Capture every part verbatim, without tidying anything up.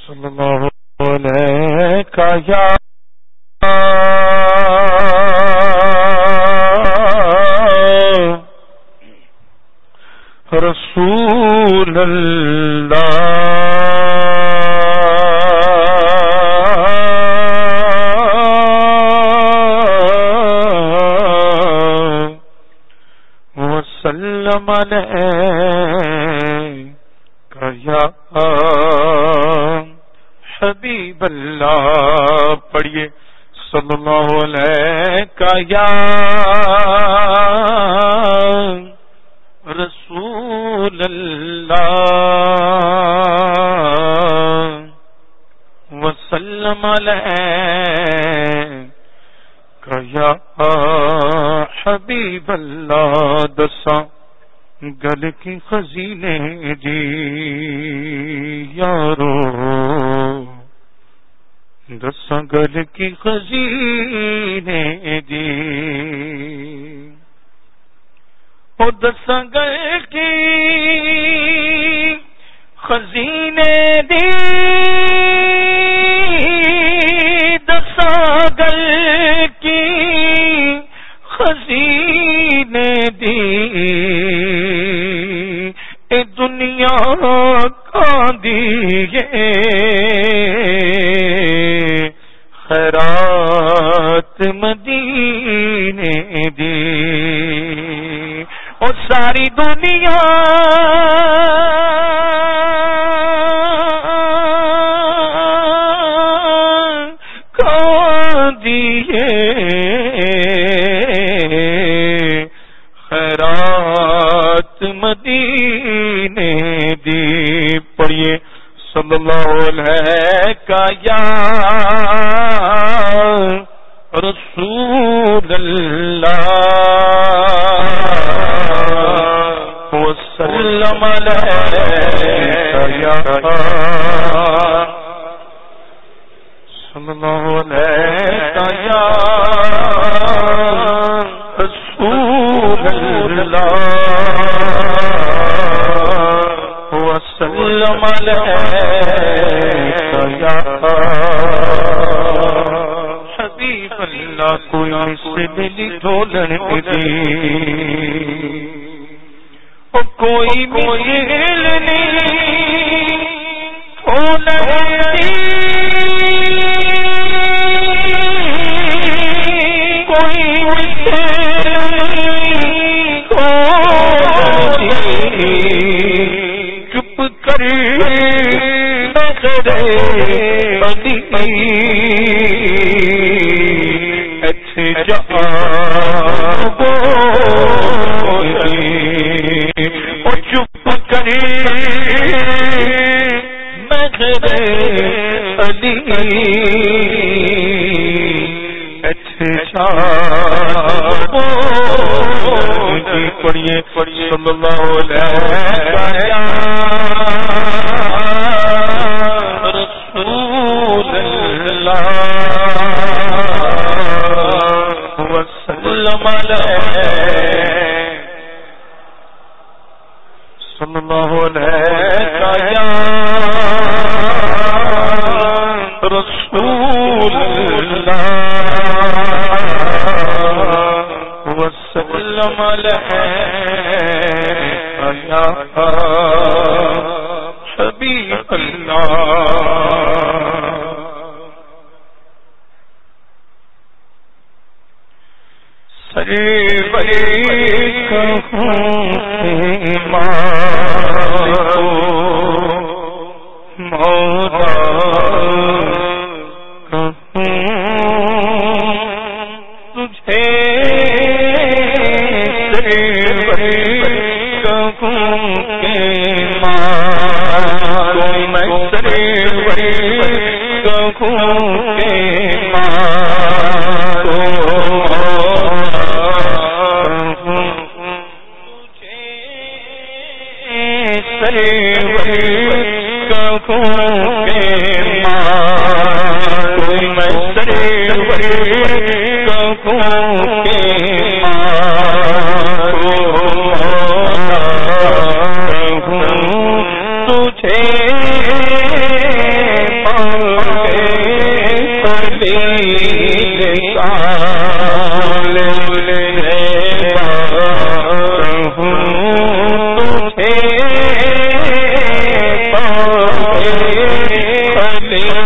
صلی اللہ علیہ یا رسول اللہ وسلم علیک یا حبیب اللہ. پڑھیے صلی اللہ علیہ یا رسول اللہ وسلم علیک یا حبیب اللہ. دساں گل کی خزینے دی یارو، دساں گل کی خزینے دی، او دساں گل کی خزینے دی، دساں گل کی خزینے دی، اے دنیا کاندی ہے خیرات مدینے دی، اور ساری دنیا کاندی ہے خیرات مدینے دی. پڑھیے صلی اللہ علیہ یا رسول اللہ وسلم علیک یا صلی اللہ علیہ یا رسول اللہ وسلم علیک یا حبیب اللہ. کوئی سے دلی ڈھولن دی، کوئی مل نہیں ڈھولن دی، کوئی چپ کر نظرے بدی اچھے جہاں بولی، اور چپ کرے نظرے بدی اچھے جہاں بولی. پڑھیے صلی اللہ علیہ رسول اللہ وسلم علیہ صلی اللہ علیہ یا رسول اللہ وسلم علیہ یا حبیب اللہ. سرے بڑے کہوں مالکو مولا کہوں تجھے، سرے بڑے کہوں کے مالکو، میں سرے بڑے کہوں کے مالکو تجھے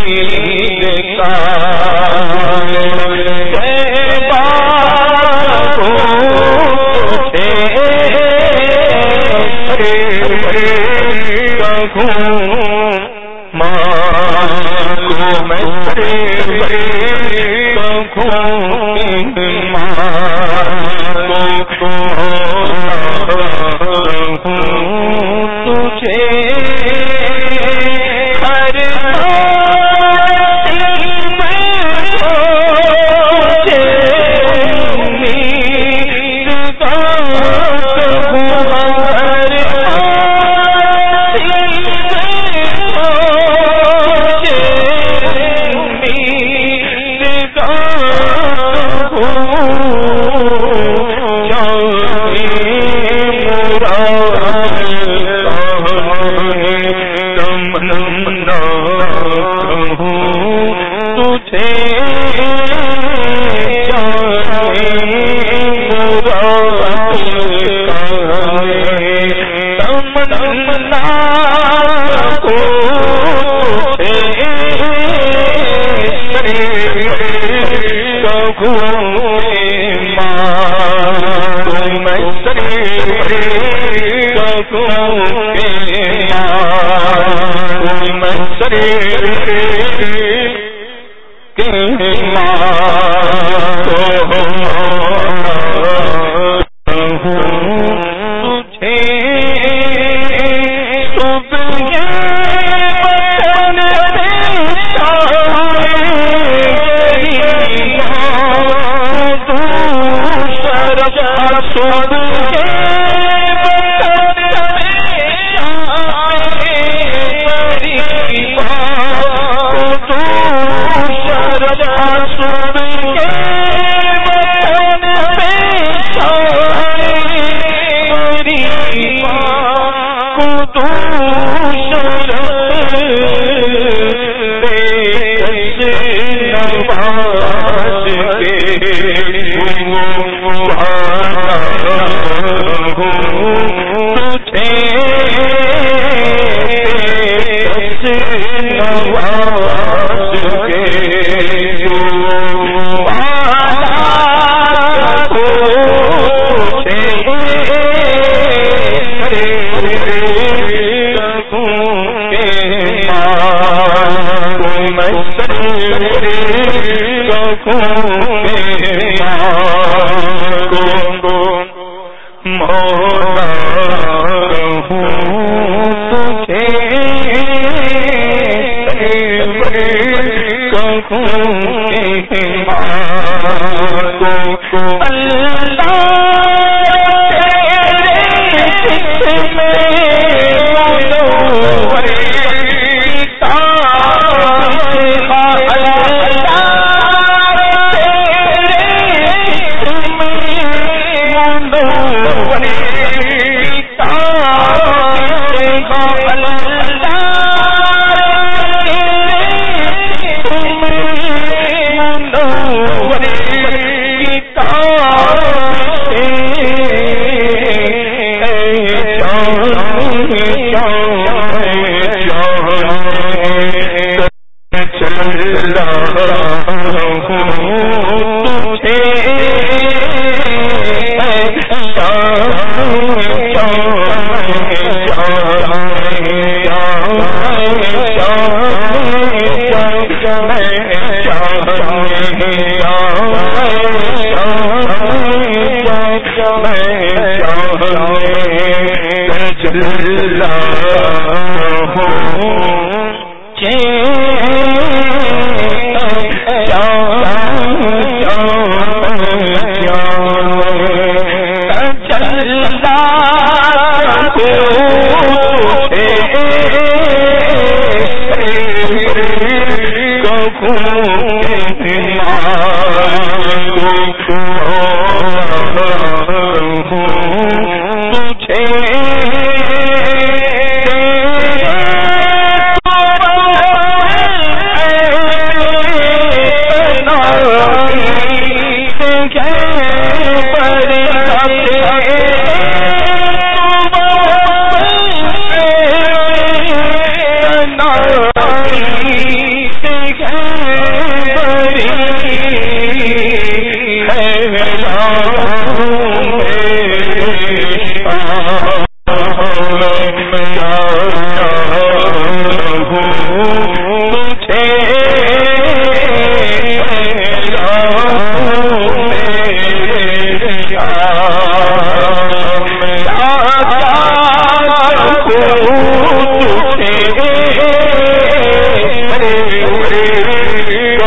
Thank you.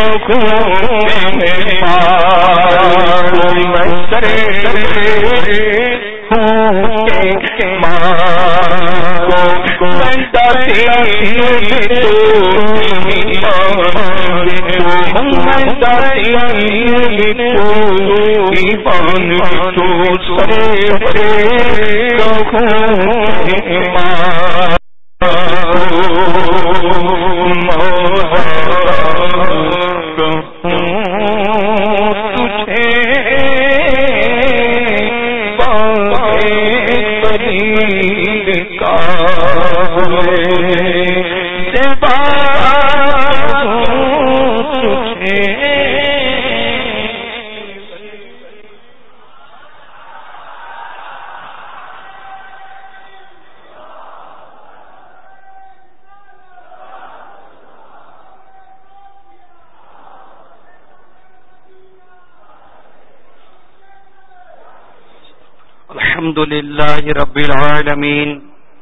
الحمد لله رب العالمين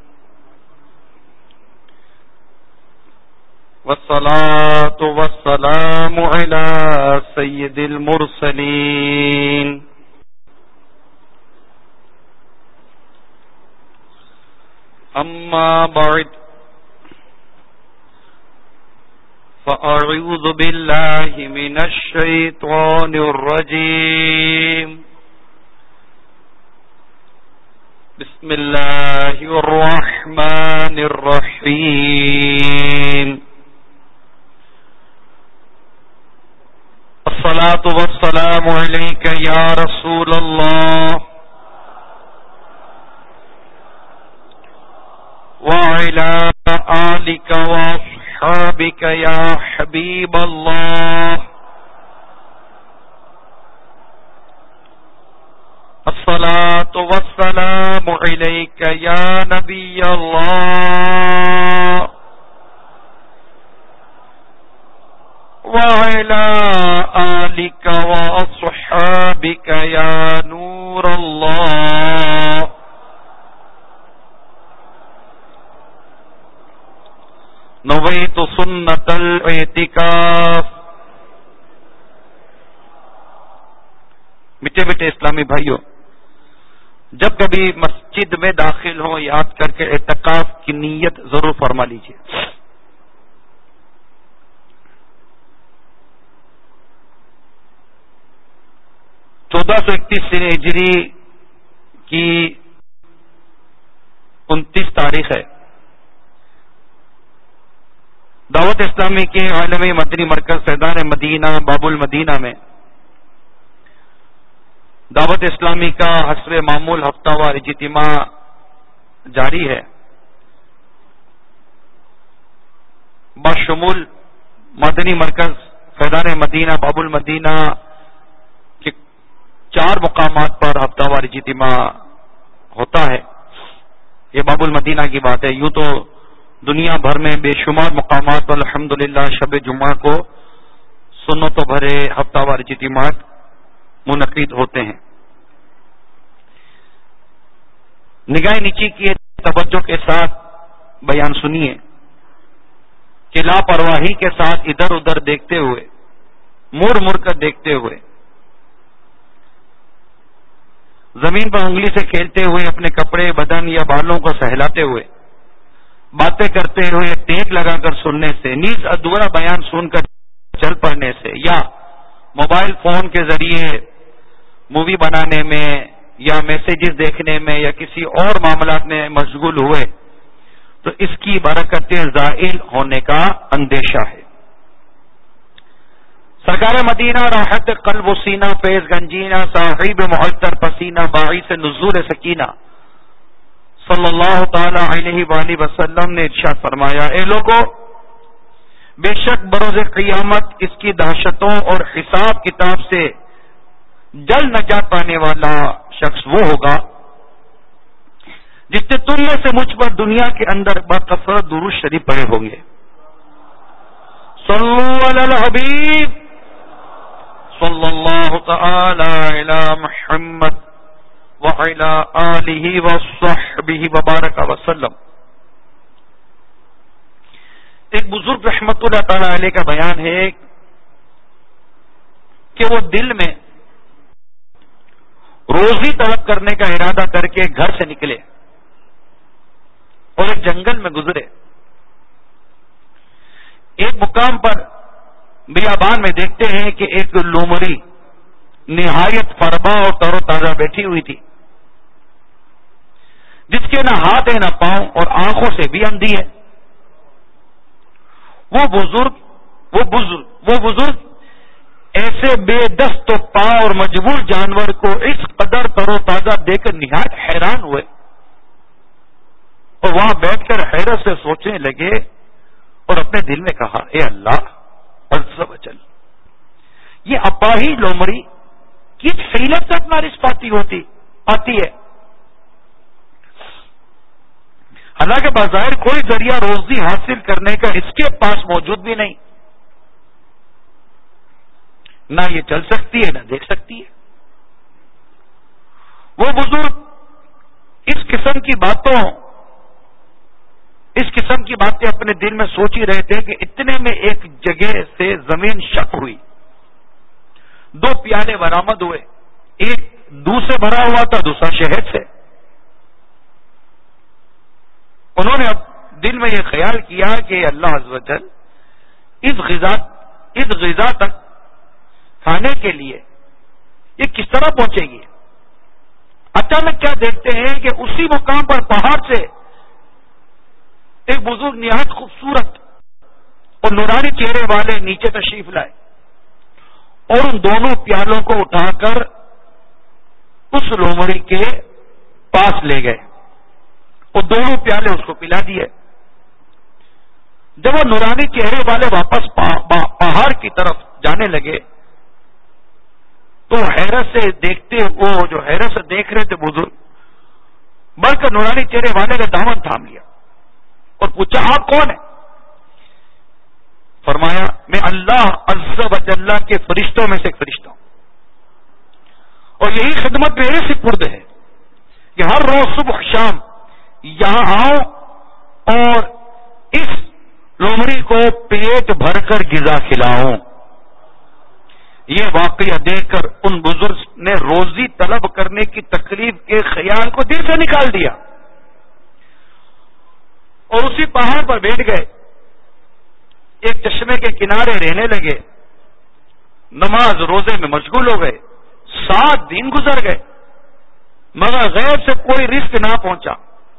والصلاة والسلام على سيد المرسلين أما بعد فأعوذ بالله من الشيطان الرجيم بسم الله الرحمن الرحيم الصلاة والسلام عليك يا رسول الله وعلى آلك وأصحابك يا حبيب الله الصلاة والسلام عليك يا نبي الله وعلى آلك وأصحابك يا نور الله نويت سنة الاعتكاف. میٹھے میٹھے اسلامی بھائیوں، جب کبھی مسجد میں داخل ہو یاد کر کے اعتکاف کی نیت ضرور فرما لیجیے. چودہ سو اکتیس ہجری کی انتیس تاریخ ہے. دعوت اسلامی کے عالمی مدنی مرکز فیضان مدینہ باب المدینہ میں دعوت اسلامی کا حسب معمول ہفتہ وار اجتماع جاری ہے. بشمول مدنی مرکز فیضان مدینہ باب المدینہ کے چار مقامات پر ہفتہ وار اجتماع ہوتا ہے. یہ باب المدینہ کی بات ہے. یوں تو دنیا بھر میں بے شمار مقامات پر الحمدللہ شب جمعہ کو سنتوں بھرے ہفتہ وار اجتماعات منعقد ہوتے ہیں. نگاہ نیچی کی توجہ کے ساتھ بیان سنیے کہ لاپرواہی کے ساتھ ادھر ادھر دیکھتے ہوئے، مڑ مڑ کر دیکھتے ہوئے، زمین پر انگلی سے کھیلتے ہوئے، اپنے کپڑے بدن یا بالوں کو سہلاتے ہوئے، باتیں کرتے ہوئے، ٹیک لگا کر سننے سے، نیز ادھورا بیان سن کر چل پڑنے سے، یا موبائل فون کے ذریعے مووی بنانے میں یا میسیجز دیکھنے میں یا کسی اور معاملات میں مشغول ہوئے تو اس کی برکتیں زائل ہونے کا اندیشہ ہے. سرکار مدینہ راحت قلب و سینہ فیض گنجینہ صاحب معطر پسینہ باعث نزول سکینہ صلی اللہ تعالی علیہ وآلہ وسلم نے ارشاد فرمایا، اے لوگو، بے شک بروز قیامت اس کی دہشتوں اور حساب کتاب سے جل نجات پانے والا شخص وہ ہوگا جس نے تم میں سے مجھ پر دنیا کے اندر بکثرت درود شریف پڑھے ہوں گے. صلو علی الحبیب صلی اللہ تعالی علی محمد وعلی آلہ وصحبہ وبارک وسلم. ایک بزرگ رحمت اللہ تعالی علیہ کا بیان ہے کہ وہ دل میں روزی طلب کرنے کا ارادہ کر کے گھر سے نکلے اور ایک جنگل میں گزرے. ایک مقام پر بیابان میں دیکھتے ہیں کہ ایک لومڑی نہایت فربا اور تر و تازہ بیٹھی ہوئی تھی، جس کے نہ ہاتھ ہے نہ پاؤں اور آنکھوں سے بھی اندھی ہے. وہ بزرگ وہ بزرگ وہ بزرگ ایسے بے دست و پا اور مجبور جانور کو اس قدر تر و تازہ دیکھ کر نہایت حیران ہوئے اور وہاں بیٹھ کر حیرت سے سوچنے لگے اور اپنے دل میں کہا، اے اللہ عز و جل، یہ اپاہی لومڑی کس حیلت سے اپنا رزق پاتی ہوتی آتی ہے، حالانکہ بظاہر کوئی ذریعہ روزی حاصل کرنے کا اس کے پاس موجود بھی نہیں، نہ یہ چل سکتی ہے نہ دیکھ سکتی ہے. وہ بزرگ اس قسم کی باتوں اس قسم کی باتیں اپنے دل میں سوچ ہی رہے تھے کہ اتنے میں ایک جگہ سے زمین شق ہوئی. دو پیالے برآمد ہوئے، ایک دودھ سے بھرا ہوا تھا، دوسرا شہد سے. انہوں نے اب دل میں یہ خیال کیا کہ اللہ عز و جل اس غذا اس غذا تک کھانے کے لیے یہ کس طرح پہنچے گی. اچانک کیا دیکھتے ہیں کہ اسی مقام پر پہاڑ سے ایک بزرگ نہایت خوبصورت اور نورانی چہرے والے نیچے تشریف لائے اور ان دونوں پیالوں کو اٹھا کر اس لومڑی کے پاس لے گئے اور دونوں پیالے اس کو پلا دیے. جب وہ نورانی چہرے والے واپس پہاڑ کی طرف جانے لگے تو حیرت سے دیکھتے وہ جو حیرت سے دیکھ رہے تھے بزرگ بڑھ کر نورانی چہرے والے کا دامن تھام لیا اور پوچھا، آپ کون ہیں؟ فرمایا، میں اللہ عز و جل کے فرشتوں میں سے ایک فرشتہ ہوں اور یہی خدمت میرے سپرد ہے کہ ہر روز صبح شام یہاں آؤں اور اس لومڑی کو پیٹ بھر کر غذا کھلاؤں. یہ واقعہ دیکھ کر ان بزرگ نے روزی طلب کرنے کی تکلیف کے خیال کو دل سے نکال دیا اور اسی پہاڑ پر بیٹھ گئے. ایک چشمے کے کنارے رہنے لگے، نماز روزے میں مشغول ہو گئے. سات دن گزر گئے مگر غیب سے کوئی رزق نہ پہنچا.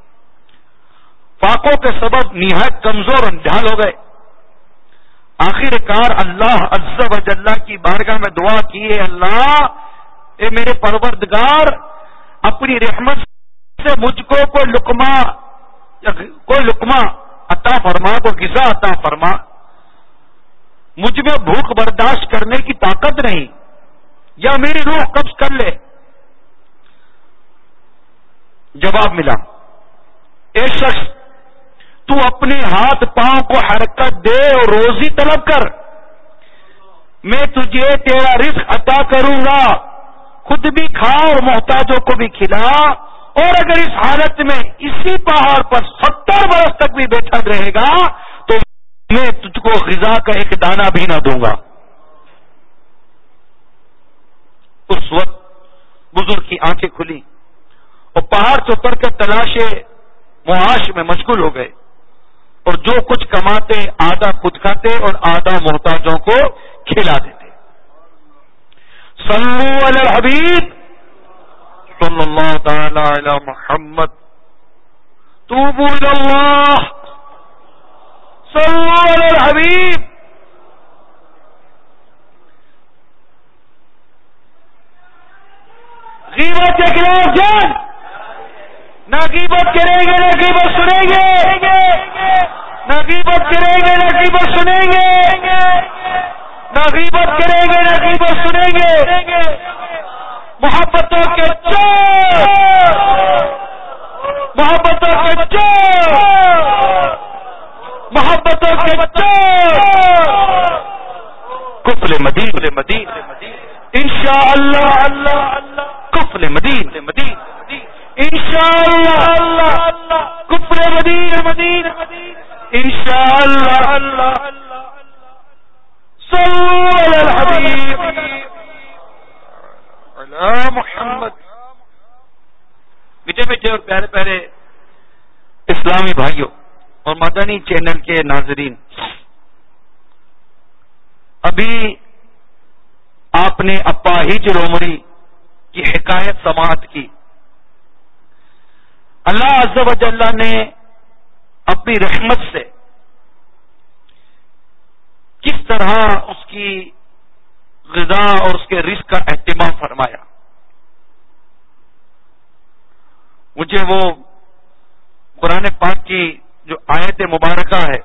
فاقوں کے سبب نہایت کمزور اور ڈھال ہو گئے. آخر کار اللہ عز و جل کی بارگاہ میں دعا کی، اے اللہ، اے میرے پروردگار، اپنی رحمت سے مجھ کو کوئی لقمہ کوئی لقمہ عطا فرما، کوئی غذا عطا فرما. مجھ میں بھوک برداشت کرنے کی طاقت نہیں، یا میری روح قبض کر لے. جواب ملا، اے شخص، تو اپنے ہاتھ پاؤں کو حرکت دے اور روزی طلب کر، میں تجھے تیرا رزق عطا کروں گا. خود بھی کھا اور محتاجوں کو بھی کھلا، اور اگر اس حالت میں اسی پہاڑ پر ستر برس تک بھی بیٹھا رہے گا تو میں تجھ کو غذا کا ایک دانہ بھی نہ دوں گا. اس وقت بزرگ کی آنکھیں کھلی اور پہاڑ سے اتر کر تلاش معاش میں مشغول ہو گئے اور جو کچھ کماتے آدھا خود کھاتے اور آدھا محتاجوں کو کھلا دیتے. صلو علی الحبیب صلی اللہ تعالی علی محمد. توبوا الی اللہ. صلو علی الحبیب. غیبت کے خلاف جنگ. نہ غیبت کریں گے نہ غیبت سنیں گے، نہ غیبت کریں گے نہ غیبت سنیں گے، نہ غیبت کریں گے نہ غیبت سنیں گے. محبتوں کے چور، محبتوں کے چور، محبتوں کے چور. کفر مدین مدین انشاءاللہ اللہ کفر مدین مدین انشاءاللہ کفر مدین مدین انشاءاللہ. صلو علی الحبیب یا محمد. میٹھے میٹھے اور پیارے پیارے اسلامی بھائیوں اور مدنی چینل کے ناظرین، ابھی آپ نے اپاہج رومڑی کی حکایت سماعت کی. اللہ عز و جل نے اپنی رحمت سے کس طرح اس کی غذا اور اس کے رزق کا اہتمام فرمایا. مجھے وہ قرآن پاک کی جو آیت مبارکہ ہے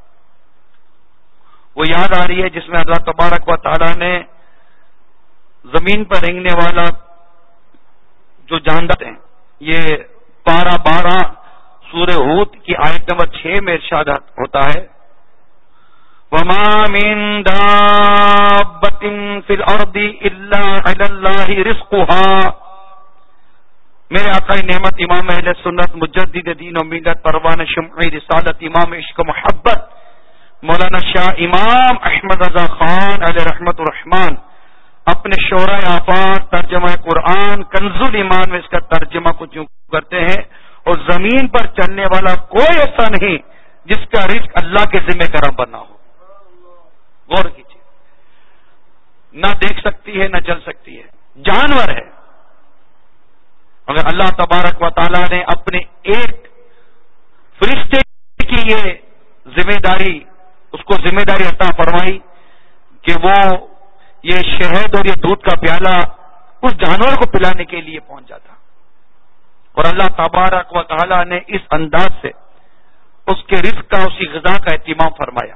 وہ یاد آ رہی ہے، جس میں اللہ تبارک و تعالی نے زمین پر رینگنے والا جو جاندار ہیں، یہ پارہ بارہ سورہ ہود کی آیت نمبر چھ میں ارشاد ہوتا ہے، وَمَا مِن دَابَّةٍ فِي الْأَرْضِ إِلَّا عَلَى اللَّهِ رِزْقُهَا. میرے آقا نعمت امام اہل سنت مجدد دین و ملت پروان شمعی رسالت امام عشق و محبت مولانا شاہ امام احمد رضا خان علیہ رحمت الرحمان اپنے شعراء آفاق ترجمہ قرآن کنز الایمان میں اس کا ترجمہ کچھ یوں کرتے ہیں، اور زمین پر چلنے والا کوئی ایسا نہیں جس کا رزق اللہ کے ذمہ کرم پر نہ ہو. غور کیجیے، نہ دیکھ سکتی ہے نہ چل سکتی ہے، جانور ہے، مگر اللہ تبارک و تعالی نے اپنے ایک فرشتے کی یہ ذمہ داری اس کو ذمہ داری عطا فرمائی کہ وہ یہ شہد اور یہ دودھ کا پیالہ اس جانور کو پلانے کے لیے پہنچ جاتا، اور اللہ تبارک و تعالی نے اس انداز سے اس کے رزق کا، اسی غذا کا اہتمام فرمایا.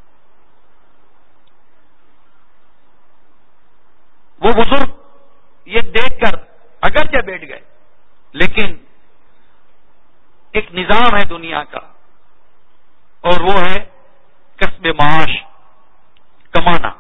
وہ بزرگ یہ دیکھ کر اگرچہ بیٹھ گئے، لیکن ایک نظام ہے دنیا کا، اور وہ ہے کسب معاش، کمانا.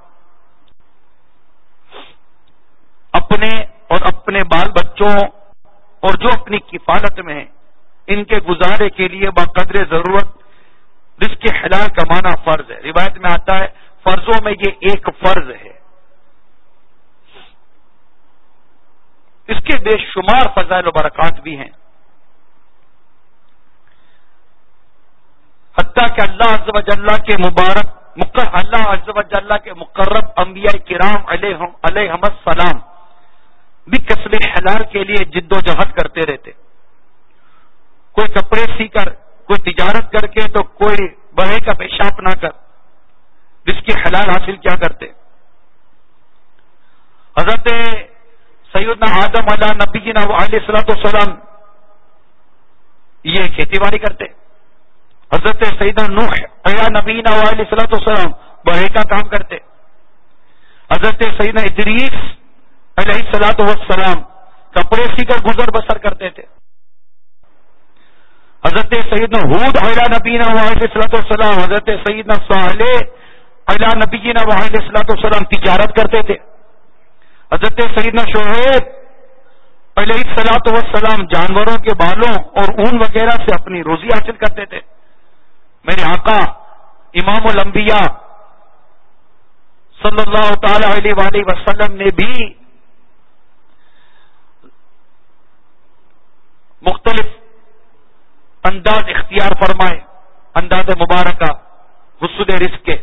اپنے اور اپنے بال بچوں اور جو اپنی کفالت میں ہیں ان کے گزارے کے لیے بقدر ضرورت رزق حلال کمانا فرض ہے. روایت میں آتا ہے فرضوں میں یہ ایک فرض ہے. اس کے بے شمار فضائل و برکات بھی ہیں، حتیٰ کہ اللہ عز و جل کے مبارک اللہ عز و جل کے مقرب انبیاء کرام علیہم السلام بھی کسب حلال کے لیے جد و جہد کرتے رہتے. کوئی کپڑے سی کر، کوئی تجارت کر کے، تو کوئی بڑے کا پیشاب نہ کر جس کی حلال حاصل کیا کرتے. حضرت سیدنا آدم علیہ نبینا علیہ الصلوۃ والسلام یہ کھیتی باڑی کرتے. حضرت سیدنا نوح علیہ نبینا علیہ الصلوۃ والسلام بڑے کا کام کرتے. حضرت سیدنا ادریس علیہ الصلوۃ والسلام کپڑے سی کر گزر بسر کرتے تھے. حضرت سیدنا ہود علیہ نبینا علیہ الصلوۃ والسلام، حضرت سیدنا صالح علیہ نبینا علیہ الصلوۃ والسلام تجارت کرتے تھے. حضرت سیدنا شعیب علیہ الصلوۃ والسلام جانوروں کے بالوں اور اون وغیرہ سے اپنی روزی حاصل کرتے تھے. میرے آقا امام الانبیاء صلی اللہ تعالی علیہ وآلہ وسلم نے بھی مختلف انداز اختیار فرمائے، انداز مبارکہ حسن رزق کے.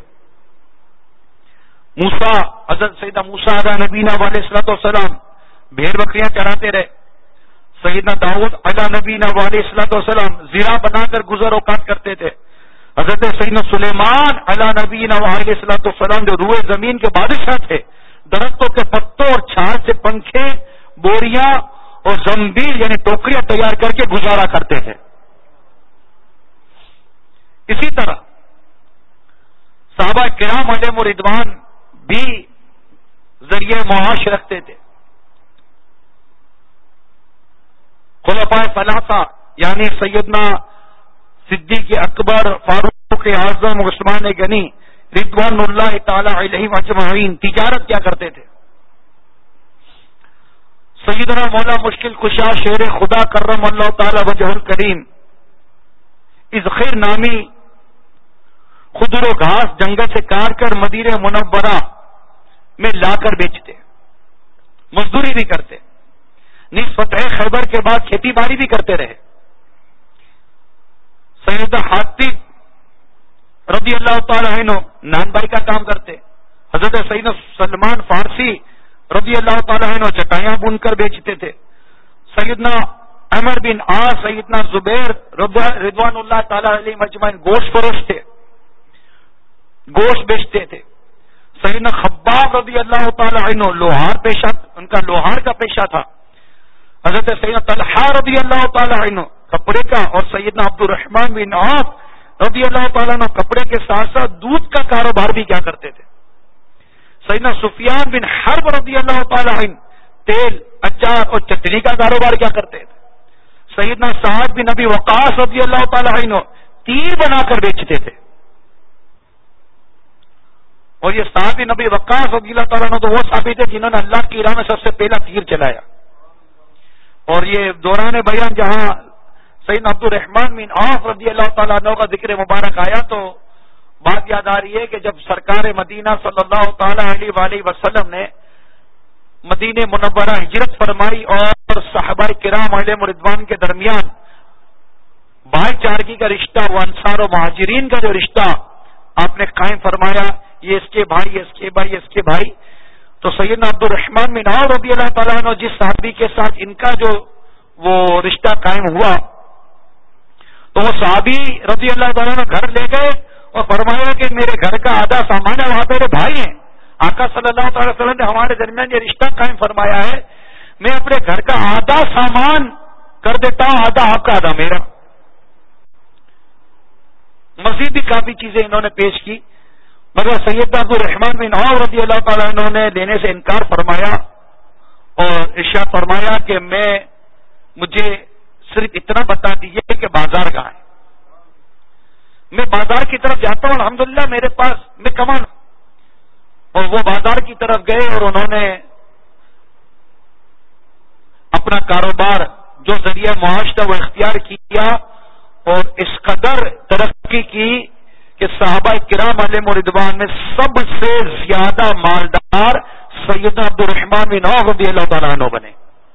موسیٰ حضرت سیدنا موسیٰ علیہ نبینا علیہ الصلوۃ والسلام بھیڑ بکریاں چراتے رہے. سیدنا داؤد علیہ نبینا علیہ الصلوۃ والسلام زیرہ بنا کر گزر اوقات کرتے تھے. حضرت سیدنا سلیمان علیہ نبینا علیہ الصلوۃ والسلام جو روئے زمین کے بادشاہ تھے، درختوں کے پتوں اور چھال سے پنکھے، بوریاں اور زنبیل یعنی ٹوکریاں تیار کر کے گزارا کرتے تھے. اسی طرح صحابہ کرام علیہم رضوان بھی ذریعہ معاش رکھتے تھے. خلفائے ثلاثہ یعنی سیدنا صدیق اکبر، فاروق اعظم، عثمان غنی رضوان اللہ تعالی علیہم اجمعین تجارت کیا کرتے تھے. سیدنا مولا مشکل کشا شیر خدا کرم اللہ تعالی وجہ الکریم اس خیر نامی خضر و گھاس جنگل سے کاٹ کر مدینہ منورہ میں لا کر بیچتے. مزدوری بھی کرتے، نیز فتح خیبر کے بعد کھیتی باڑی بھی کرتے رہے۔ سیدنا حاتب رضی اللہ تعالی عنہ نان بائی کا کام کرتے، حضرت سیدنا سلمان فارسی رضی اللہ تعالی عنہ چٹائیاں بن کر بیچتے تھے، سیدنا عمر بن عاص، سیدنا زبیر رضوان اللہ تعالی علیہ مجمعین گوشت فروش تھے، گوشت بیچتے تھے، سیدنا خباب رضی اللہ تعالی عنہ لوہار پیشہ، ان کا لوہار کا پیشہ تھا، حضرت سیدنا طلحہ رضی اللہ تعالی عنہ کپڑے کا، اور سیدنا عبد الرحمن بن عوف رضی اللہ تعالیٰ عنہ کپڑے کے ساتھ ساتھ دودھ کا کاروبار بھی کیا کرتے تھے، سیدنا سفیان بن حرب رضی اللہ تعالیٰ عنہ تیل، اچار اور چٹنی کا کاروبار کیا کرتے تھے، سیدنا سعد بن ابی وقاص رضی اللہ تعالیٰ عنہ تیر بنا کر بیچتے تھے، اور یہ سعد بن ابی وقاص رضی اللہ تعالیٰ عنہ تو وہ صحابی تھے جنہوں نے اللہ کی راہ میں سب سے پہلا تیر چلایا۔ اور یہ دوران بیان جہاں سیدنا عبد الرحمن بن عوف رضی اللہ تعالیٰ عنہ کا ذکر مبارک آیا تو بات یاد آ رہی ہے کہ جب سرکار مدینہ صلی اللہ تعالی علیہ وآلہ وسلم نے مدینہ منورہ ہجرت فرمائی اور صحابہ کرام علیہ رضوان کے درمیان بھائی چارگی کا رشتہ، وہ انصار و مہاجرین کا جو رشتہ آپ نے قائم فرمایا، یہ اس کے بھائی، یہ اس کے بھائی، یہ اس کے بھائی، تو سیدنا عبد الرحمن بن عوف رضی اللہ تعالیٰ عنہ جس صحابی کے ساتھ ان کا جو وہ رشتہ قائم ہوا تو وہ صحابی رضی اللہ تعالیٰ عنہ گھر لے گئے اور فرمایا کہ میرے گھر کا آدھا سامان ہے، وہاں میرے بھائی ہیں، آقا صلی اللہ تعالی وسلم نے ہمارے درمیان یہ رشتہ قائم فرمایا ہے، میں اپنے گھر کا آدھا سامان کر دیتا ہوں، آدھا آپ کا آدھا میرا۔ مزید بھی کافی چیزیں انہوں نے پیش کی، مگر سیدنا عبد الرحمن بن عوف رضی اللہ تعالیٰ عنہ نے دینے سے انکار فرمایا اور ارشاد فرمایا کہ میں مجھے صرف اتنا بتا دیجیے کہ بازار کہاں ہے، میں بازار کی طرف جاتا ہوں، الحمدللہ میرے پاس میں کمان۔ اور وہ بازار کی طرف گئے اور انہوں نے اپنا کاروبار جو ذریعہ معاش تھا وہ اختیار کیا اور اس قدر ترقی کی کہ صحابہ کرام علیہ رضوان میں سب سے زیادہ مالدار سیدنا عبد الرحمن بن عوف رضی اللہ تعالیٰ عنہ بنے۔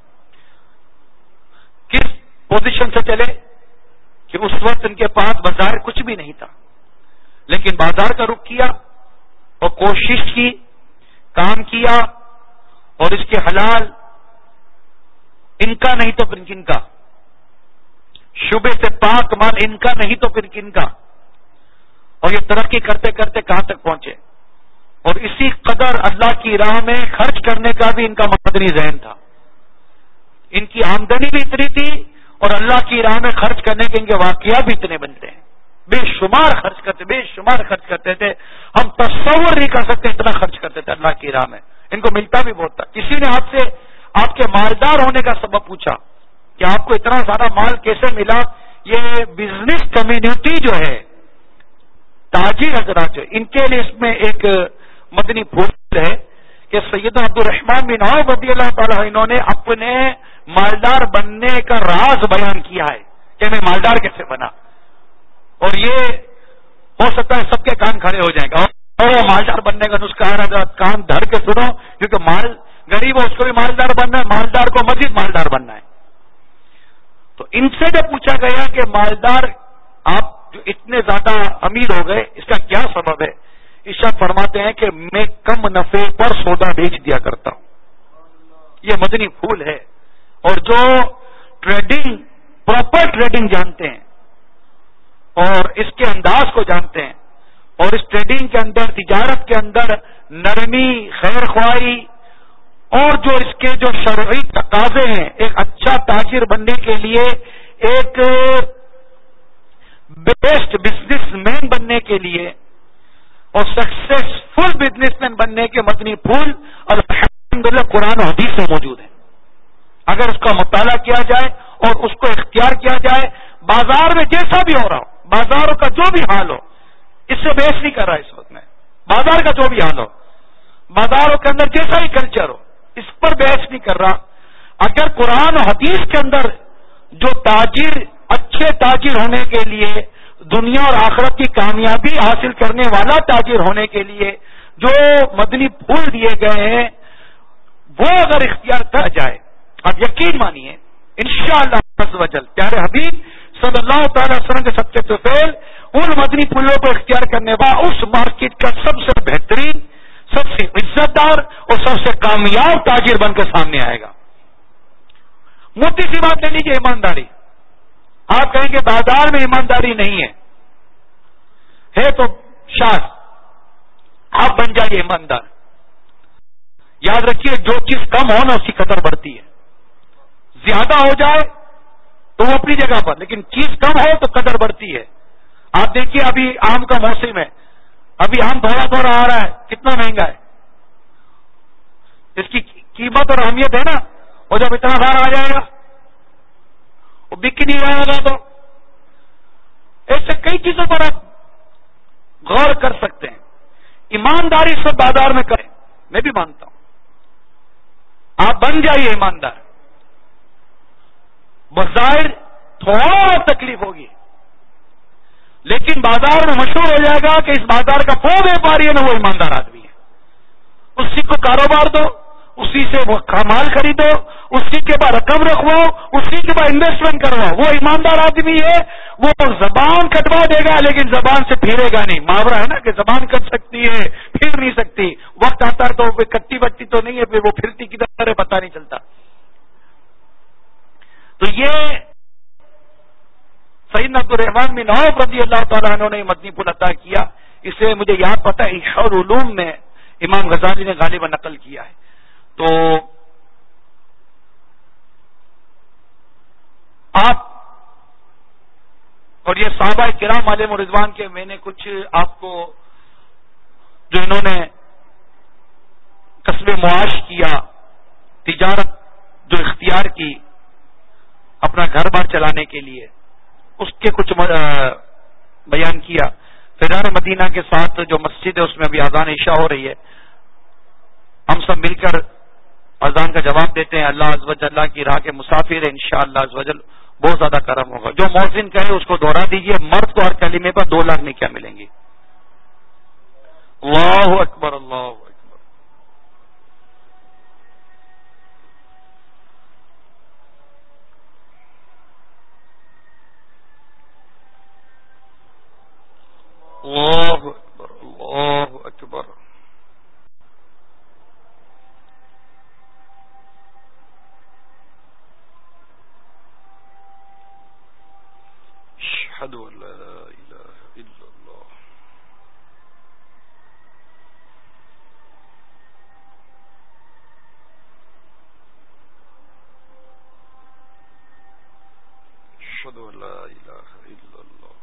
کس پوزیشن سے چلے کہ اس وقت ان کے پاس بازار کچھ بھی نہیں تھا، لیکن بازار کا رخ کیا اور کوشش کی، کام کیا، اور اس کے حلال ان کا نہیں تو پھر کن کا، شبے سے پاک مال ان کا نہیں تو پھر کن کا، اور یہ ترقی کرتے کرتے کہاں تک پہنچے۔ اور اسی قدر اللہ کی راہ میں خرچ کرنے کا بھی ان کا مدنی ذہن تھا، ان کی آمدنی بھی اتنی تھی اور اللہ کی راہ میں خرچ کرنے کے ان کے واقعات بھی اتنے بنتے ہیں، بے شمار خرچ کرتے بے شمار خرچ کرتے تھے، ہم تصور نہیں کر سکتے اتنا خرچ کرتے تھے اللہ کی راہ میں، ان کو ملتا بھی بہت تھا۔ کسی نے آپ سے آپ کے مالدار ہونے کا سبب پوچھا کہ آپ کو اتنا سارا مال کیسے ملا، یہ بزنس کمیونٹی جو ہے، تاجر حضرات جو ان کے لیے اس میں ایک مدنی پھول ہے کہ سیدنا عبد الرحمن بن عوف رضی اللہ تعالیٰ انہوں نے اپنے مالدار بننے کا راز بیان کیا ہے کہ میں مالدار کیسے بنا، اور یہ ہو سکتا ہے سب کے کان کھڑے ہو جائیں گے اور وہ مالدار بننے کا نسخہ ہے، کان دھر کے سنو، کیونکہ مال غریب ہو اس کو بھی مالدار بننا ہے، مالدار کو مزید مالدار بننا ہے۔ تو ان سے جب پوچھا گیا کہ مالدار آپ جو اتنے زیادہ امیر ہو گئے اس کا کیا سبب ہے، ارشاد فرماتے ہیں کہ میں کم نفع پر سودا بیچ دیا کرتا ہوں۔ یہ مدنی پھول ہے، اور جو ٹریڈنگ پراپر ٹریڈنگ جانتے ہیں اور اس کے انداز کو جانتے ہیں، اور اس ٹریڈنگ کے اندر، تجارت کے اندر نرمی، خیر خواہی اور جو اس کے جو شرعی تقاضے ہیں ایک اچھا تاجر بننے کے لیے، ایک بیسٹ بزنس مین بننے کے لیے اور سکسیسفل بزنس مین بننے کے مدنی پھول الحمدللہ قرآن و حدیث میں موجود ہے۔ اگر اس کا مطالعہ کیا جائے اور اس کو اختیار کیا جائے، بازار میں جیسا بھی ہو رہا ہو، بازاروں کا جو بھی حال ہو، اس سے بحث نہیں کر رہا اس وقت میں، بازار کا جو بھی حال ہو، بازاروں کے اندر جیسا ہی کلچر ہو، اس پر بحث نہیں کر رہا۔ اگر قرآن و حدیث کے اندر جو تاجر اچھے تاجر ہونے کے لیے، دنیا اور آخرت کی کامیابی حاصل کرنے والا تاجر ہونے کے لیے جو مدنی پھول دیے گئے ہیں، وہ اگر اختیار کر جائے، آپ یقین مانیے انشاءاللہ عز و جل پیارے حبیب صلی اللہ تعالی وسلم کے صدقے تو فیل ان مدنی پلوں کو اختیار کرنے والا اس مارکیٹ کا سب سے بہترین، سب سے عزت دار اور سب سے کامیاب تاجر بن کے سامنے آئے گا۔ موٹی سی بات لے لیجیے، ایمانداری۔ آپ کہیں کہ بازار میں ایمانداری نہیں ہے، ہے تو شاذ، آپ بن جائیے ایماندار۔ یاد رکھیے جو چیز کم ہو نا اس کی قدر بڑھتی ہے، زیادہ ہو جائے تو وہ اپنی جگہ پر، لیکن چیز کم ہو تو قدر بڑھتی ہے۔ آپ دیکھیے ابھی آم کا موسم ہے، ابھی آم تھوڑا تھوڑا آ رہا ہے، کتنا مہنگا ہے، اس کی قیمت اور اہمیت ہے نا، اور جب اتنا سارا آ جائے گا وہ بک نہیں رہے گا، تو ایسے کئی چیزوں پر آپ غور کر سکتے ہیں۔ ایمانداری سے بازار میں کریں، میں بھی مانتا ہوں، آپ بن جائیے ایماندار۔ بظاہر تھوڑا تکلیف ہوگی، لیکن بازار میں مشہور ہو جائے گا کہ اس بازار کا وہ ویپاری ہے نا وہ ایماندار آدمی ہے۔ اسی کو کاروبار دو، اسی سے وہ مال خریدو، اسی کے بعد رقم رکھواؤ، اسی کے بعد انویسٹمنٹ کرواؤ، وہ ایماندار آدمی ہے۔ وہ زبان کٹوا دے گا لیکن زبان سے پھرے گا نہیں۔ محاورہ ہے نا کہ زبان کٹ سکتی ہے پھر نہیں سکتی، وقت آتا ہے تو وہ کٹی بٹی تو نہیں ہے، پھر وہ پھرتی کدھر ہے پتہ نہیں چلتا۔ تو یہ سیدنا عبد الرحمن بن عوف رضی اللہ تعالیٰ عنہ نے مدنی پھول عطا کیا، اسے مجھے یاد پتا ہے احیاء العلوم میں امام غزالی نے غالباً نقل کیا ہے۔ تو آپ اور یہ صحابہ کرام علیہم رضوان کے میں نے کچھ آپ کو جو انہوں نے کسب معاش کیا، تجارت جو اختیار کی اپنا گھر بار چلانے کے لیے، اس کے کچھ بیان کیا۔ فیضان مدینہ کے ساتھ جو مسجد ہے اس میں ابھی اذان عشاء ہو رہی ہے، ہم سب مل کر اذان کا جواب دیتے ہیں۔ اللہ عز و جل کی راہ کے مسافر ہیں، انشاءاللہ عز و جل بہت زیادہ کرم ہوگا۔ جو مؤذن کہے اس کو دوہرا دیجئے، مرد کو ہر کلمے پر دو لاکھ نیکیاں ملیں گی۔ اللہ اکبر، اللہ اکبر۔ اللہ اکبر، اللہ اکبر۔ اشہد ان لا الہ الا اللہ۔ اشہد ان لا الہ الا اللہ۔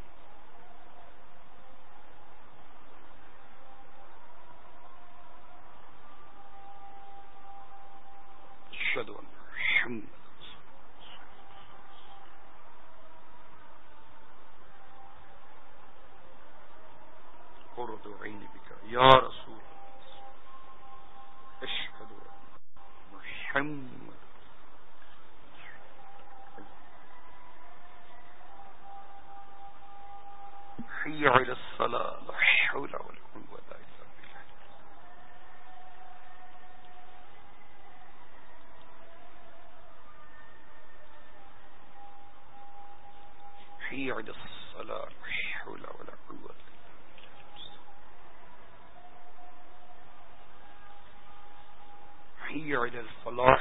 اشہد ان محمد قرۃ عینی بک یا رسول اشہد ان محمد۔ حی علی الصلاۃ، لا حول ولا قوۃ الا باللہ۔ حی علی الصلاۃ، لا حول ولا قوۃ۔ حی علی الفلاح،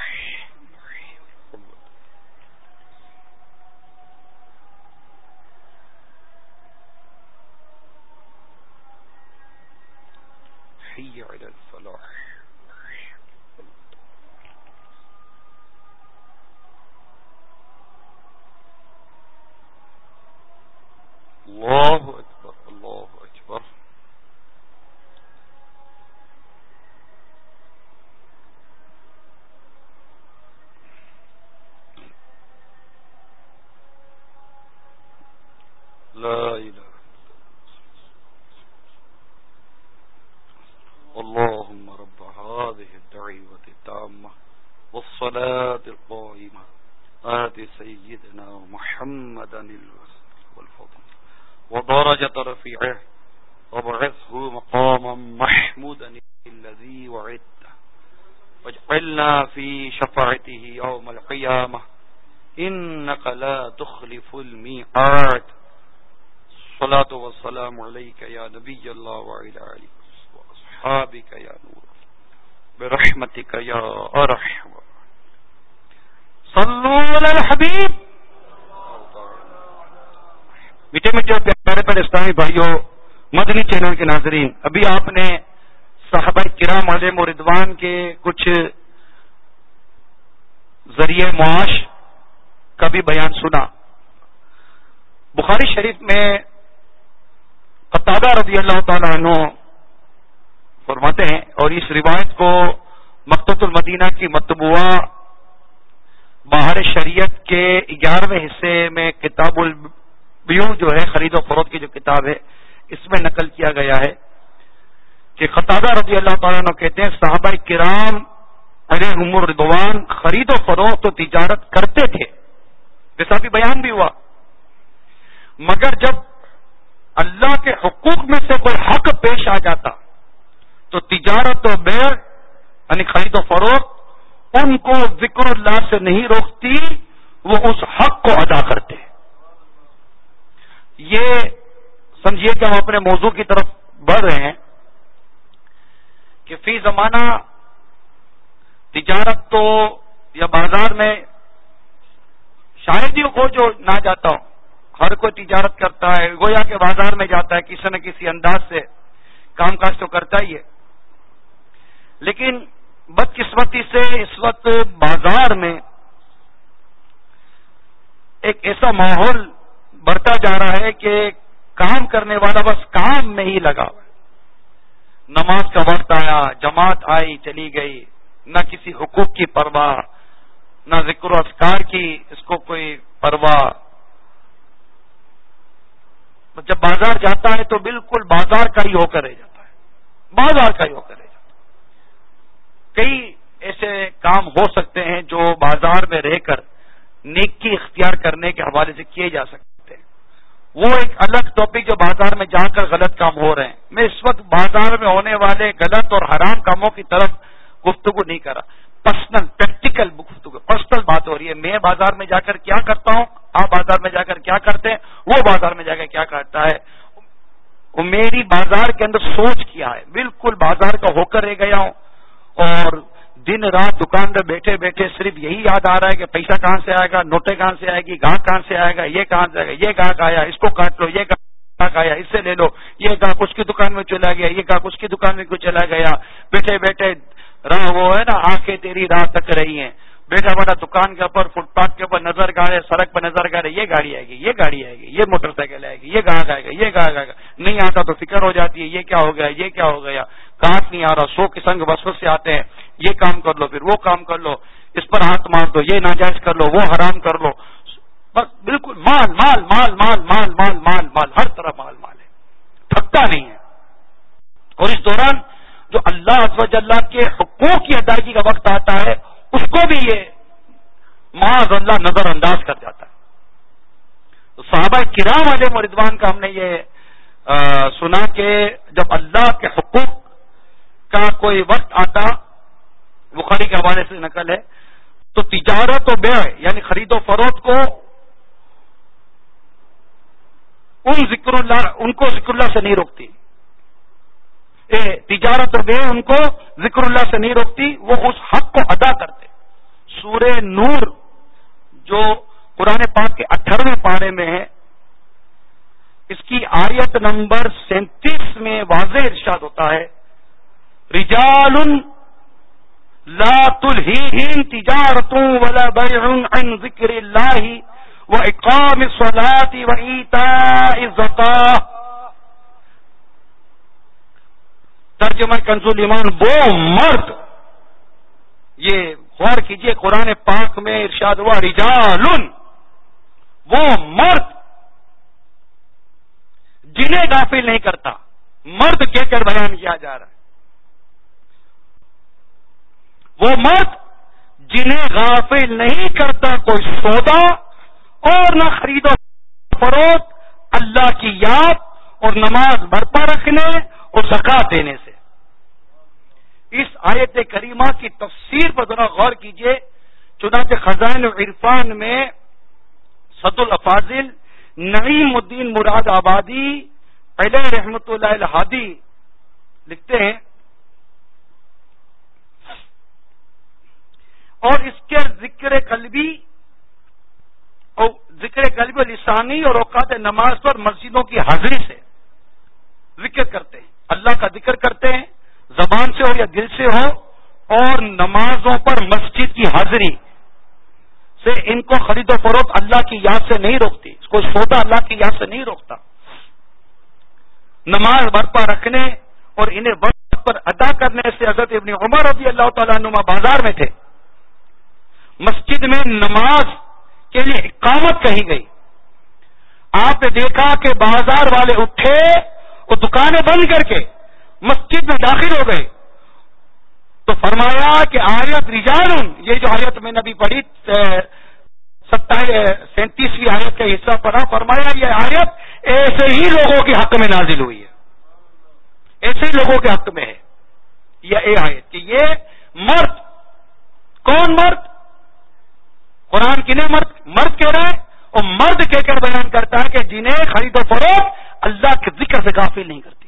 حی علی الفلاح۔ اللہ اکبر، اللہ اکبر۔ لا الہ اللهم رب هذه الدعوة التامة والصلاة القائمة آت سيدنا محمدا والفضل ودرجة رفيعه وابعثه مقاما محمودا الذي وعدته واجعل وادخلنا في شفاعته يوم القيامة إنك لا تخلف الميعاد. الصلاة والسلام عليك يا نبي الله وعلى آله وأصحابك يا نور برحمتك يا أرحم. صلوا على الحبيب. میٹھے میٹھے پیارے پیارے اسلامی بھائیوں، مدنی چینل کے ناظرین، ابھی آپ نے صحابہ کرام علیہم رضوان کے کچھ ذریعہ معاش کا بھی بیان سنا. بخاری شریف میں قتادہ رضی اللہ تعالی عنہ فرماتے ہیں، اور اس روایت کو مکتبۃ المدینہ کی مطبوعہ بہار شریعت کے گیارہویں حصے میں کتاب البیوع جو ہے، خرید و فروخت کی جو کتاب ہے، اس میں نقل کیا گیا ہے کہ قتادہ رضی اللہ تعالیٰ عنہ کہتے ہیں صحابہ کرام علیہم رضوان خرید و فروخت و تجارت کرتے تھے، جیسا بھی بیان بھی ہوا، مگر جب اللہ کے حقوق میں سے کوئی حق پیش آ جاتا تو تجارت و بیع یعنی خرید و فروخت ان کو ذکر اللہ سے نہیں روکتی، وہ اس حق کو ادا کرتے. یہ سمجھیے کہ ہم اپنے موضوع کی طرف بڑھ رہے ہیں کہ فی زمانہ تجارت تو یا بازار میں شاید ہی ہو جو نہ جاتا ہو، ہر کوئی تجارت کرتا ہے، گویا کہ بازار میں جاتا ہے، کسی نہ کسی انداز سے کام کاج تو کرتا ہی ہے. لیکن بدقسمتی سے اس وقت بازار میں ایک ایسا ماحول بڑھتا جا رہا ہے کہ کام کرنے والا بس کام میں ہی لگا. نماز کا وقت آیا، جماعت آئی چلی گئی، نہ کسی حقوق کی پرواہ، نہ ذکر و اذکار کی اس کو کوئی پرواہ. جب بازار جاتا ہے تو بالکل بازار کا ہی ہو کر رہ جاتا ہے، بازار کا ہی ہو کر رہ جاتا ہے. کئی ایسے کام ہو سکتے ہیں جو بازار میں رہ کر نیکی اختیار کرنے کے حوالے سے کیے جا سکتے ہیں، وہ ایک الگ ٹاپک جو بازار میں جا کر غلط کام ہو رہے ہیں. میں اس وقت بازار میں ہونے والے غلط اور حرام کاموں کی طرف گفتگو نہیں کر رہا، پرسنل پریکٹیکل گفتگو، پرسنل بات ہو رہی ہے. میں بازار میں جا کر کیا کرتا ہوں، آپ بازار میں جا کر کیا کرتے ہیں، وہ بازار میں جا کر کیا کرتا ہے. میری بازار کے اندر سوچ کیا ہے، بالکل بازار کا ہو کر رہ گیا ہوں، اور دن رات دکان پہ بیٹھے بیٹھے صرف یہی یاد آ رہا ہے کہ پیسہ کہاں سے آئے گا، نوٹیں کہاں سے آئے گی، گاہک کہاں سے آئے گا، یہ کہاں سے آئے گا، یہ گاہک آیا اس کو کاٹ لو، یہ گاہک آیا اس سے لے لو، یہ گاہک اس کی دکان میں چلا گیا، یہ گاہک اس کی دکان میں کیوں چلا گیا. بیٹھے بیٹھے راہ وہ ہے نا، آنکھیں تیری راہ تک رہی ہیں، بیٹھا بیٹھا دکان کے اوپر فٹ پاتھ کے اوپر نظر گا رہے، سڑک پر نظر گا رہے، یہ گاڑی آئے گی، یہ گاڑی آئے گی، یہ موٹر سائیکل آئے گی، یہ گاہک آئے گا، یہ گاہک آئے گا. نہیں آتا تو فکر ہو جاتی ہے، یہ کیا ہو گیا، یہ کیا ہو گیا. گاہک نہیں آ رہا، سو قسم کے وسوسے سے آتے ہیں، یہ کام کر لو، پھر وہ کام کر لو، اس پر ہاتھ مار دو، یہ ناجائز کر لو، وہ حرام کر لو. بس بالکل مال مال مال مال مال مال مال مال ہر طرح مال مال ہے، تھکتا نہیں ہے. اور اس دوران جو اللہ عز و جل کے حقوق کی ادائیگی کا وقت آتا ہے اس کو بھی یہ معاذ اللہ نظر انداز کر جاتا ہے. تو صحابہ کرام علیہم رضوان کا ہم نے یہ آ, سنا کہ جب اللہ کے حقوق کا کوئی وقت آتا، بخاری کے حوالے سے نقل ہے، تو تجارت و بیع یعنی خرید و فروخت کو ان ذکر اللہ ان کو ذکر اللہ سے نہیں روکتی، اے تجارت و بیع ان کو ذکر اللہ سے نہیں روکتی، وہ اس حق کو ادا کرتے. سورہ نور جو قرآن پاک کے اٹھارہویں پارے میں ہے، اس کی آیت نمبر سینتیس میں واضح ارشاد ہوتا ہے، رجال لا تلہیہم تجارت ولا بیع عن ذکر اللہ واقام الصلاۃ وایتاء الزکاۃ. ترجمہ کنز الایمان، وہ مرد، یہ غور کیجئے قرآن پاک میں ارشاد ہوا رجال، وہ مرد جنہیں غافل نہیں کرتا، مرد کہہ کر بیان کیا جا رہا ہے، وہ مرد جنہیں غافل نہیں کرتا کوئی سودا اور نہ خرید و فروخت اللہ کی یاد اور نماز برپا رکھنے اور زکات دینے سے. اس آیت کریمہ کی تفسیر پر ذرا غور کیجئے. چنانچہ خزائن عرفان میں صد الافاضل نعیم الدین مراد آبادی علیہ رحمت اللہ الہادی لکھتے ہیں اور اس کے ذکر قلبی اور ذکر قلبی و لسانی اور اوقات نماز پر مسجدوں کی حاضری سے ذکر کرتے ہیں. اللہ کا ذکر کرتے ہیں زبان سے ہو یا دل سے ہو, اور نمازوں پر مسجد کی حاضری سے ان کو خرید و فروخت اللہ کی یاد سے نہیں روکتی, اس کو سودا اللہ کی یاد سے نہیں روکتا. نماز برپا رکھنے اور انہیں وقت پر ادا کرنے سے حضرت ابن عمر رضی اللہ تعالیٰ عنہما بازار میں تھے, مسجد میں نماز کے لیے اقامت کہی گئی. آپ نے دیکھا کہ بازار والے اٹھے اور دکانیں بند کر کے مسجد میں داخل ہو گئے, تو فرمایا کہ آیت رجال, یہ جو آیت میں نے ابھی پڑھی ستائیس سینتیسویں آیت کا حصہ پڑھا, فرمایا یہ آیت ایسے ہی لوگوں کے حق میں نازل ہوئی ہے, ایسے ہی لوگوں کے حق میں ہے یہ آیت کہ یہ مرد, کون مرد, قرآن کنہیں مرد مرد کہہ رہا ہے, اور مرد کہہ کر بیان کرتا ہے کہ جنہیں خرید و فروخت اللہ کے ذکر سے غافل نہیں کرتی.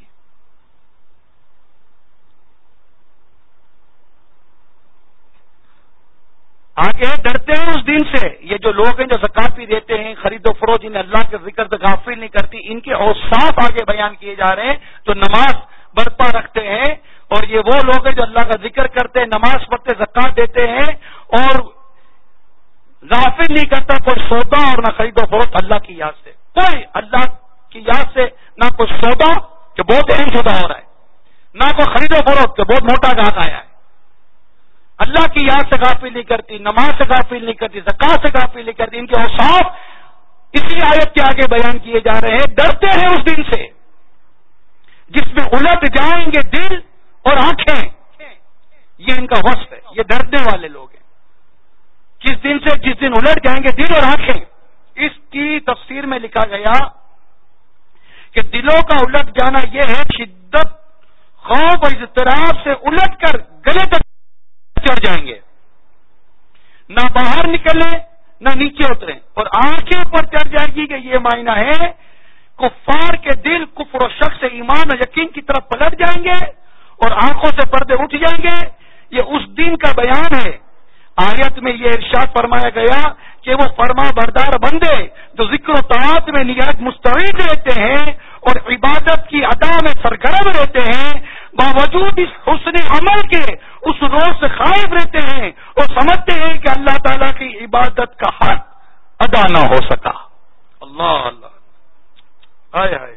آگے ڈرتے ہیں اس دن سے, یہ جو لوگ ہیں جو زکات بھی دیتے ہیں, خرید و فروخت جنہیں اللہ کے ذکر سے غافل نہیں کرتی, ان کے اوصاف آگے بیان کیے جا رہے ہیں. جو نماز برپا رکھتے ہیں, اور یہ وہ لوگ ہیں جو اللہ کا ذکر کرتے ہیں, نماز پڑھتے, زکات دیتے ہیں, اور غافل نہیں کرتا کوئی سودا اور نہ خرید و فروخت اللہ کی یاد سے. کوئی اللہ کی یاد سے نہ کوئی سودا کہ بہت اہم سودا ہو رہا ہے, نہ کوئی خرید و فروخت کہ بہت موٹا گاہک آیا ہے. اللہ کی یاد سے غافل نہیں کرتی, نماز سے غافل نہیں کرتی, زکات سے غافل نہیں کرتی. ان کے اوصاف اسی آیت کے آگے بیان کیے جا رہے ہیں. ڈرتے ہیں اس دن سے جس میں الٹ جائیں گے دل اور آنکھیں, یہ ان کا وصف ہے, یہ ڈرنے والے لوگ ہیں. کس دن سے, جس دن الٹ جائیں گے دل اور آنکھیں. اس کی تفسیر میں لکھا گیا کہ دلوں کا الٹ جانا یہ ہے شدت خوف اور اضطراب سے الٹ کر گلے تک چڑھ جائیں گے, نہ باہر نکلیں نہ نیچے اتریں, اور آنکھیں پر چڑھ جائے گی کہ یہ معنی ہے کفار کے دل کفر و شک سے ایمان اور یقین کی طرف پلٹ جائیں گے اور آنکھوں سے پردے اٹھ جائیں گے. یہ اس دن کا بیان ہے. آیت میں یہ ارشاد فرمایا گیا کہ وہ فرما بردار بندے جو ذکر و طاعت میں نہایت مستعد رہتے ہیں اور عبادت کی ادا میں سرگرم رہتے ہیں, باوجود اس حسن عمل کے اس روز سے خائف رہتے ہیں اور سمجھتے ہیں کہ اللہ تعالیٰ کی عبادت کا حق ادا نہ ہو سکا. اللہ اللہ آئے آئے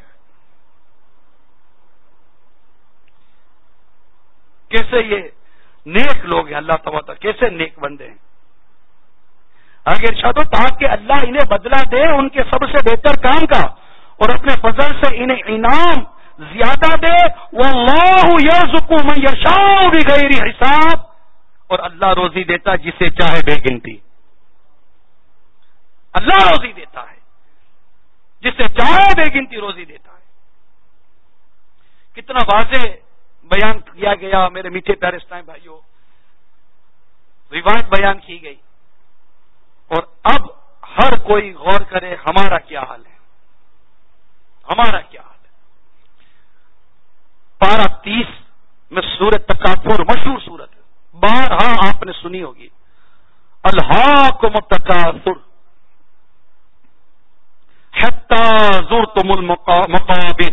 کیسے یہ نیک لوگ ہیں, اللہ تعالیٰ کیسے نیک بندے ہیں. آگے ارشاد ہو تاکہ اللہ انہیں بدلہ دے ان کے سب سے بہتر کام کا اور اپنے فضل سے انہیں انعام زیادہ دے. واللہ یرزق من یشاء بغیر حساب, اور اللہ روزی دیتا جسے چاہے بے گنتی. اللہ روزی دیتا ہے جسے چاہے بے گنتی روزی دیتا ہے. کتنا واضح بیان کیا گیا میرے میٹھے پیارے اسلام بھائیوں, روایت بیان کی گئی, اور اب ہر کوئی غور کرے ہمارا کیا حال ہے, ہمارا کیا حال ہے. پارہ تیس میں سورۃ تکاثر مشہور سورت ہے, بارہا آپ نے سنی ہوگی. الہاکم التکاثر حتی زرتم المقابر.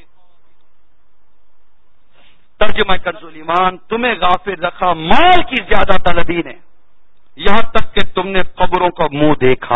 ترجمہ کنز الایمان, تمہیں غافل رکھا مال کی زیادہ طلبی نے یہاں تک کہ تم نے قبروں کا منہ دیکھا.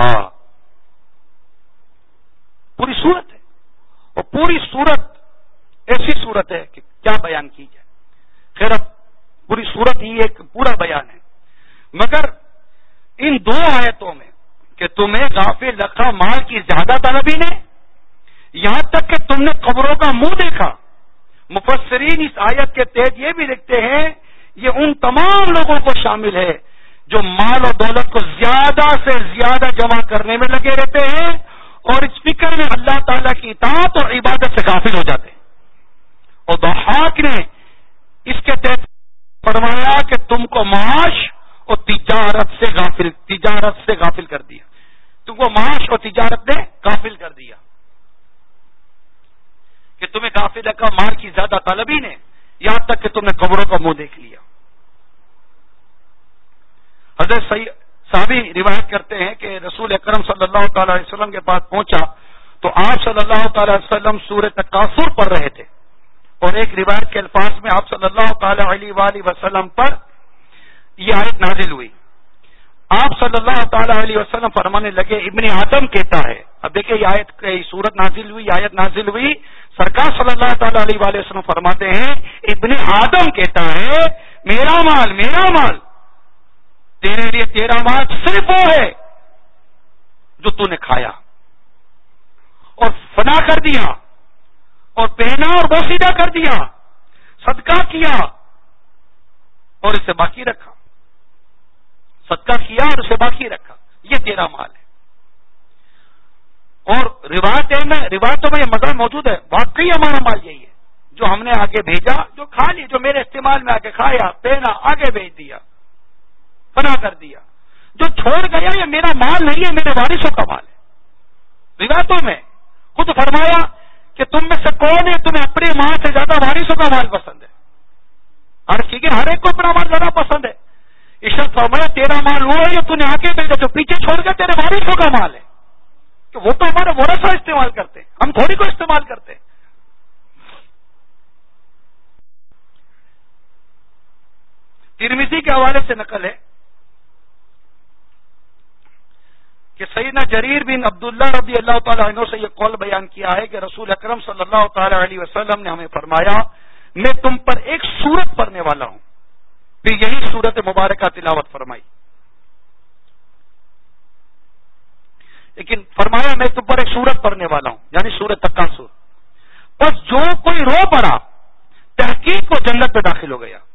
پوری صورت ہے, اور پوری صورت ایسی صورت ہے کہ کیا بیان کی جائے. خیر اب پوری صورت ہی ایک پورا بیان ہے, مگر ان دو آیتوں میں کہ تمہیں غافل رکھا مال کی زیادہ طلبی نے یہاں تک کہ تم نے قبروں کا منہ دیکھا. مفسرین اس آیت کے تحت یہ بھی لکھتے ہیں یہ ان تمام لوگوں کو شامل ہے جو مال و دولت کو زیادہ سے زیادہ جمع کرنے میں لگے رہتے ہیں اور اس فکر میں اللہ تعالیٰ کی اطاعت اور عبادت سے غافل ہو جاتے ہیں. اور ضحاک نے اس کے تحت کو معاش اور تجارت سے غافل تجارت سے غافل کر دیا. تم کو معاش اور تجارت نے غافل کر دیا کہ تمہیں غافل رکھا مال کی زیادہ طلبی نے، یہاں تک کہ تم نے قبروں کا منہ دیکھ لیا. حضرت صحابی روایت کرتے ہیں کہ رسول اکرم صلی اللہ تعالی علیہ وسلم کے پاس پہنچا تو آپ صلی اللہ تعالی علیہ وسلم سورۃ تکاثر پڑھ رہے تھے، اور ایک روایت کے الفاظ میں آپ صلی اللہ تعالی علیہ وآلہ وسلم پر یہ آیت نازل ہوئی. آپ صلی اللہ تعالی علیہ وسلم فرمانے لگے ابن آدم کہتا ہے. اب دیکھیں یہ آیت سورت نازل ہوئی، آیت نازل ہوئی، سرکار صلی اللہ تعالی علیہ وآلہ وسلم فرماتے ہیں ابن آدم کہتا ہے میرا مال میرا مال، تیرے لیے تیرا مال صرف وہ ہے جو تو نے کھایا اور فنا کر دیا اور پہنا اور بوسیدہ کر دیا، صدقہ کیا اور اسے باقی رکھا، صدقہ کیا اور اسے باقی رکھا، یہ تیرا مال ہے. اور روایت میں روایتوں میں یہ مزہ موجود ہے، واقعی ہمارا مال یہی ہے جو ہم نے آگے بھیجا، جو کھا لی، جو میرے استعمال میں آگے کھایا پہنا آگے بھیج دیا، فنا کر دیا. جو چھوڑ گیا یہ میرا مال نہیں ہے، میرے وارثوں کا مال ہے. روایتوں میں خود فرمایا کہ تم میں سے کون ہے تمہیں اپنے مال سے زیادہ وارثوں کا مال پسند ہے؟ ہر ٹھیک ہے، ہر ایک کو اپنا مال زیادہ پسند ہے. ارشاد فرمایا تیرا مال وہ ہے جو تم نے آگے بھیجا، جو پیچھے چھوڑ گیا تیرے وارثوں کا مال ہے، کہ وہ تو ہمارے ورثہ استعمال کرتے ہیں، ہم تھوڑی کو استعمال کرتے ہیں. ترمذی کے حوالے سے نقل ہے کہ سیدنا جریر بن عبداللہ رضی اللہ تعالی عنہ سے یہ قول بیان کیا ہے کہ رسول اکرم صلی اللہ تعالی علیہ وسلم نے ہمیں فرمایا میں تم پر ایک سورت پڑھنے والا ہوں. پھر یہی سورت مبارکہ تلاوت فرمائی، لیکن فرمایا میں تم پر ایک سورت پڑھنے والا ہوں، یعنی سورت تکاثر. بس جو کوئی رو پڑا تحقیق وہ جنت میں داخل ہو گیا.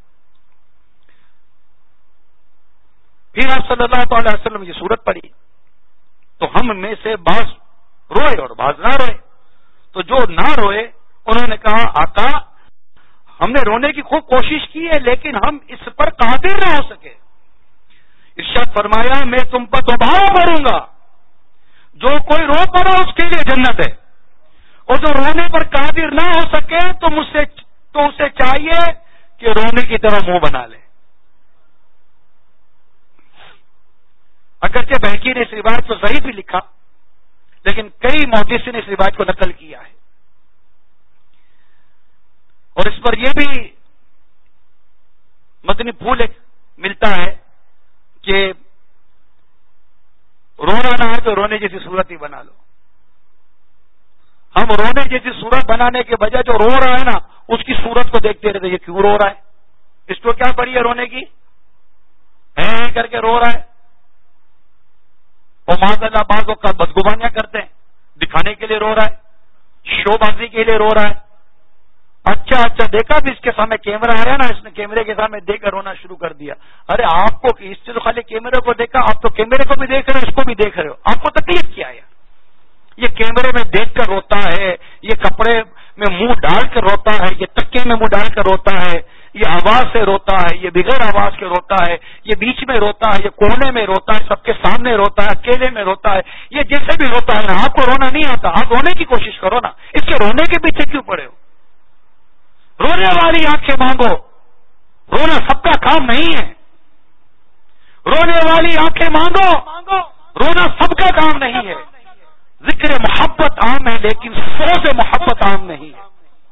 پھر آپ صلی اللہ تعالی علیہ وسلم یہ سورت پڑھی تو ہم میں سے بعض روئے اور بعض نہ روئے. تو جو نہ روئے انہوں نے کہا آقا ہم نے رونے کی خوب کوشش کی ہے لیکن ہم اس پر قادر نہ ہو سکے. ارشاد فرمایا میں تم پر دوبارہ پڑھوں گا، جو کوئی رو پڑا اس کے لیے جنت ہے، اور جو رونے پر قادر نہ ہو سکے تو مجھ سے تو اسے چاہیے کہ رونے کی طرح منہ بنا لے. اگرچہ بہکی نے اس روایت کو صحیح بھی لکھا لیکن کئی محدثین نے اس روایت کو نقل کیا ہے. اور اس پر یہ بھی مدنی پھول ایک ملتا ہے کہ رونا نہ ہے تو رونے جیسی صورت ہی بنا لو. ہم رونے جیسی صورت بنانے کے بجائے جو رو رہا ہے نا اس کی صورت کو دیکھتے رہتے یہ کیوں رو رہا ہے، اس کو کیا پڑی ہے رونے کی، ہے کر کے رو رہا ہے. اور معاذ اللہ بعض لوگ کا بدگمانیاں کرتے ہیں، دکھانے کے لیے رو رہا ہے، شو بازی کے لیے رو رہا ہے. اچھا اچھا دیکھا بھی اس کے سامنے کیمرہ آ رہا ہے نا، اس نے کیمرے کے سامنے دیکھ کر رونا شروع کر دیا. ارے آپ کو اس سے تو خالی کیمرے کو دیکھا، آپ تو کیمرے کو بھی دیکھ رہے ہو اس کو بھی دیکھ رہے ہو، آپ کو تکلیف کیا ہے؟ یہ کیمرے میں دیکھ کر روتا ہے، یہ کپڑے میں منہ ڈال کر روتا ہے، یہ تکے میں منہ ڈال کر روتا ہے، یہ آواز سے روتا ہے، یہ بغیر آواز کے روتا ہے، یہ بیچ میں روتا ہے، یہ کونے میں روتا ہے، سب کے سامنے روتا ہے، اکیلے میں روتا ہے. یہ جیسے بھی روتا ہے نا آپ کو رونا نہیں آتا، آپ رونے کی کوشش کرو نا، اس کے رونے کے پیچھے کیوں پڑے ہو؟ رونے والی آنکھیں مانگو، رونا سب کا کام نہیں ہے. رونے والی آنکھیں مانگو، رونا سب کا کام نہیں ہے. ذکر محبت عام ہے لیکن سوز محبت عام نہیں ہے.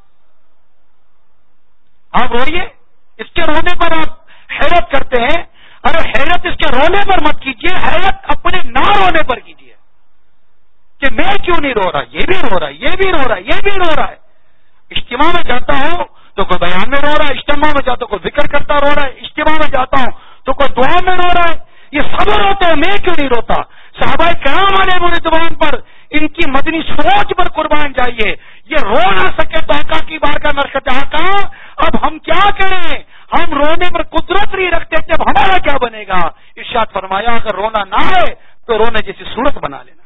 آپ روئیے، اس کے رونے پر آپ حیرت کرتے ہیں. ارے حیرت اس کے رونے پر مت کیجیے، حیرت اپنے نہ رونے پر کیجیے کہ میں کیوں نہیں رو رہا، یہ بھی رو رہا ہے، یہ بھی رو رہا ہے، یہ بھی رو رہا ہے. اجتماع میں جاتا ہوں تو کوئی بیان میں رو رہا ہے، اجتماع میں جاتا ہوں کوئی ذکر کرتا رو رہا ہے، اجتماع میں جاتا ہوں تو کوئی دعا میں رو رہا ہے. یہ سب روتے ہیں، میں کیوں نہیں روتا؟ صحابہ کرام علیہ رضوان پر ان کی مدنی سوچ پر قربان جائیے. یہ رو نہ سکے تو آقا کی بارگاہ میں عرض آقا اب ہم کیا کریں، ہم رونے پر قدرت نہیں رکھتے، جب ہمارا کیا بنے گا؟ ارشاد فرمایا اگر رونا نہ ہے تو رونے جیسی صورت بنا لینا.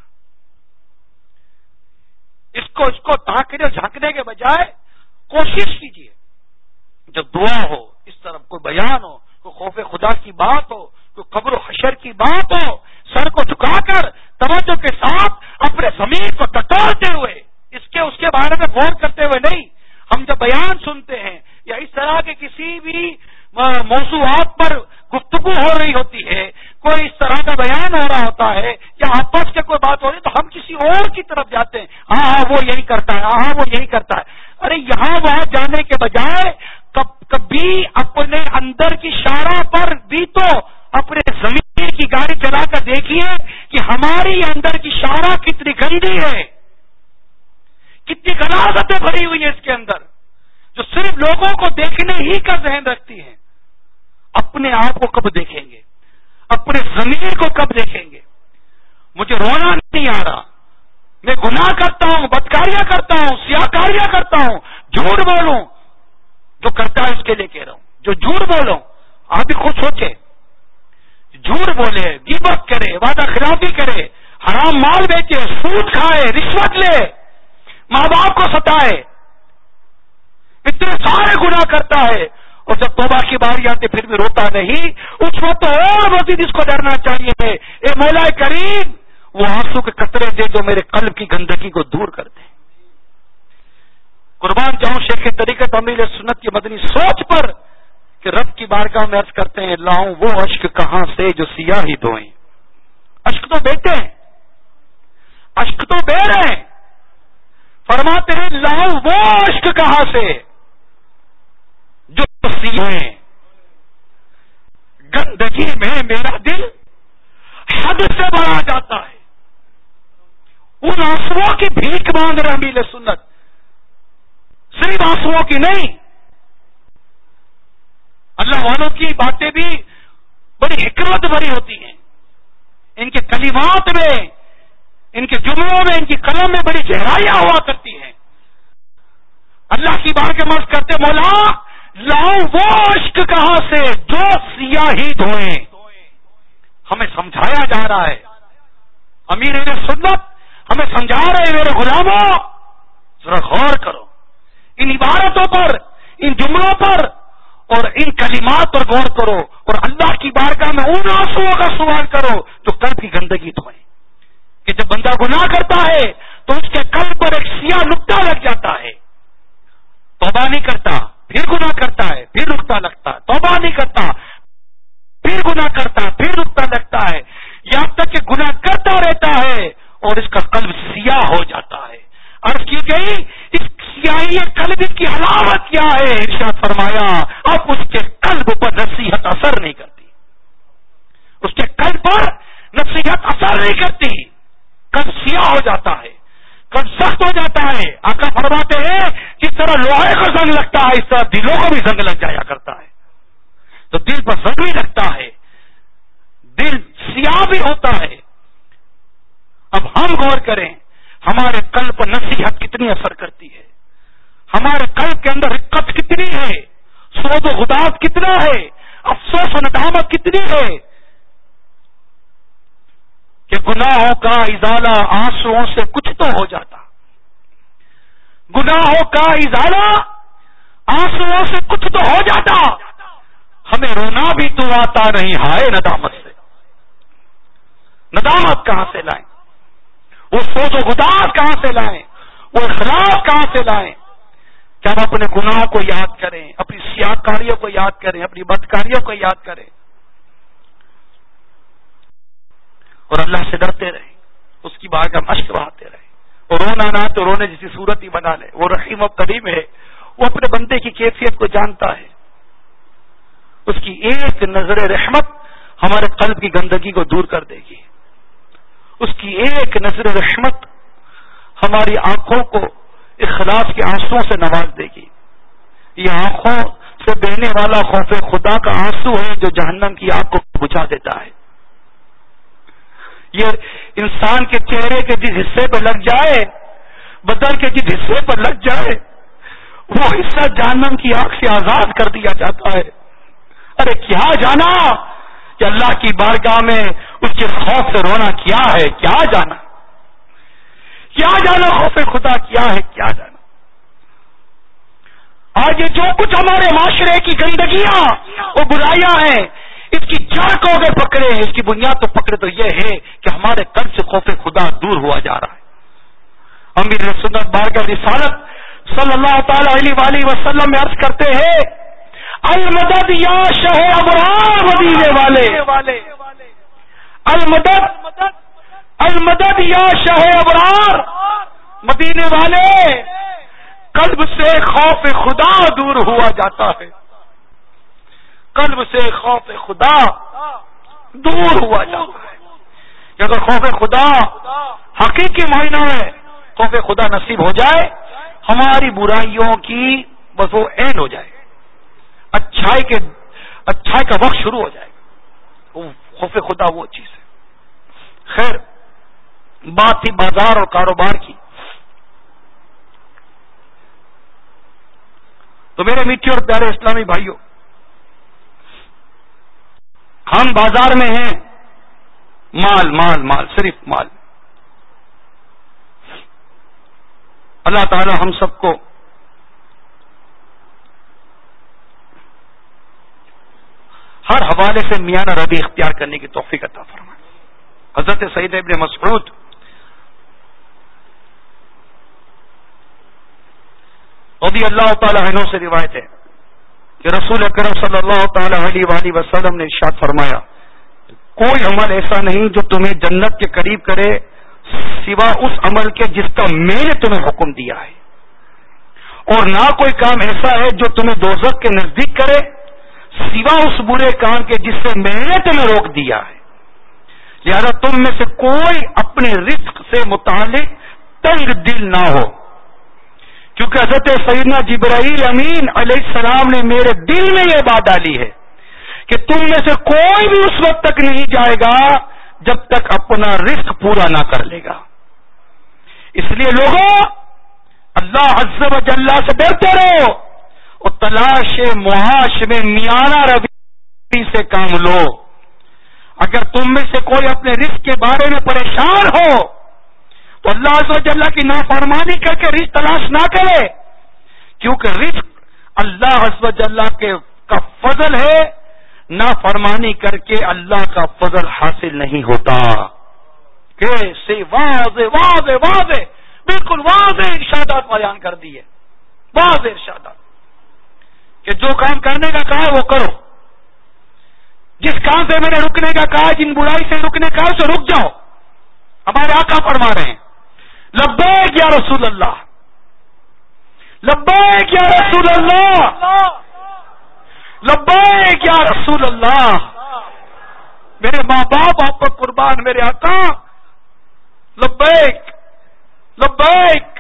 اس کو اس کو تاکنے جھانکنے کے بجائے کوشش کیجیے جب دعا ہو، اس طرف کوئی بیان ہو، کوئی خوف خدا کی بات ہو، کوئی قبر و حشر کی بات ہو، سر کو جھکا کر توجہ کے ساتھ اپنے ضمیر کو ٹٹولتے ہوئے اس کے اس کے بارے میں غور کرتے ہوئے نہیں. ہم جب بیان سنتے ہیں یا اس طرح کے کسی بھی موضوعات پر گفتگو ہو رہی ہوتی ہے، کوئی اس طرح کا بیان ہو رہا ہوتا ہے یا آپس کے کوئی بات ہو رہی ہے، تو ہم کسی اور کی طرف جاتے ہیں. ہاں ہاں وہ یہی کرتا ہے، ہاں ہاں وہ یہی کرتا ہے. ارے یہاں وہاں جانے کے بجائے کبھی اپنے اندر کی شارع پر بھی تو اپنے زمین کی گاڑی چلا کر دیکھیے کہ ہماری اندر کی شارع کتنی گندی ہے، کتنی غلاظتیں بھری ہوئی ہیں اس کے اندر، جو صرف لوگوں کو دیکھنے ہی کا ذہن رکھتی ہیں. اپنے آپ کو کب دیکھیں گے؟ اپنے ضمیر کو کب دیکھیں گے؟ مجھے رونا نہیں آ رہا، میں گناہ کرتا ہوں، بدکاریاں کرتا ہوں، سیاکاریاں کرتا ہوں، جھوٹ بولوں، جو کرتا ہے اس کے لیے کہہ رہا ہوں. جو جھوٹ بولوں، آپ بھی خود سوچے، جھوٹ بولے، غیبت کرے، وعدہ خلافی کرے، حرام مال بیچے، سود کھائے، رشوت لے، ماں باپ کو ستائے، اتنے سارے گناہ کرتا ہے، اور جب توبہ کی باری آتی پھر بھی روتا نہیں. اس وقت تو اور مزید اس کو ڈرنا چاہیے، اے مولا کریم وہ آنسو کے قطرے دے جو میرے قلب کی گندگی کو دور کر دے. قربان جاؤں شیخ طریقت امیل سنت کی مدنی سوچ پر کہ رب کی بارگاہ میں عرض کرتے ہیں لاؤں وہ اشک کہاں سے جو سیاہی دھوئیں. اشک تو بیٹے ہیں، اشک تو بہ رہے ہیں، فرماتے ہیں لاؤں وہ اشک کہاں سے جو سیاہیں. گندگی میں میرا دل حد سے بھرا جاتا ہے. ان آنسوؤں کی بھیک مانگ رہے امیل سنت، صرف آنسوؤں کی نہیں. اللہ والوں کی باتیں بھی بڑی حکمت بھری ہوتی ہیں، ان کے کلمات میں، ان کے جملوں میں، ان کی قلم میں بڑی گہرائیاں ہوا کرتی ہیں. اللہ کی بات کے مرض کرتے مولا لاؤ وہ عشق کہاں سے جو سیاہی دھوئیں. ہمیں سمجھایا جا رہا ہے، امیر سنت ہمیں سمجھا رہے ہیں، میرے غلاموں ذرا غور کرو ان عبارتوں پر، ان جملوں پر اور ان کلمات پر غور کرو، اور اللہ کی بارگاہ میں ان آنسوؤں کا سوال کرو جو قلب کی گندگی دھوئیں. کہ جب بندہ گناہ کرتا ہے تو اس کے قلب پر ایک سیاہ نقطہ لگ جاتا ہے، توبہ نہیں کرتا، پھر گناہ کرتا ہے، پھر نقطہ لگتا ہے، توبہ نہیں کرتا، پھر گناہ کرتا ہے، پھر نقطہ لگتا ہے، یہاں تک کہ گناہ کرتا رہتا ہے اور اس کا قلب سیاہ ہو جاتا ہے. عرض کی گئی اس سیاہی قلب کی علامت کیا ہے؟ ارشاد فرمایا اب اس کے قلب پر نصیحت اثر نہیں کرتی، اس کے قلب پر نصیحت اثر نہیں کرتی، قلب سیاہ ہو جاتا ہے، قلب سخت ہو جاتا ہے. آقا فرماتے ہیں جس طرح لوہے کو زنگ لگتا ہے اس طرح دلوں کو بھی زنگ لگ جایا کرتا ہے. تو دل پر زنگ بھی لگتا ہے، دل سیاہ بھی ہوتا ہے. اب ہم غور کریں ہمارے قلب پر نصیحت کتنی اثر کرتی ہے، ہمارے قلب کے اندر رقت کتنی ہے، سود و غداز کتنا ہے، افسوس و ندامت کتنی ہے کہ گناہوں کا ازالہ آنسوؤں سے کچھ تو ہو جاتا، گناہوں کا ازالہ آنسوؤں سے کچھ تو ہو جاتا. ہمیں رونا بھی تو آتا نہیں، ہائے ندامت سے. ندامت کہاں سے لائیں؟ وہ سوچ و گداز کہاں سے لائیں؟ وہ اخلاص کہاں سے لائیں کہ ہم اپنے گناہوں کو یاد کریں، اپنی سیاکاریوں کو یاد کریں، اپنی بدکاریوں کو یاد کریں اور اللہ سے ڈرتے رہیں، اس کی بارگاہ میں اشک بہاتے رہیں. اور رونا نہ تو رونے جیسی صورت ہی بنا لے. وہ رحیم و کریم ہے، وہ اپنے بندے کی کیفیت کو جانتا ہے. اس کی ایک نظر رحمت ہمارے قلب کی گندگی کو دور کر دے گی. اس کی ایک نظر رحمت ہماری آنکھوں کو اخلاص کے آنسوؤں سے نواز دے گی. یہ آنکھوں سے بہنے والا خوف خدا کا آنسو ہے جو جہنم کی آگ کو بجھا دیتا ہے. یہ انسان کے چہرے کے جس حصے پر لگ جائے، بدن کے جس حصے پر لگ جائے، وہ حصہ جہنم کی آگ سے آزاد کر دیا جاتا ہے. ارے کیا جانا کہ اللہ کی بارگاہ میں اس کے خوف سے رونا کیا ہے، کیا جانا کیا جانا خوف خدا کیا ہے، کیا جانا. آج یہ جو کچھ ہمارے معاشرے کی گندگیاں وہ برائیاں ہیں اس کی جڑ کو اگر پکڑے، اس کی بنیاد تو پکڑے تو یہ ہے کہ ہمارے قلب سے خوف خدا دور ہوا جا رہا ہے۔ امیر سنت بارگاہ رسالت صلی اللہ تعالی علیہ وآلہ وسلم میں عرض کرتے ہیں المدد یا شہ ابرار مدینے والے، المدد المدد یا شہ ابرار مدینے والے، قلب سے خوف خدا دور ہوا جاتا ہے، قلب سے خوف خدا دور ہوا جاتا ہے۔ کہ اگر خوف خدا حقیقی معنی میں خوف خدا نصیب ہو جائے، ہماری برائیوں کی بس وہ اینڈ ہو جائے، اچھائی کے اچھائی کا وقت شروع ہو جائے گا۔ خوف خدا وہ چیز ہے۔ خیر، بات تھی بازار اور کاروبار کی، تو میرے میٹھے اور پیارے اسلامی بھائیوں، ہم بازار میں ہیں، مال مال مال صرف مال۔ اللہ تعالی ہم سب کو ہر حوالے سے میانہ روی اختیار کرنے کی توفیق عطا فرمائے۔ حضرت سعید ابن مسعود رضی اللہ تعالی عنہ سے روایت ہے کہ رسول اکرم صلی اللہ تعالی علیہ وآلہ وسلم نے ارشاد فرمایا، کوئی عمل ایسا نہیں جو تمہیں جنت کے قریب کرے سوا اس عمل کے جس کا میں نے تمہیں حکم دیا ہے، اور نہ کوئی کام ایسا ہے جو تمہیں دوزخ کے نزدیک کرے سوا اس برے کام کے جس سے میں نے تمہیں روک دیا ہے۔ لہذا تم میں سے کوئی اپنے رزق سے متعلق تنگ دل نہ ہو، کیونکہ حضرت سیدنا جبرائیل امین علیہ السلام نے میرے دل میں یہ بات ڈالی ہے کہ تم میں سے کوئی بھی اس وقت تک نہیں جائے گا جب تک اپنا رزق پورا نہ کر لے گا۔ اس لیے لوگوں، اللہ عز و جل سے ڈرتے رہو اور تلاش معاش میں میانہ روی سے کام لو۔ اگر تم میں سے کوئی اپنے رزق کے بارے میں پریشان ہو تو اللہ عز و جل کی نافرمانی کر کے رزق تلاش نہ کرے، کیونکہ رزق اللہ عز و جل کے کا فضل ہے، نافرمانی کر کے اللہ کا فضل حاصل نہیں ہوتا۔ کیسے واضح واضح واضح بالکل واضح ارشادات بیان کر دیے، واضح ارشادات کہ جو کام کرنے کا کہا ہے وہ کرو، جس کام سے میں نے رکنے کا کہا ہے، جن برائی سے رکنے کا سے رک جاؤ۔ ہمارے آقا فرما رہے ہیں لبیک یا رسول اللہ، لبیک یا رسول اللہ، لبیک یا رسول اللہ، میرے ماں باپ آپ پر قربان، میرے آقا لبیک لبیک۔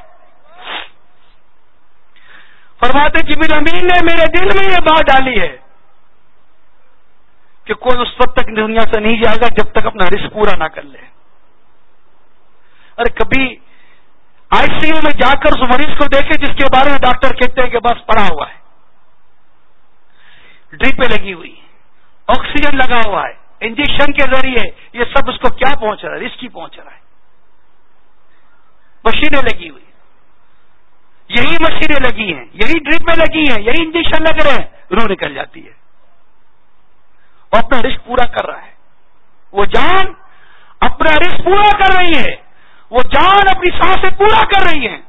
فرماتے جبریل امین نے میرے دل میں یہ بات ڈالی ہے کہ کوئی اس وقت تک دنیا سے نہیں جائے گا جب تک اپنا رزق پورا نہ کر لے۔ ارے کبھی آئی سی یو میں جا کر اس مریض کو دیکھے جس کے بارے میں ڈاکٹر کہتے ہیں کہ بس پڑا ہوا ہے، ڈرپیں لگی ہوئی، آکسیجن لگا ہوا ہے، انجیکشن کے ذریعے یہ سب اس کو کیا پہنچ رہا ہے، رزق ہی پہنچ رہا ہے، مشینیں لگی ہوئی، یہی مشینیں لگی ہیں، یہی ڈرپیں لگی ہیں، یہی انجیکشن لگ رہے ہیں، روح نکل جاتی ہے، وہ اپنا رزق پورا کر رہا ہے، وہ جان اپنا رزق پورا کر رہی ہے، وہ جان اپنی سانسیں پورا کر رہی ہے۔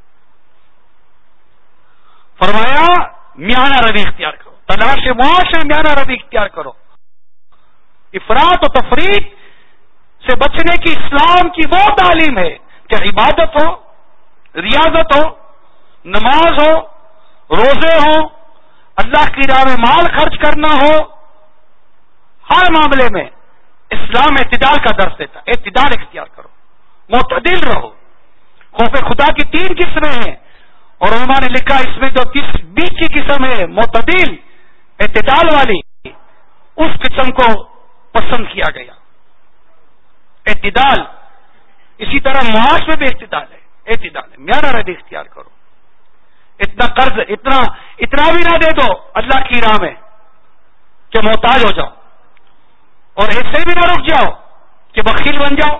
فرمایا میانہ روی اختیار کرو، تلاش معاش میں میانہ روی اختیار کرو۔ افراط و تفریط سے بچنے کی اسلام کی وہ تعلیم ہے کہ عبادت ہو، ریاضت ہو، نماز ہو، روزے ہو، اللہ کی راہ میں مال خرچ کرنا ہو، ہر معاملے میں اسلام اعتدال کا درس دیتا ہے۔ اعتدال اختیار کرو، معتدل رہو۔ خوف خدا کی تین قسمیں ہیں اور علماء نے لکھا اس میں جو بیچ کی قسم ہے معتدل اعتدال والی، اس قسم کو پسند کیا گیا، اعتدال۔ اسی طرح معاش میں بھی اعتدال ہے، اعتدال ہے، میانہ روی اختیار کرو۔ اتنا قرض اتنا اتنا بھی نہ دے دو اللہ کی راہ میں کہ محتاج ہو جاؤ، اور ایسے بھی نہ رک جاؤ کہ بخیل بن جاؤ،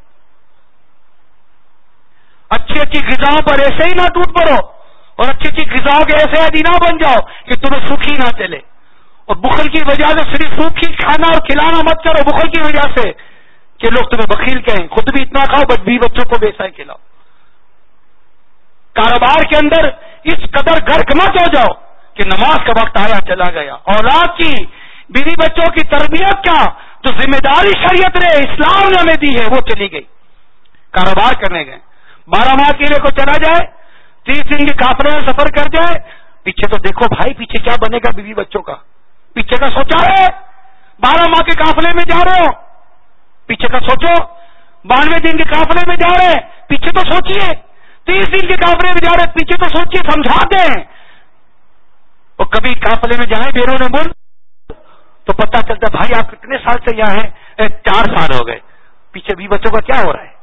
اچھی اچھی غذاؤں پر ایسے ہی نہ ٹوٹ پڑو، اور اچھی اچھی غذاؤں کے ایسے عادی نہ بن جاؤ کہ تمہیں سکھ ہی نہ چلے، اور بخل کی وجہ سے صرف سوکھی کھانا اور کھلانا مت کرو بخل کی وجہ سے کہ لوگ تمہیں بخیل کہیں، خود بھی اتنا کھاؤ بس بھی بچوں کو ویسا ہی کھلاؤ. کاروبار کے اندر اس قدر غرق مت ہو جاؤ کہ نماز کا وقت آیا چلا گیا. اولاد کی بیوی بچوں کی تربیت کا جو ذمہ داری شریعت نے اسلام نے ہمیں دی ہے وہ چلی گئی. کاروبار کرنے گئے، بارہ ماہ کے لیے کو چلا جائے، تیس دن کے قافلے میں سفر کر جائے، پیچھے تو دیکھو بھائی پیچھے کیا بنے گا بیوی بچوں کا، پیچھے کا سوچا ہے. بارہ ماہ کے قافلے میں جا رہے ہو، پیچھے کا سوچو. بانوے دن کے قافلے میں جا رہے ہیں، پیچھے تو سوچیے. تیس دن کے قافلے میں جا رہے ہیں، پیچھے تو سوچیے، سمجھا دیں. اور کبھی قافلے میں جائیں بیرون ملک تو پتہ چلتا بھائی آپ کتنے سال سے یہاں ہیں؟ چار سال ہو گئے. پیچھے بیوی بچوں کا کیا ہو رہا ہے؟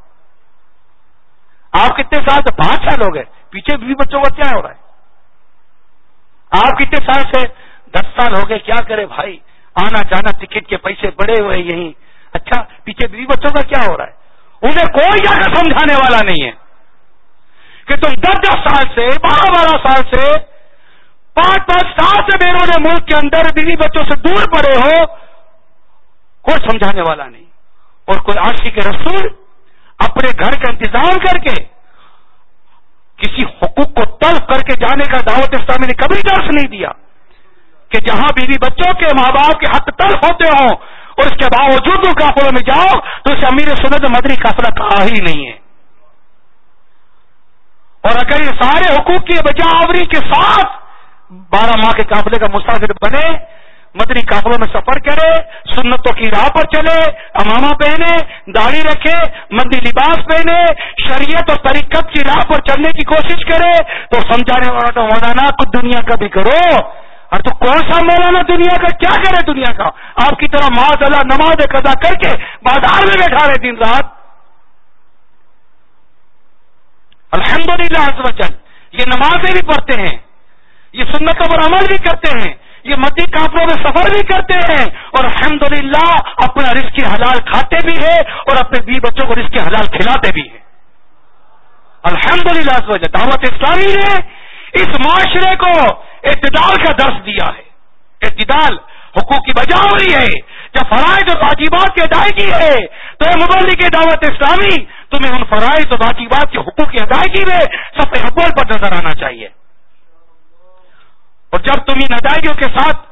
آپ کتنے سال سے؟ پانچ سال ہو گئے. پیچھے بیوی بچوں کا کیا ہو رہا ہے؟ آپ کتنے سال سے؟ دس سال ہو گئے. کیا کرے بھائی، آنا جانا ٹکٹ کے پیسے بڑے ہوئے یہیں. اچھا پیچھے بیوی بچوں کا کیا ہو رہا ہے؟ انہیں کوئی جا کر سمجھانے والا نہیں ہے کہ تم دس دس سال سے، بارہ بارہ سال سے، پانچ پانچ سال سے بیرون ملک کے اندر بیوی بچوں سے دور پڑے ہو. کوئی سمجھانے والا نہیں. اور کوئی عاشق کے رسول اپنے گھر کا انتظام کر کے کسی حقوق کو تلف کر کے جانے کا دعوت اسلامی نے کبھی درس نہیں دیا کہ جہاں بیوی بچوں کے ماں باپ کے حق تلف ہوتے ہوں اور اس کے باوجود ان قافلوں میں جاؤ تو اسے امیر سنت مدنی قافلہ کہا ہی نہیں ہے. اور اگر یہ سارے حقوق کی بجا آوری کے ساتھ بارہ ماہ کے قافلے کا مسافر بنے، مدنی قافلوں میں سفر کرے، سنتوں کی راہ پر چلے، امامہ پہنے، داڑھی رکھے، مدنی لباس پہنے، شریعت اور طریقت کی راہ پر چلنے کی کوشش کرے تو سمجھانے والا تو مولانا کچھ دنیا کا بھی کرو. اور تو کون سا مولانا دنیا کا کیا کرے؟ دنیا کا آپ کی طرح معاذ اللہ نماز قضا کر کے بازار میں بیٹھا رہے دن رات. الحمدللہ عز وجل یہ نمازیں بھی پڑھتے ہیں، یہ سنتوں پر عمل بھی کرتے ہیں، یہ مدنی قافلوں میں سفر بھی کرتے ہیں، اور الحمدللہ اپنا رزق حلال کھاتے بھی ہیں اور اپنے بیوی بچوں کو رزق حلال کھلاتے بھی ہیں. الحمدللہ عز وجل دعوت اسلامی نے اس معاشرے کو اعتدال کا درس دیا ہے. اعتدال حقوق کی بجاوری ہے. جب فرائض اور واجبات کی ادائیگی ہے تو اے مبلغ دعوت اسلامی تمہیں ان فرائض اور واجبات کے حقوق کی ادائیگی میں صف اول پر نظر آنا چاہیے. اور جب تم ان ادائیگیوں کے ساتھ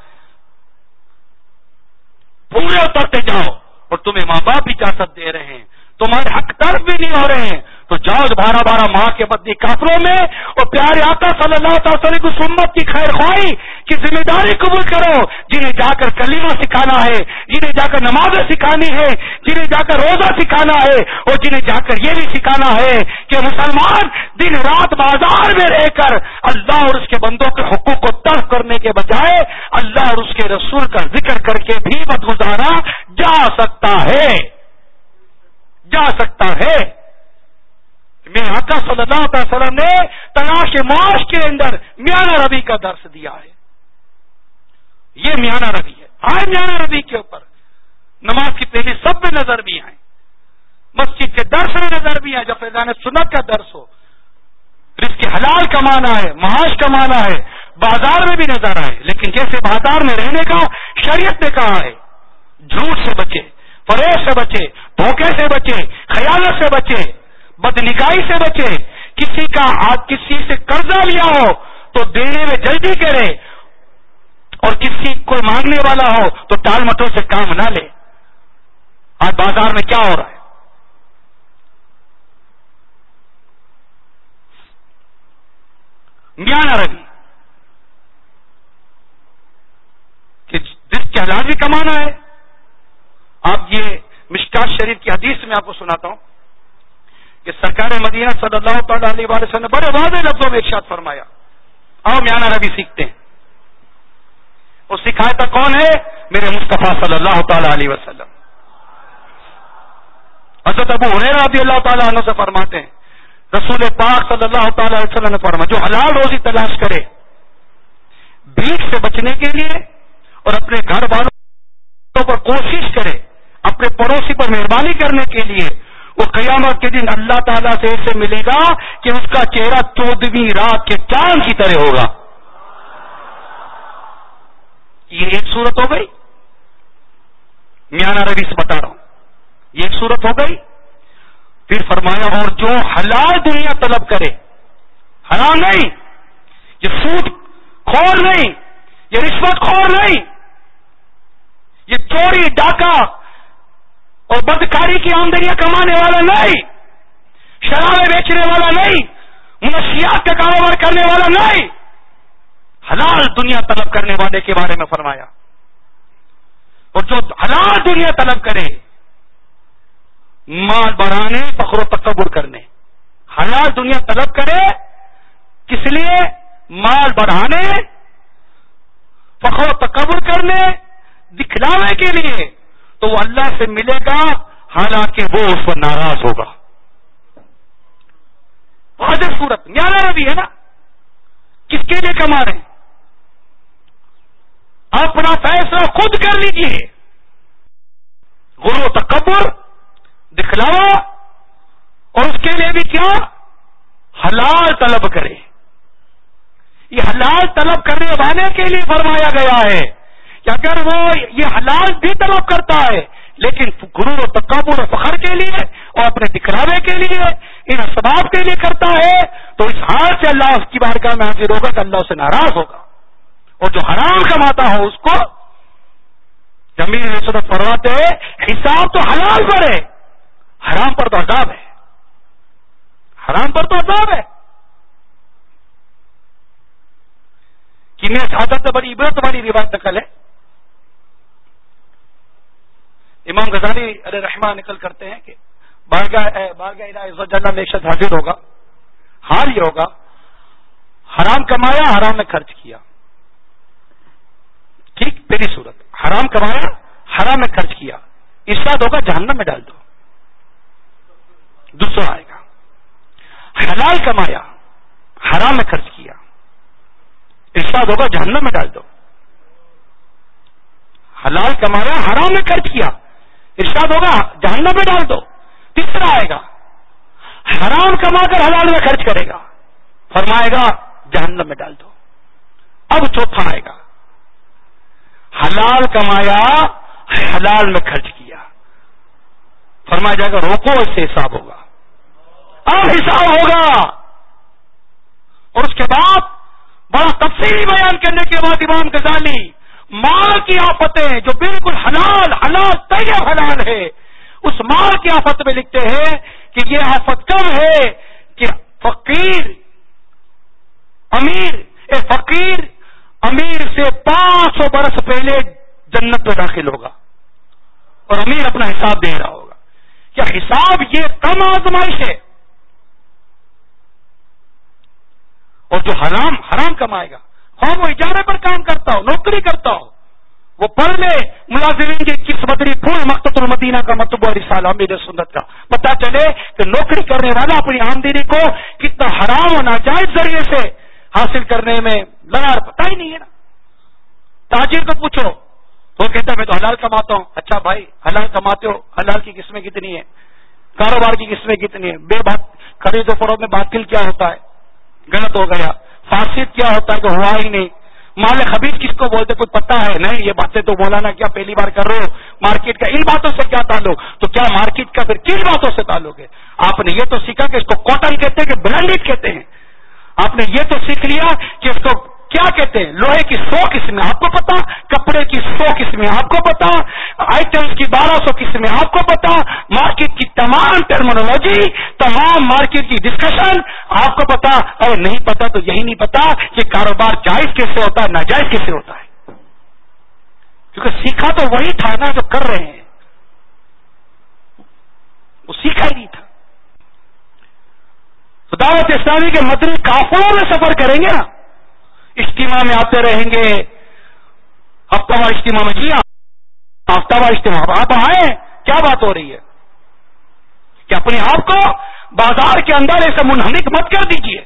پورے اترتے جاؤ اور تمہیں ماں باپ بھی اجازت دے رہے ہیں، تمہارے حق طرف بھی نہیں ہو رہے ہیں، تو جاؤ بارہ بارہ ماہ کے مدنی قافلوں میں اور پیارے آقا صلی اللہ تعالی وسلم کی سنت کی خیر خواہی کی ذمہ داری قبول کرو. جنہیں جا کر کلمہ سکھانا ہے، جنہیں جا کر نمازیں سکھانی ہے، جنہیں جا کر روزہ سکھانا ہے، اور جنہیں جا کر یہ بھی سکھانا ہے کہ مسلمان دن رات بازار میں رہ کر اللہ اور اس کے بندوں کے حقوق کو تلف کرنے کے بجائے اللہ اور اس کے رسول کا ذکر کر کے بھی وقت گزارا جا سکتا ہے جا سکتا ہے. میرے آقا صلی اللہ علیہ وسلم نے تلاش معاش کے اندر میانہ روی کا درس دیا ہے. یہ میانہ روی ہے. آئے میانہ روی کے اوپر نماز کی پہلی سب میں نظر بھی آئے، مسجد کے درس میں نظر بھی آئے، جب فیضان سنت کا درس ہو، رزق حلال کمانا ہے، معاش کمانا ہے، بازار میں بھی نظر آئے. لیکن جیسے بازار میں رہنے کا شریعت نے کہا ہے، جھوٹ سے بچے، فریب سے بچے، دھوکے سے بچے، خیانت سے بچے، بدنگاہی سے بچے. کسی کا آپ کسی سے قرضہ لیا ہو تو دینے میں جلدی کرے، اور کسی کوئی مانگنے والا ہو تو ٹال مٹول سے کام نہ لے. آج بازار میں کیا ہو رہا ہے؟ میانہ روی کہ جس کے حلال بھی کمانا ہے. آپ یہ مشکات شریف کی حدیث میں آپ کو سناتا ہوں کہ سرکار مدینہ صلی اللہ تعالی علیہ وسلم نے بڑے واضح لفظوں میں ارشاد فرمایا، آؤ میانہ روی سیکھتے ہیں. وہ سکھاتا کون ہے؟ میرے مصطفیٰ صلی اللہ تعالی علیہ وسلم. حضرت ابو ہریرہ رضی اللہ تعالی عنہ سے فرماتے ہیں رسول پاک صلی اللہ تعالی علیہ وسلم نے فرمایا، جو حلال روزی تلاش کرے بھیک سے بچنے کے لیے اور اپنے گھر والوں پر کوشش کرے اپنے پڑوسی پر مہربانی کرنے کے لیے، وہ قیامت کے دن اللہ تعالیٰ سے ایسے ملے گا کہ اس کا چہرہ چودہویں رات کے چاند کی طرح ہوگا. یہ ایک صورت ہو گئی، میاں رویس بتا رہا ہوں، یہ ایک صورت ہو گئی. پھر فرمایا اور جو حلال دنیا طلب کرے، حرام نہیں، یہ سود خور نہیں، یہ رشوت خور نہیں، یہ چوری ڈاکہ اور بدکاری کی آمدنیاں کمانے والا نہیں، شرابیں بیچنے والا نہیں، منشیات کا کاروبار کرنے والا نہیں، حلال دنیا طلب کرنے والے کے بارے میں فرمایا. اور جو حلال دنیا طلب کرے، مال بڑھانے فخر و تکبر کرنے، حلال دنیا طلب کرے کس لیے؟ مال بڑھانے، فخر و تکبر کرنے، دکھلاوے کے لیے، تو وہ اللہ سے ملے گا حالانکہ وہ اس پر ناراض ہوگا. واضح صورت نیارا بھی ہے نا. کس کے لیے کما رہے ہیں؟ اپنا فیصلہ خود کر لیجیے. غرور و تکبر، دکھلاوا، اور اس کے لیے بھی کیا؟ حلال طلب کرے. یہ حلال طلب کرنے والے کے لیے فرمایا گیا ہے کہ اگر وہ یہ حلال بھی طلب کرتا ہے لیکن غرور و تکبر و فخر کے لیے اور اپنے دکھلاوے کے لیے، ان اسباب کے لیے کرتا ہے، تو اس حال سے اللہ اس کی بارگاہ میں حاضر ہوگا کہ اللہ اسے ناراض ہوگا. اور جو حرام کماتا ہو اس کو زمین میں فرماتے ہیں حساب تو حلال پر ہے، حرام پر تو عذاب ہے، حرام پر تو عذاب ہے. کہ میں سعادت سے بڑی عبرت والی روایت نقل ہے. امام غزالی علیہ رحمہ نقل کرتے ہیں کہ بارگاہ بارگاہ الہ عز و جل میں ایک شخص حاضر ہوگا، حال یہ ہوگا حرام کمایا، حرام میں خرچ کیا. ٹھیک، پہلی صورت حرام کمایا، حرام میں خرچ کیا، ارشاد ہوگا جہنم میں ڈال دو. دوسرا آئے گا حلال کمایا، حرام میں خرچ کیا، ارشاد ہوگا جہنم میں ڈال دو. حلال کمایا، حرام میں خرچ کیا، ارشاد ہوگا جہنم میں ڈال دو. تیسرا آئے گا حرام کما کر حلال میں خرچ کرے گا، فرمائے گا جہنم میں ڈال دو. اب چوتھا آئے گا حلال کمایا، حلال میں خرچ کیا، فرمایا جائے گا روکو اس سے حساب ہوگا. اب حساب ہوگا. اور اس کے بعد بڑا تفصیلی بیان کرنے کے بعد امام غزالی مال کی آفتیں جو بالکل حلال حلال طیب حلال ہے، اس مال کی آفت میں لکھتے ہیں کہ یہ آفت کب ہے کہ فقیر امیر اے فقیر امیر سے پانچ سو برس پہلے جنت میں داخل ہوگا اور امیر اپنا حساب دے رہا ہوگا. کیا حساب یہ کم آزمائش ہے؟ اور جو حرام حرام کمائے گا، ہاں وہ اجارے پر کام کرتا ہو، نوکری کرتا ہو، وہ پڑھ لے ملازمین کی کس مدری پھول مقتۃ المدینہ کا مطلب رسالہ امیر سنت کا، پتہ چلے کہ نوکری کرنے والا اپنی آمدنی کو کتنا حرام اور ناجائز ذریعے سے حاصل کرنے میں لگا، پتہ ہی نہیں ہے نا. تاجر کو پوچھو تو وہ کہتا ہے میں تو حلال کماتا ہوں. اچھا بھائی حلال کماتے ہو، حلال کی قسمیں کتنی ہیں، کاروبار کی قسمیں کتنی ہیں، بے بات خرید و فروخت میں باطل کیا ہوتا ہے، غلط ہو گیا، فاسد کیا ہوتا ہے کہ ہوا ہی نہیں، مال خبیث کس کو بولتے کچھ پتہ ہے نہیں، یہ باتیں تو مولانا کیا پہلی بار کر رہے ہو، مارکیٹ کا ان باتوں سے کیا تعلق، تو کیا مارکیٹ کا پھر کن باتوں سے تعلق ہے؟ آپ نے یہ تو سیکھا کہ اس کو کاٹن کہتے ہیں کہ بلینڈڈ کہتے ہیں، آپ نے یہ تو سیکھ لیا کہ اس کو کیا کہتے ہیں، لوہے کی سو قسمیں آپ کو پتا، کپڑے کی سو قسمیں آپ کو پتا، آئٹمس کی بارہ سو قسمیں آپ کو پتا، مارکیٹ کی تمام ٹرمینالوجی، تمام مارکیٹ کی ڈسکشن آپ کو پتا. اور نہیں پتا تو یہی نہیں پتا کہ کاروبار جائز کیسے ہوتا ہے، ناجائز کیسے ہوتا ہے، کیونکہ سیکھا تو وہی تھا نا جو کر رہے ہیں، وہ سیکھا ہی نہیں تھا. تو دعوت اسلامی کے مدنی قافلوں میں سفر کریں گے نا، اجتماع میں آتے رہیں گے، ہفتہ وار اجتماع میں، جی ہفتہ وار اجتماع آپ آئے، کیا بات ہو رہی ہے کہ اپنے آپ کو بازار کے اندر ایسے منہمک مت کر دیجیے.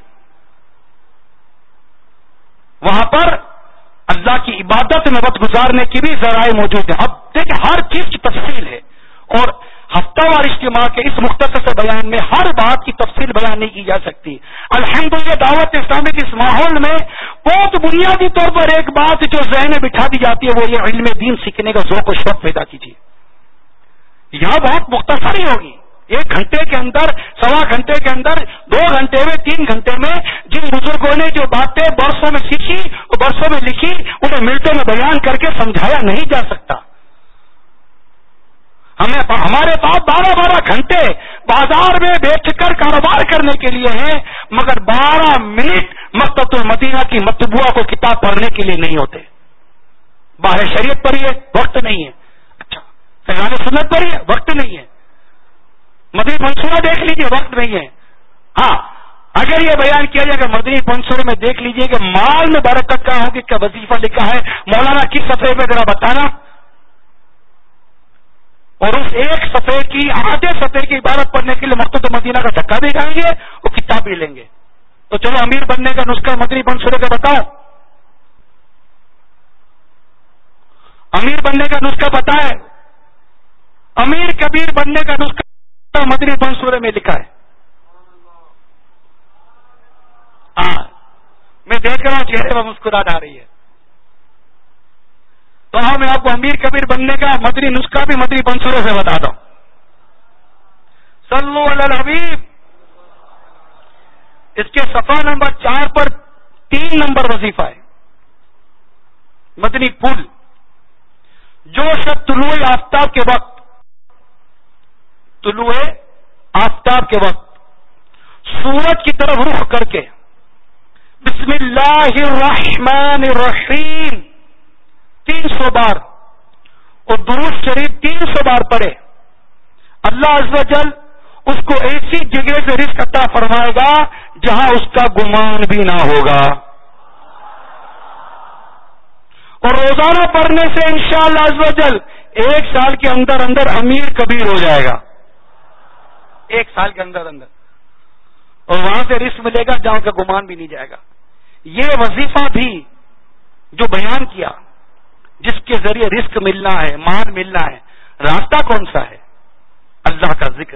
وہاں پر اللہ کی عبادت میں وقت گزارنے کی بھی ذرائع موجود ہیں. اب دیکھیں ہر چیز کی تفصیل ہے، اور ہفتہ وار اجتماع کے اس مختصر سے بیان میں ہر بات کی تفصیل بیان نہیں کی جا سکتی. الحمدللہ دعوت اسلامی کے اس ماحول میں بہت بنیادی طور پر ایک بات جو ذہن میں بٹھا دی جاتی ہے وہ یہ علم دین سیکھنے کا ذوق و شوق پیدا کیجیے. یہاں بہت مختصر ہی ہوگی, ایک گھنٹے کے اندر, سوا گھنٹے کے اندر, دو گھنٹے میں, تین گھنٹے میں جن بزرگوں نے جو باتیں برسوں میں سیکھی اور برسوں میں لکھی انہیں منٹوں میں بیان کر کے سمجھایا نہیں جا سکتا. ہمیں ہمارے پاس بارہ بارہ گھنٹے بازار میں بیٹھ کر کاروبار کرنے کے لیے ہیں, مگر بارہ منٹ مکتبۃ المدینہ کی مطبوعہ کو کتاب پڑھنے کے لیے نہیں ہوتے. باہر شریعت پڑھیے وقت نہیں ہے, اچھا فیضان سنت پڑھیے وقت نہیں ہے, مدنی منصورہ دیکھ لیجئے وقت نہیں ہے. ہاں اگر یہ بیان کیا جائے کہ مدنی منصورے میں دیکھ لیجئے کہ مال میں برکت کہاں ہوگی, کا وظیفہ لکھا ہے مولانا کس صفحے میں ذرا بتانا, اور اس ایک صفحے کی آدھے صفحے کی عبارت پڑھنے کے لیے مکتبۃ مدینہ کا دھکا بھی کھائیں گے اور کتاب بھی لیں گے. تو چلو امیر بننے کا نسخہ مدنی منصورے کا بتاؤ, امیر بننے کا نسخہ بتائے, امیر کبیر بننے کا نسخہ مدنی منصورے میں لکھا ہے. ہاں میں دیکھ رہا ہوں چہرے پر مسکراہٹ آ رہی ہے. تو ہاں میں آپ کو امیر کبیر بننے کا مدنی نسخہ بھی مدنی منصورے سے بتا دوں. صلو علی الحبیب. اس کے صفحہ نمبر چار پر تین نمبر وظیفہ ہے مدنی پھول. جو شب طلوع آفتاب کے وقت طلوع آفتاب کے وقت سورج کی طرف رخ کر کے بسم اللہ الرحمن الرحیم تین سو بار اور درود شریف تین سو بار پڑھے, اللہ عز و جل اس کو ایسی جگہ سے رزق عطا فرمائے گا جہاں اس کا گمان بھی نہ ہوگا. اور روزانہ پڑھنے سے انشاءاللہ عز و جل ایک سال کے اندر اندر امیر کبیر ہو جائے گا, ایک سال کے اندر اندر, اور وہاں سے رزق ملے گا جہاں کا گمان بھی نہیں جائے گا. یہ وظیفہ بھی جو بیان کیا جس کے ذریعے رزق ملنا ہے, مال ملنا ہے, راستہ کون سا ہے؟ اللہ کا ذکر.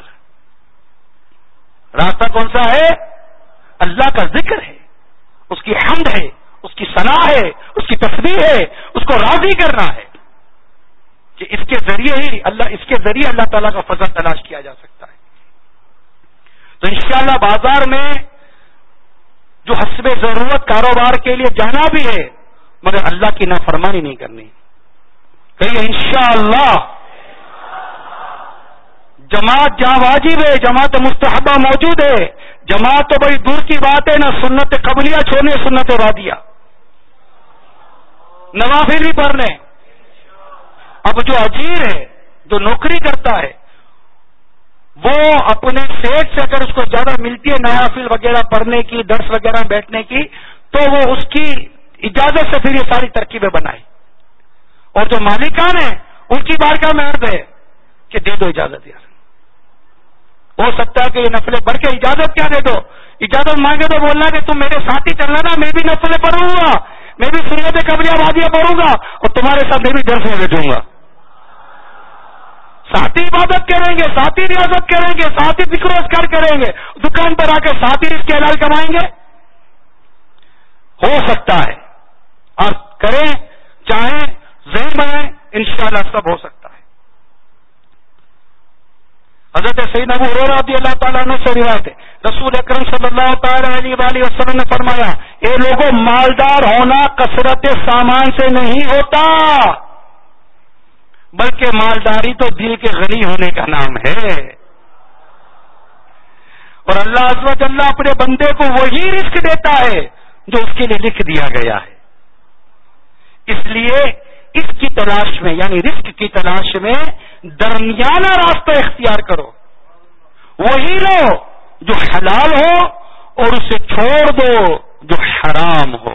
راستہ کون سا ہے؟ اللہ کا ذکر ہے, اس کی حمد ہے, اس کی ثنا ہے, اس کی تسبیح ہے, اس کو راضی کرنا ہے کہ اس کے ذریعے ہی اللہ اس کے ذریعے اللہ تعالیٰ کا فضل تلاش کیا جا سکتا ہے. تو انشاءاللہ بازار میں جو حسب ضرورت کاروبار کے لیے جانا بھی ہے مگر اللہ کی نافرمانی نہیں کرنی. کہیے انشاءاللہ. جماعت جہاں واجب ہے, جماعت مستحبہ موجود ہے, جماعت تو بڑی دور کی بات ہے, نہ سنت قبلیہ چھوڑنے سنت وادیہ, نوافل بھی پڑھنے. اب جو اجیر ہے جو نوکری کرتا ہے وہ اپنے سیٹ سے اگر اس کو زیادہ ملتی ہے نوافل وغیرہ پڑھنے کی, درس وغیرہ بیٹھنے کی, تو وہ اس کی اجازت سے پھر یہ ساری ترکیبیں بنائے. اور جو مالکان ہیں ان کی بارگاہ میں عرض ہے کہ دے دو اجازت. یار ہو سکتا ہے کہ یہ نفلیں پڑھ کے اجازت کیا دے دو, اجازت مانگے تو بولنا کہ تم میرے ساتھ ہی چلنا نا, میں بھی نفلیں پڑھوں گا, میں بھی سنت قبلیہ وادیہ پڑھوں گا اور تمہارے ساتھ میں بھی درس میں بیٹھوں گا. ساتھی عبادت کریں گے, ساتھی ریاضت کریں گے, ساتھی ذکر و اذکار کریں گے, دکان پر آ کے ساتھی رزق حلال کمائیں گے. ہو سکتا ہے, اور کریں چاہیں ذہن بنائیں, انشاءاللہ سب ہو سکتا ہے. حضرت سیدنا ابو ہریرہ رضی اللہ تعالیٰ عنہ سے روایت ہے, رسول اکرم صلی اللہ تعالی علیہ وآلہ وسلم نے فرمایا, اے لوگوں مالدار ہونا کثرت سامان سے نہیں ہوتا بلکہ مالداری تو دل کے غنی ہونے کا نام ہے. اور اللہ عز و جل اپنے بندے کو وہی رزق دیتا ہے جو اس کے لیے لکھ دیا گیا ہے. اس لیے اس کی تلاش میں یعنی رزق کی تلاش میں درمیانہ راستہ اختیار کرو, وہی لو جو حلال ہو اور اسے چھوڑ دو جو حرام ہو.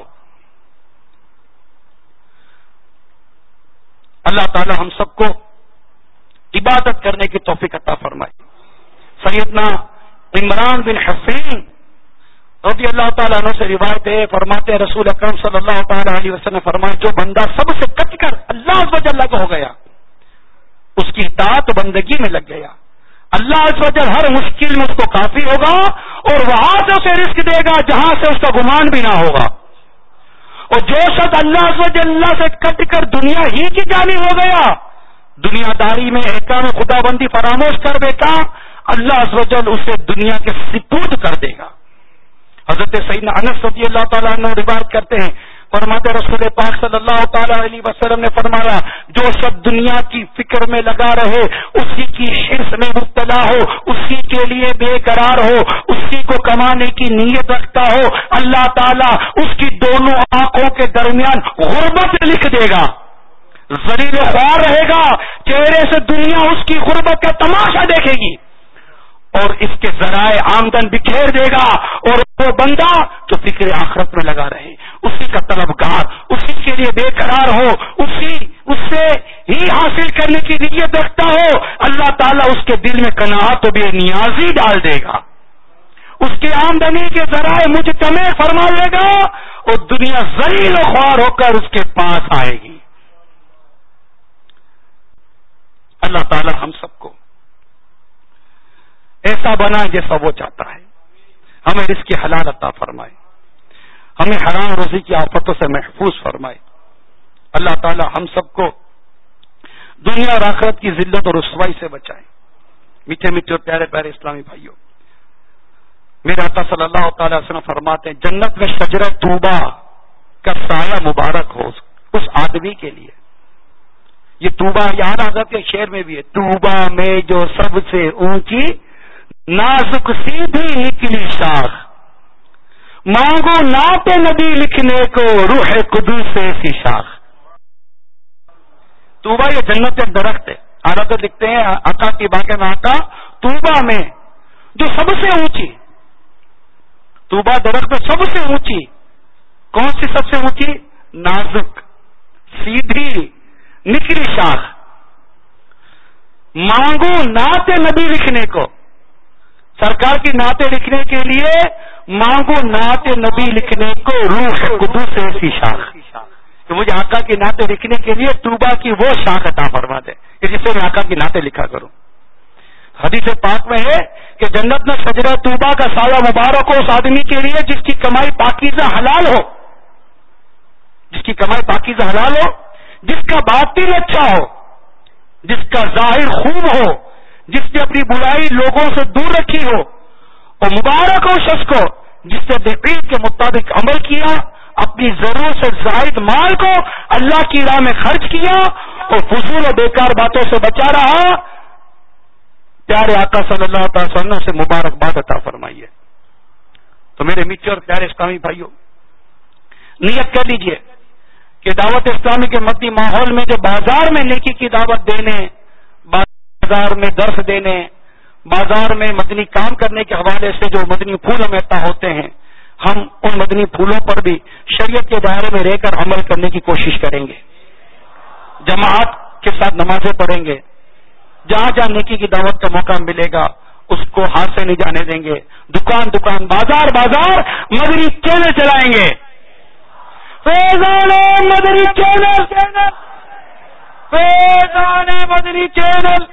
اللہ تعالی ہم سب کو عبادت کرنے کی توفیق عطا فرمائے. سیدنا عمران بن حسین رضی اللہ تعالیٰ عنہ سے روایت ہے, فرماتے ہیں رسول اکرم صلی اللہ تعالی علیہ وسلم فرمائے, جو بندہ سب سے کٹ کر اللہ عز و جل کا ہو گیا اس کی اطاعت بندگی میں لگ گیا, اللہ عز و جل ہر مشکل میں اس کو کافی ہوگا اور وہاں سے اسے رزق دے گا جہاں سے اس کا گمان بھی نہ ہوگا. اور جو شخص اللہ عز و جل سے کٹ کر دنیا ہی کی جانب ہو گیا، دنیا داری میں احکام خدا بندی فراموش کر بیٹھا، اللہ عز و جل اسے دنیا کے سپرد کر دے گا۔ حضرت سیدنا انس رضی اللہ تعالیٰ عنہ روایت کرتے ہیں، فرماتے رسول پاک صلی اللہ تعالی علیہ وسلم نے فرمایا، جو شخص دنیا کی فکر میں لگا رہے، اسی کی حرص میں مبتلا ہو، اسی کے لیے بے قرار ہو، اسی کو کمانے کی نیت رکھتا ہو، اللہ تعالیٰ اس کی دونوں آنکھوں کے درمیان غربت لکھ دے گا، ذلیل و خوار رہے گا، چہرے سے دنیا اس کی غربت کا تماشا دیکھے گی اور اس کے ذرائع آمدن بکھیر دے گا، اور وہ بندہ جو فکر آخرت میں لگا رہے، اسی کا طلبگار، اسی کے لیے بے قرار ہو، اسی اس سے ہی حاصل کرنے کی نیت رکھتا ہو، اللہ تعالیٰ اس کے دل میں قناعت و بے نیازی ڈال دے گا، اس کی آمدنی کے ذرائع مجتمع فرما لے گا اور دنیا ذلیل و خوار ہو کر اس کے پاس آئے گی۔ اللہ تعالیٰ ہم سب کو ایسا بنا جیسا وہ چاہتا ہے، ہمیں رزق کی حلال عطا فرمائے، ہمیں حرام روزی کی آفتوں سے محفوظ فرمائے۔ اللہ تعالی ہم سب کو دنیا اور آخرت کی ذلت اور رسوائی سے بچائے۔ میٹھے میٹھے اور پیارے پیارے اسلامی بھائیوں، میرے آقا صلی اللہ تعالی وسلم فرماتے ہیں، جنت میں شجرہ طوبہ کا سایہ مبارک ہو اس آدمی کے لیے۔ یہ طوبہ یہاں حضرت کے شعر میں بھی ہے، طوبہ میں جو سب سے اونچی نازک سیدھی نکلی شاخ، مانگو نعت نبی لکھنے کو روح قدوس سے ایسی شاخ۔ طوبہ یہ جنت ایک درخت ہے، حضرت لکھتے ہیں آقا کی باقی میں، آقا طوبہ میں جو سب سے اونچی، طوبہ درخت میں سب سے اونچی، کون سی سب سے اونچی؟ نازک سیدھی نکلی شاخ، مانگو نعت نبی لکھنے کو، سرکار کی نعتیں لکھنے کے لیے مانگو نعت نبی لکھنے کو روح قدوس سے ایسی شاخ، کہ مجھے آقا کی نعتیں لکھنے کے لیے طوبہ کی وہ شاخ عطا فرما دے کہ جس سے میں آقا کی نعتیں لکھا کروں۔ حدیث پاک میں ہے کہ جنت میں شجرہ طوبہ کا سایہ مبارک ہو اس آدمی کے لیے جس کی کمائی پاکیزہ حلال ہو، جس کی کمائی پاکیزہ حلال ہو، جس کا باطن اچھا ہو، جس کا ظاہر خوب ہو، جس نے اپنی برائی لوگوں سے دور رکھی ہو، اور مبارک ہو شخص کو جس نے دین کے مطابق عمل کیا، اپنی ضرورت سے زائد مال کو اللہ کی راہ میں خرچ کیا اور فضول و بیکار باتوں سے بچا رہا۔ پیارے آقا صلی اللہ تعالی وسلم سے مبارکباد عطا فرمائیے۔ تو میرے میٹھے اور پیارے اسلامی بھائیوں، نیت کر لیجئے کہ دعوت اسلامی کے مدنی ماحول میں جو بازار میں نیکی کی دعوت دینے، بازار میں درس دینے، بازار میں مدنی کام کرنے کے حوالے سے جو مدنی پھول ہمیں عطا ہوتے ہیں، ہم ان مدنی پھولوں پر بھی شریعت کے دائرے میں رہ کر عمل کرنے کی کوشش کریں گے، جماعت کے ساتھ نمازیں پڑھیں گے، جہاں جہاں نیکی کی دعوت کا موقع ملے گا اس کو ہاتھ سے نہیں جانے دیں گے، دکان دکان بازار بازار مدنی چینل چلائیں گے، فیضان مدنی چینل، فیضان مدنی چینل۔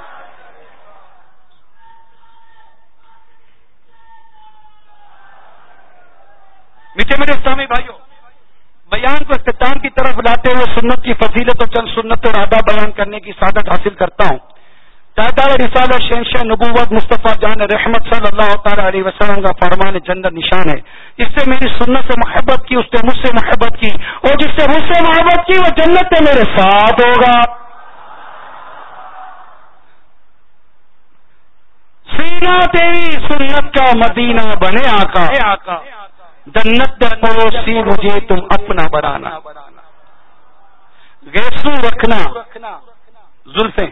میٹھے میرے اسلامی بھائیوں، بیان کو اختتام کی طرف لاتے ہوئے سنت کی فضیلت اور چند سنت اور آداب بیان کرنے کی سعادت حاصل کرتا ہوں۔ تاجدار رسالت شہنشاہ نبوت مصطفیٰ جان رحمت صلی اللہ تعالی علیہ وسلم کا فرمان جنت نشان ہے، جس سے میری سنت سے محبت کی اس نے مجھ سے محبت کی، اور جس سے مجھ سے محبت کی وہ جنت میں میرے ساتھ ہوگا۔ سینہ تیری سنت کا مدینہ بنے آقا، جنت پڑوسی مجھے تم اپنا بنانا، گیسو رکھنا زلفیں،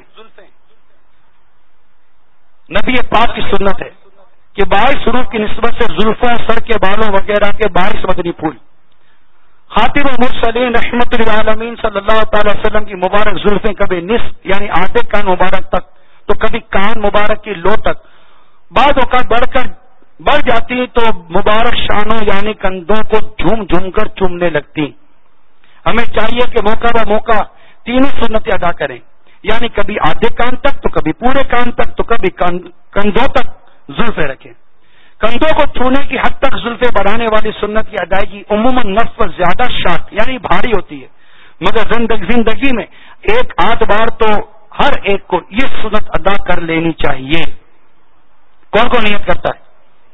نبی پاک کی سنت ہے کہ باعث حروف کی نسبت سے زلفوں، سر کے بالوں وغیرہ کے باعث مدنی پھول۔ خاتم المرسلین رحمت للعالمین صلی اللہ تعالی وسلم کی مبارک زلفیں کبھی نصف یعنی آدھے کان مبارک تک تو کبھی کان مبارک کی لو تک، بعض اوقات بڑھ کر بڑھ جاتی تو مبارک شانوں یعنی کندھوں کو جھوم جھوم کر چومنے لگتی۔ ہمیں چاہیے کہ موقع بہ موقع تینوں سنتیں ادا کریں، یعنی کبھی آدھے کان تک تو کبھی پورے کان تک تو کبھی کندھوں تک زلفیں رکھیں، کندھوں کو چھونے کی حد تک زلفیں بڑھانے والی سنت کی ادائیگی عموماً نفس پر زیادہ شاق یعنی بھاری ہوتی ہے، مگر زندگی میں ایک آدھ بار تو ہر ایک کو یہ سنت ادا کر لینی چاہیے۔ کون کون نیت کرتا ہے؟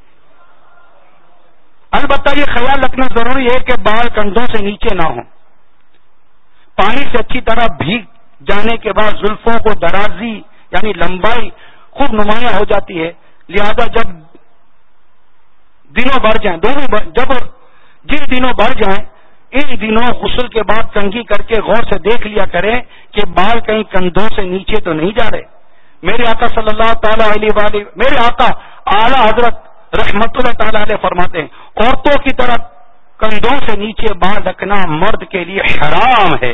البتہ یہ خیال رکھنا ضروری ہے کہ بال کندھوں سے نیچے نہ ہوں۔ پانی سے اچھی طرح بھیگ جانے کے بعد زلفوں کو درازی یعنی لمبائی خوب نمایاں ہو جاتی ہے، لہذا جب دنوں بڑھ جائیں دونوں جب جن دنوں بڑھ جائیں ان دنوں غسل کے بعد کنگھی کر کے غور سے دیکھ لیا کریں کہ بال کہیں کندھوں سے نیچے تو نہیں جا رہے۔ میرے آقا صلی اللہ تعالی علیہ وآلہ میرے آقا اعلی حضرت رحمت اللہ تعالی علیہ فرماتے ہیں عورتوں کی طرح کندھوں سے نیچے بال رکھنا مرد کے لیے حرام ہے۔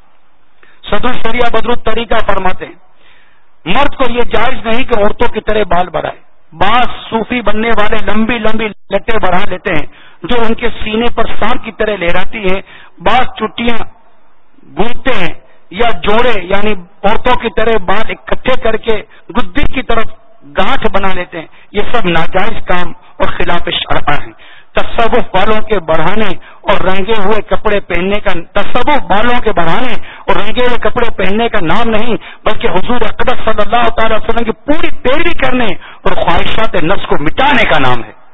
صدر شریعہ بدر الطریقہ فرماتے ہیں مرد کو یہ جائز نہیں کہ عورتوں کی طرح بال بڑھائے۔ بعض صوفی بننے والے لمبی لمبی لٹیں بڑھا لیتے ہیں جو ان کے سینے پر سانپ کی طرح لہراتی ہیں، بعض چٹیاں گونجتے ہیں یا جوڑے یعنی عورتوں کی طرح بال اکٹھے کر کے گدی کی طرف گانٹھ بنا لیتے ہیں۔ یہ سب ناجائز کام اور خلاف شرع ہیں۔ تصوف بالوں کے بڑھانے اور رنگے ہوئے کپڑے پہننے کا تصوف بالوں کے بڑھانے اور رنگے ہوئے کپڑے پہننے کا نام نہیں بلکہ حضور اقدس صلی اللہ تعالی وسلم کی پوری پیروی کرنے اور خواہشات نفس کو مٹانے کا نام ہے۔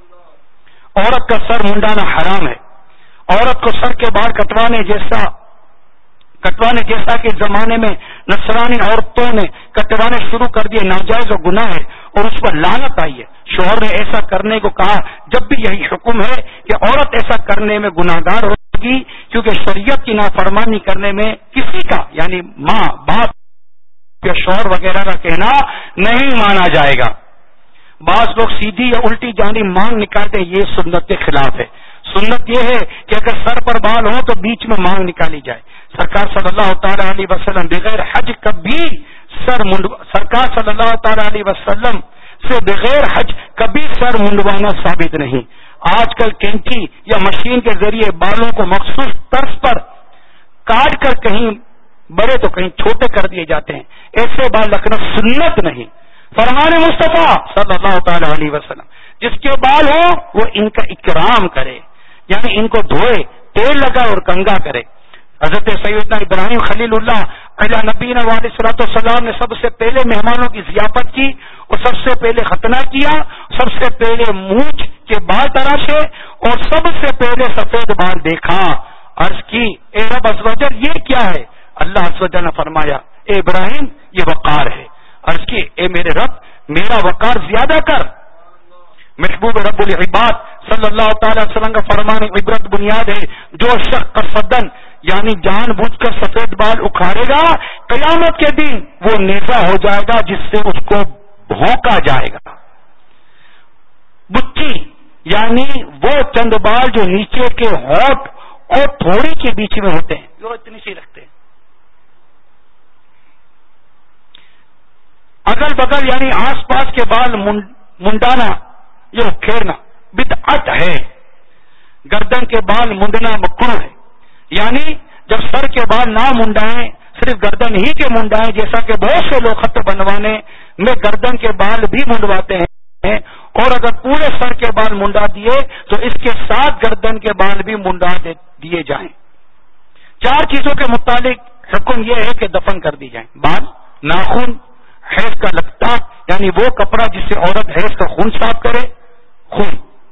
عورت کا سر منڈانا حرام ہے۔ عورت کو سر کے بال کٹوانے جیسا کٹوانے جیسا کہ زمانے میں نصرانی عورتوں نے کٹوانے شروع کر دیے ناجائز و گناہ ہے اور اس پر لعنت آئی ہے۔ شوہر نے ایسا کرنے کو کہا جب بھی یہی حکم ہے کہ عورت ایسا کرنے میں گناہگار ہوگی کیونکہ شریعت کی نافرمانی کرنے میں کسی کا یعنی ماں باپ یا شوہر وغیرہ کا کہنا نہیں مانا جائے گا۔ بعض لوگ سیدھی یا الٹی جانب مانگ نکالتے یہ سنت کے خلاف ہے۔ سنت یہ ہے کہ اگر سر پر بال ہو تو بیچ میں مانگ نکالی جائے۔ سرکار صلی اللہ تعالی علیہ وسلم بغیر حج کبھی سر منڈ سرکار صلی اللہ تعالی علیہ وسلم سے بغیر حج کبھی سر منڈوانا ثابت نہیں۔ آج کل کینچی یا مشین کے ذریعے بالوں کو مخصوص طرز پر کاٹ کر کہیں بڑے تو کہیں چھوٹے کر دیے جاتے ہیں، ایسے بال رکھنا سنت نہیں۔ فرمان مصطفیٰ صلی اللہ تعالی علیہ وسلم جس کے بال ہو وہ ان کا اکرام کرے یعنی ان کو دھوئے تیل لگائے اور کنگا کرے۔ حضرت سیدنا ابراہیم خلیل اللہ علیہ نبینا علیہ الصلوۃ والسلام نے سب سے پہلے مہمانوں کی ضیافت کی اور سب سے پہلے ختنہ کیا، سب سے پہلے مونچھ کے بال تراشے اور سب سے پہلے سفید بال دیکھا۔ عرض کی اے رب عز و جل یہ کیا ہے؟ اللہ عز و جل نے فرمایا اے ابراہیم یہ وقار ہے۔ عرض کی اے میرے رب میرا وقار زیادہ کر۔ محبوب رب العباد صلی اللہ تعالی وسلم کا فرمان عبرت بنیاد ہے جو شخص قصدن یعنی جان بوجھ کر سفید بال اکھاڑے گا قیامت کے دن وہ نیزہ ہو جائے گا جس سے اس کو بھونکا جائے گا۔ بچی یعنی وہ چند بال جو نیچے کے ہونٹ اور تھوڑی کے بیچ میں ہوتے ہیں جو اتنی سی رکھتے ہیں۔ اگل بگل یعنی آس پاس کے بال منڈانا یہ کھیرنا بدعت ہے۔ گردن کے بال منڈنا مکروہ ہے، یعنی جب سر کے بال نہ منڈائیں صرف گردن ہی کے منڈائیں، جیسا کہ بہت سے لوگ خط بنوانے میں گردن کے بال بھی منڈواتے ہیں اور اگر پورے سر کے بال منڈا دیے تو اس کے ساتھ گردن کے بال بھی منڈا دیے جائیں۔ چار چیزوں کے متعلق حکم یہ ہے کہ دفن کر دی جائیں: بال، ناخن، حیض کا لگتا یعنی وہ کپڑا جس سے عورت حیض کا خون صاف کرے، خون۔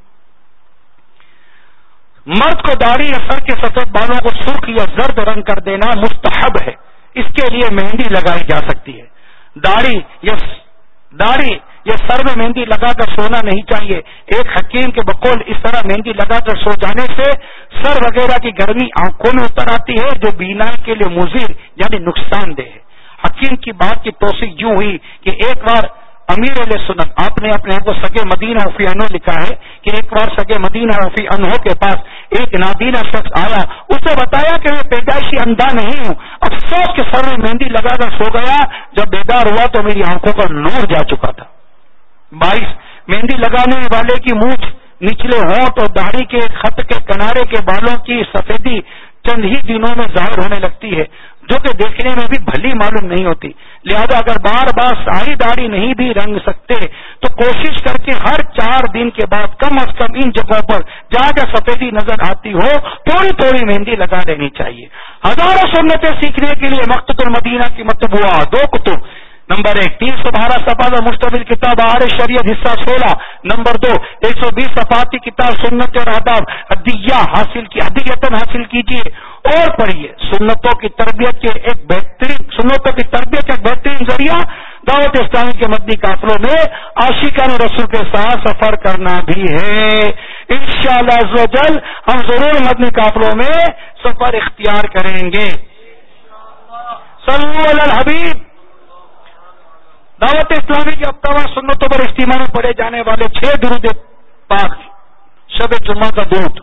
مرد کو داڑھی یا سر کے سفید بالوں کو سرخ یا زرد رنگ کر دینا مستحب ہے، اس کے لیے مہندی لگائی جا سکتی ہے۔ داڑھی یا داڑھی یا سر میں مہندی لگا کر سونا نہیں چاہیے۔ ایک حکیم کے بقول اس طرح مہندی لگا کر سو جانے سے سر وغیرہ کی گرمی آنکھوں میں اتر آتی ہے جو بینائی کے لیے مضر یعنی نقصان دہ ہے۔ حکیم کی بات کی توثیق یوں ہوئی کہ ایک بار امیر علیہ سنت آپ نے اپنے کو سگے مدینہ فی انہو لکھا ہے کہ ایک بار سگے مدینہ فی انہو کے پاس ایک نابینا شخص آیا، اسے بتایا کہ میں پیدائشی اندھا نہیں ہوں، افسوس کے سر میں مہندی لگا کر سو گیا، جب بیدار ہوا تو میری آنکھوں کا نور جا چکا تھا۔ بائیس مہندی لگانے والے کی مونچھ، نچلے ہونٹ اور داڑھی کے خط کے کنارے کے بالوں کی سفیدی چند ہی دنوں میں ظاہر ہونے لگتی ہے۔ جو کہ دیکھنے میں بھی بھلی معلوم نہیں ہوتی. لہذا اگر بار بار ساری داڑھی نہیں بھی رنگ سکتے تو کوشش کر کے ہر چار دن کے بعد کم از کم ان جگہوں پر جہاں جہاں سفیدی نظر آتی ہو تھوڑی تھوڑی مہندی لگا لینی چاہیے. ہزاروں سنتیں سیکھنے کے لیے مقتۃ المدینہ کی مطبوعہ دو کتب. نمبر ایک تین سو بارہ صفحات اور مشتمل کتاب آر شریعت حصہ سولہ. نمبر دو ایک سو بیس صفحات کی کتاب سنت اور آداب ادیہ حاصل کی ادیتن حاصل کیجیے اور پڑھیے. سنتوں کی تربیت کے ایک بہترین سنتوں کی تربیت کا ایک بہترین ذریعہ دعوت اسلامی کے مدنی قافلوں میں عاشقان رسول کے ساتھ سفر کرنا بھی ہے. انشاءاللہ عز و جل ہم ضرور مدنی قافلوں میں سفر اختیار کریں گے. صلو علی الحبیب. دعوت اسلامی کی ہفتہ سنتوں پر اجتماع میں پڑھے جانے والے چھ درود پاک شب جمعہ کا درود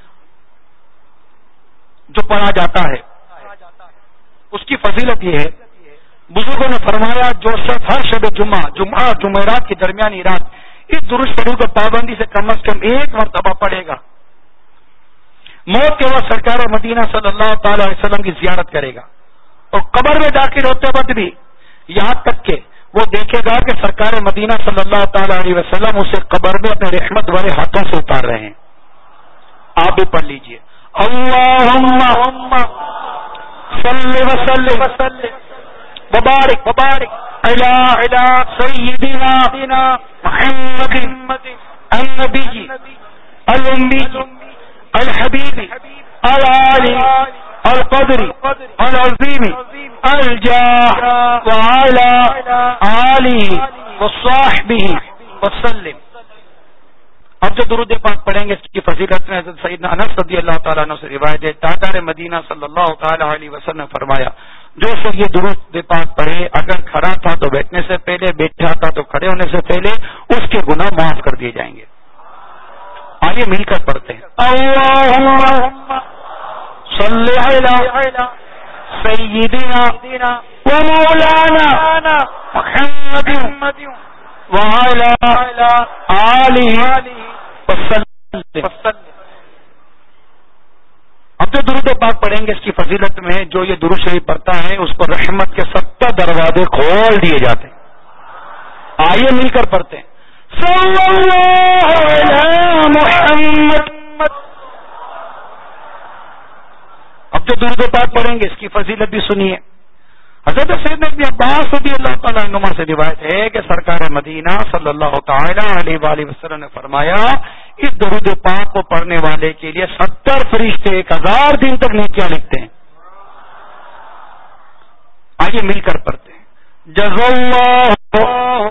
جو پڑھا جاتا ہے اس کی فضیلت یہ ہے، بزرگوں نے فرمایا جو شخص ہر شب جمعہ جمعہ جمعرات کے درمیانی رات اس درود شریف کو پابندی سے کم از کم ایک مرتبہ پڑھے گا، موت کے وقت سرکار مدینہ صلی اللہ تعالی علیہ وسلم کی زیارت کرے گا اور قبر میں داخل ہوتے وقت بھی یہاں تک کہ وہ دیکھے گا کہ سرکار مدینہ صلی اللہ تعالی علیہ وسلم اسے قبر میں اپنے رحمت والے ہاتھوں سے اتار رہے ہیں. آپ بھی پڑھ لیجئے اللہم صلی وسلم وبارک وبارک علی سیدنا محمد النبی الامی الحبیب العالی القدر العظیم الجاہ وعلی آلہ وصحبہ وسلم. اب جو درود پاک پڑھیں گے اس کی فضیلت میں حضرت سیدنا انس رضی اللہ تعالیٰ عنہ سے روایت ہے تاجدار مدینہ صلی اللہ تعالی علیہ وسلم نے فرمایا جو شخص یہ درود پاک پڑھے اگر کھڑا تھا تو بیٹھنے سے پہلے، بیٹھا تھا تو کھڑے ہونے سے پہلے اس کے گناہ معاف کر دیے جائیں گے. آئیے مل کر پڑھتے ہیں. اللہم صلی علی سیدنا و مولانا محمد وعلی آلہ وسلم. اب جو درود پاک پڑھیں گے اس کی فضیلت میں جو یہ درود شریف پڑھتا ہے اس کو رحمت کے ستر دروازے کھول دیے جاتے ہیں. آئیے مل کر پڑھتے ہیں. صلی اللہ علی محمد. اب جو درود پاک پڑھیں گے اس کی فضیلت بھی سنیے. حضرت سیدنا ابن عباس رضی اللہ تعالیٰ عنہما سے روایت ہے کہ سرکار مدینہ صلی اللہ تعالی علیہ وآلہ وسلم نے فرمایا اس درود پاک کو پڑھنے والے کے لیے ستر فرشتے ایک ہزار دن تک نیکیاں لکھتے ہیں. آئیے مل کر پڑھتے ہیں. جزا اللہ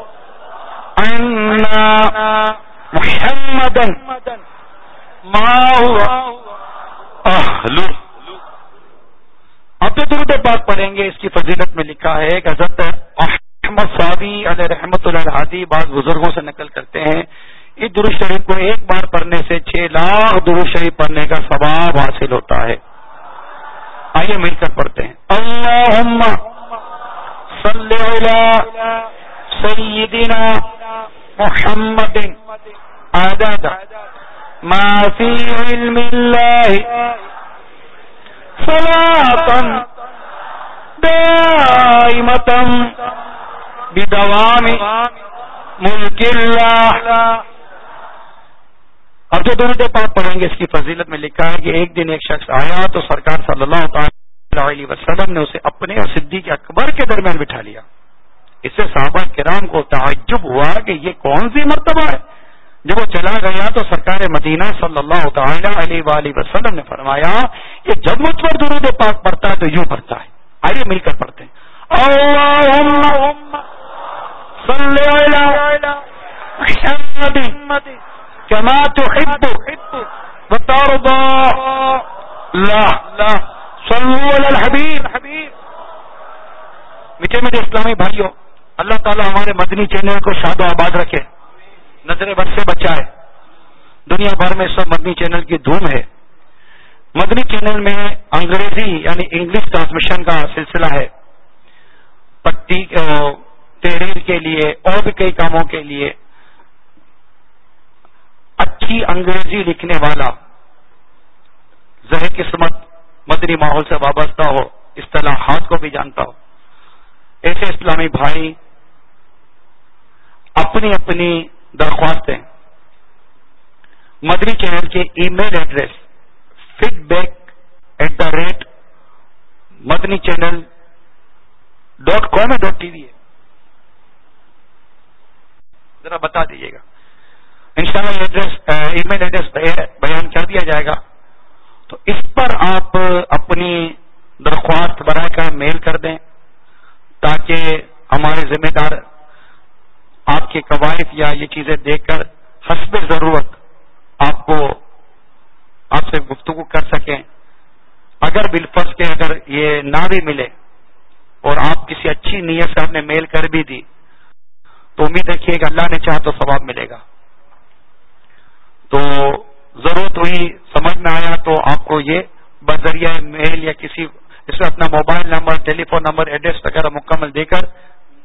عنا محمدا ما هو اہلہ. اب جو درود پاک پڑھیں گے اس کی فضیلت میں لکھا ہے کہ حضرت احمد صاحبی علیہ رحمۃ اللہ الحادی بعض بزرگوں سے نقل کرتے ہیں اس درود شریف کو ایک بار پڑھنے سے چھ لاکھ درود شریف پڑھنے کا ثواب حاصل ہوتا ہے. آئیے مل کر پڑھتے ہیں. اللہم صلی علی سیدنا محمد عدد ما فی علم اللہ صلاة دائمة بدوام ملک اللہ. اب جو درود پاک پڑھیں گے اس کی فضیلت میں لکھا ہے کہ ایک دن ایک شخص آیا تو سرکار صلی اللہ تعالی علیہ وسلم نے اسے اپنے اور صدیق اکبر کے درمیان بٹھا لیا. اس سے صحابہ کرام کو تعجب ہوا کہ یہ کون سی مرتبہ ہے. جب وہ چلا گیا تو سرکار مدینہ صلی اللہ تعالی علیہ وآلہ وسلم نے فرمایا کہ جب مجھ پر درود پاک پڑھتا ہے تو یوں پڑھتا ہے. آئیے مل کر پڑھتے ہیں. اللہم صلی علی محمد کما تحب وترضى. لا صلو علی الحبیب. میٹھے میٹھے اسلامی بھائیوں، اللہ تعالی ہمارے مدنی چینل کو شاد و آباد رکھے، نظر بد سے بچائے. دنیا بھر میں سب مدنی چینل کی دھوم ہے. مدنی چینل میں انگریزی یعنی انگلش ٹرانسمیشن کا سلسلہ ہے. پٹی تحریر کے لیے اور بھی کئی کاموں کے لیے اچھی انگریزی لکھنے والا ذہن قسمت مدنی ماحول سے وابستہ ہو اصطلاحات کو بھی جانتا ہو. ایسے اسلامی بھائی اپنی اپنی درخواستیں مدنی چینل کے email address feedback at the rate Madani channel dot com ہے ڈاٹ ٹی وی ہے, ذرا بتا دیجیے گا. انشاءاللہ یہ ایڈریس ای میل ایڈریس بیان کر دیا جائے گا. تو اس پر آپ اپنی درخواست برائے کر میل کر دیں تاکہ ہمارے ذمہ دار آپ کے قواعد یا یہ چیزیں دیکھ کر حسب ضرورت آپ کو آپ سے گفتگو کر سکیں. اگر بالفرض کے اگر یہ نہ بھی ملے اور آپ کسی اچھی نیت سے آپ نے میل کر بھی دی تو امید رکھیے کہ اللہ نے چاہا تو ثواب ملے گا. تو ضرورت ہوئی, سمجھ میں آیا تو آپ کو یہ بذریعہ میل یا کسی اس میں اپنا mobile number, telephone number, address وغیرہ مکمل دے کر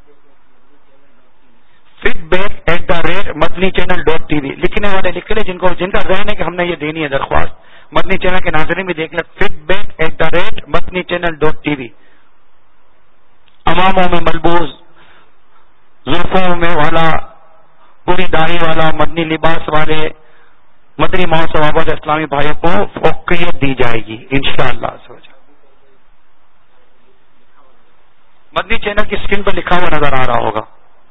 feedback at the rate Madani channel dot T V لکھنے والے لکھ لیں جن کو جن کا ذہن ہے کہ ہم نے یہ دینی ہے درخواست. مدنی چینل کے ناظرین بھی دیکھ لیں feedback at the rate Madani channel dot T V. اماموں میں ملبوس, زلفوں میں والا, پوری داڑھی والا, مدنی لباس والے مدنی ماحول سے وابستہ اسلامی بھائیوں کو فوقیت دی جائے گی انشاءاللہ. مدنی چینل کی اسکرین پر لکھا ہوا نظر آ رہا ہوگا.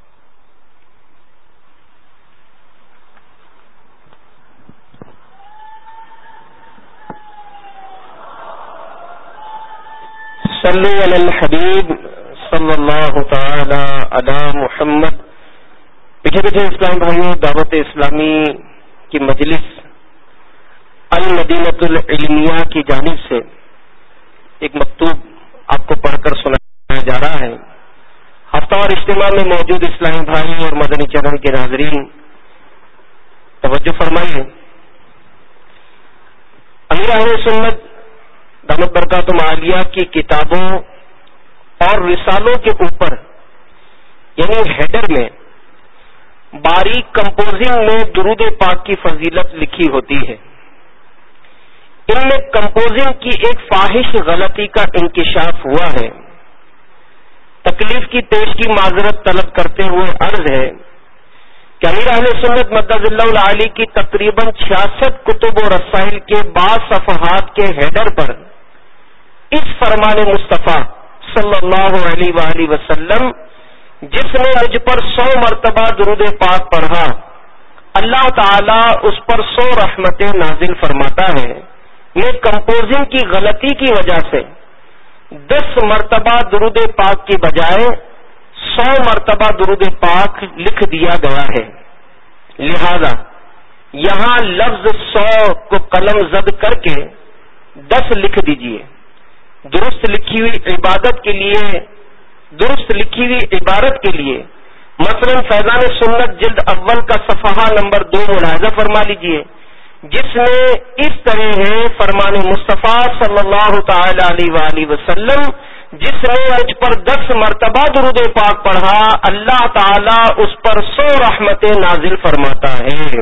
صلو علی الحبیب صلی اللہ تعالی علی محمد. پیچھے پیچھے اسلام بھائیوں, دعوت اسلامی کی مجلس المدینۃ العلمیہ کی جانب سے ایک مکتوب آپ کو پڑھ کر سنایا جا رہا ہے. ہفتہ وار اجتماع میں موجود اسلامی بھائی اور مدنی چینل کے ناظرین توجہ فرمائیے. امیر اہل سنت دامت برکاتہم عالیہ کی کتابوں اور رسالوں کے اوپر یعنی ہیڈر میں باریک کمپوزنگ میں درود پاک کی فضیلت لکھی ہوتی ہے. ان میں کمپوزنگ کی ایک فاحش غلطی کا انکشاف ہوا ہے. تکلیف کی پیش کی معذرت طلب کرتے ہوئے عرض ہے کہ امیر اہل سنت مدد اللہ العالی کی تقریباً چھیاسٹھ کتب و رسائل کے بعض صفحات کے ہیڈر پر اس فرمان مصطفیٰ صلی اللہ علیہ وآلہ وسلم جس نے مجھ پر سو مرتبہ درود پاک پڑھا اللہ تعالی اس پر سو رحمتیں نازل فرماتا ہے, میں کمپوزنگ کی غلطی کی وجہ سے دس مرتبہ درود پاک کی بجائے سو مرتبہ درود پاک لکھ دیا گیا ہے. لہذا یہاں لفظ سو کو قلم زد کر کے دس لکھ دیجئے. درست لکھی ہوئی عبادت کے لیے درست لکھی ہوئی عبارت کے لیے مثلا فیضان سنت جلد اول کا صفحہ نمبر دو ملاحظہ فرما لیجئے جس میں اس طرح ہے فرمان مصطفیٰ صلی اللہ تعالی علیہ وآلہ وسلم جس نے مجھ پر دس مرتبہ درود پاک پڑھا اللہ تعالی اس پر سو رحمتیں نازل فرماتا ہے.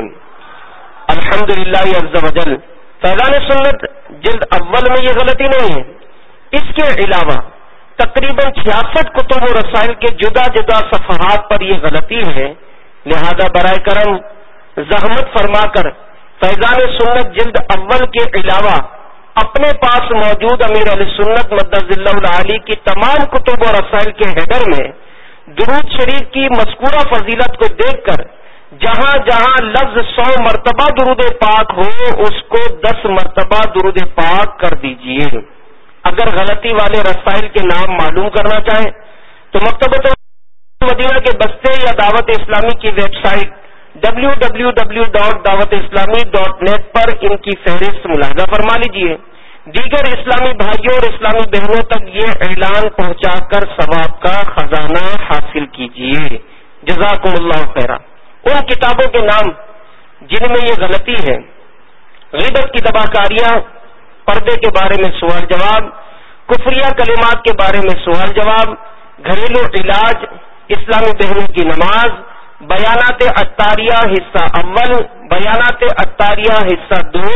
الحمدللہ عز وجل. فیضان سنت جلد اول میں یہ غلطی نہیں ہے. اس کے علاوہ تقریباً چھیاسٹھ کتب و رسائل کے جدا جدا صفحات پر یہ غلطی ہے. لہذا برائے کرم زحمت فرما کر فیضان سنت جلد اول کے علاوہ اپنے پاس موجود امیر علیہ سنت مدد اللہ العالی کی تمام کتب و رسائل کے ہیڈر میں درود شریف کی مذکورہ فضیلت کو دیکھ کر جہاں جہاں لفظ سو مرتبہ درود پاک ہو اس کو دس مرتبہ درود پاک کر دیجئے. اگر غلطی والے رسائل کے نام معلوم کرنا چاہیں تو مکتبۃ مدینہ کے بستے یا دعوت اسلامی کی website W W W dot Dawat Islami dot net پر ان کی فہرست ملاحظہ فرما لیجیے. دیگر اسلامی بھائیوں اور اسلامی بہنوں تک یہ اعلان پہنچا کر ثواب کا خزانہ حاصل کیجیے. جزاکم اللہ خیرا. ان کتابوں کے نام جن میں یہ غلطی ہے: غیبت کی تباہکاریاں، پردے کے بارے میں سوال جواب، کفریہ کلمات کے بارے میں سوال جواب، گھریلو علاج، اسلامی بہنوں کی نماز، بیانات عطاریہ حصہ اول، بیانات عطاریہ حصہ دوم،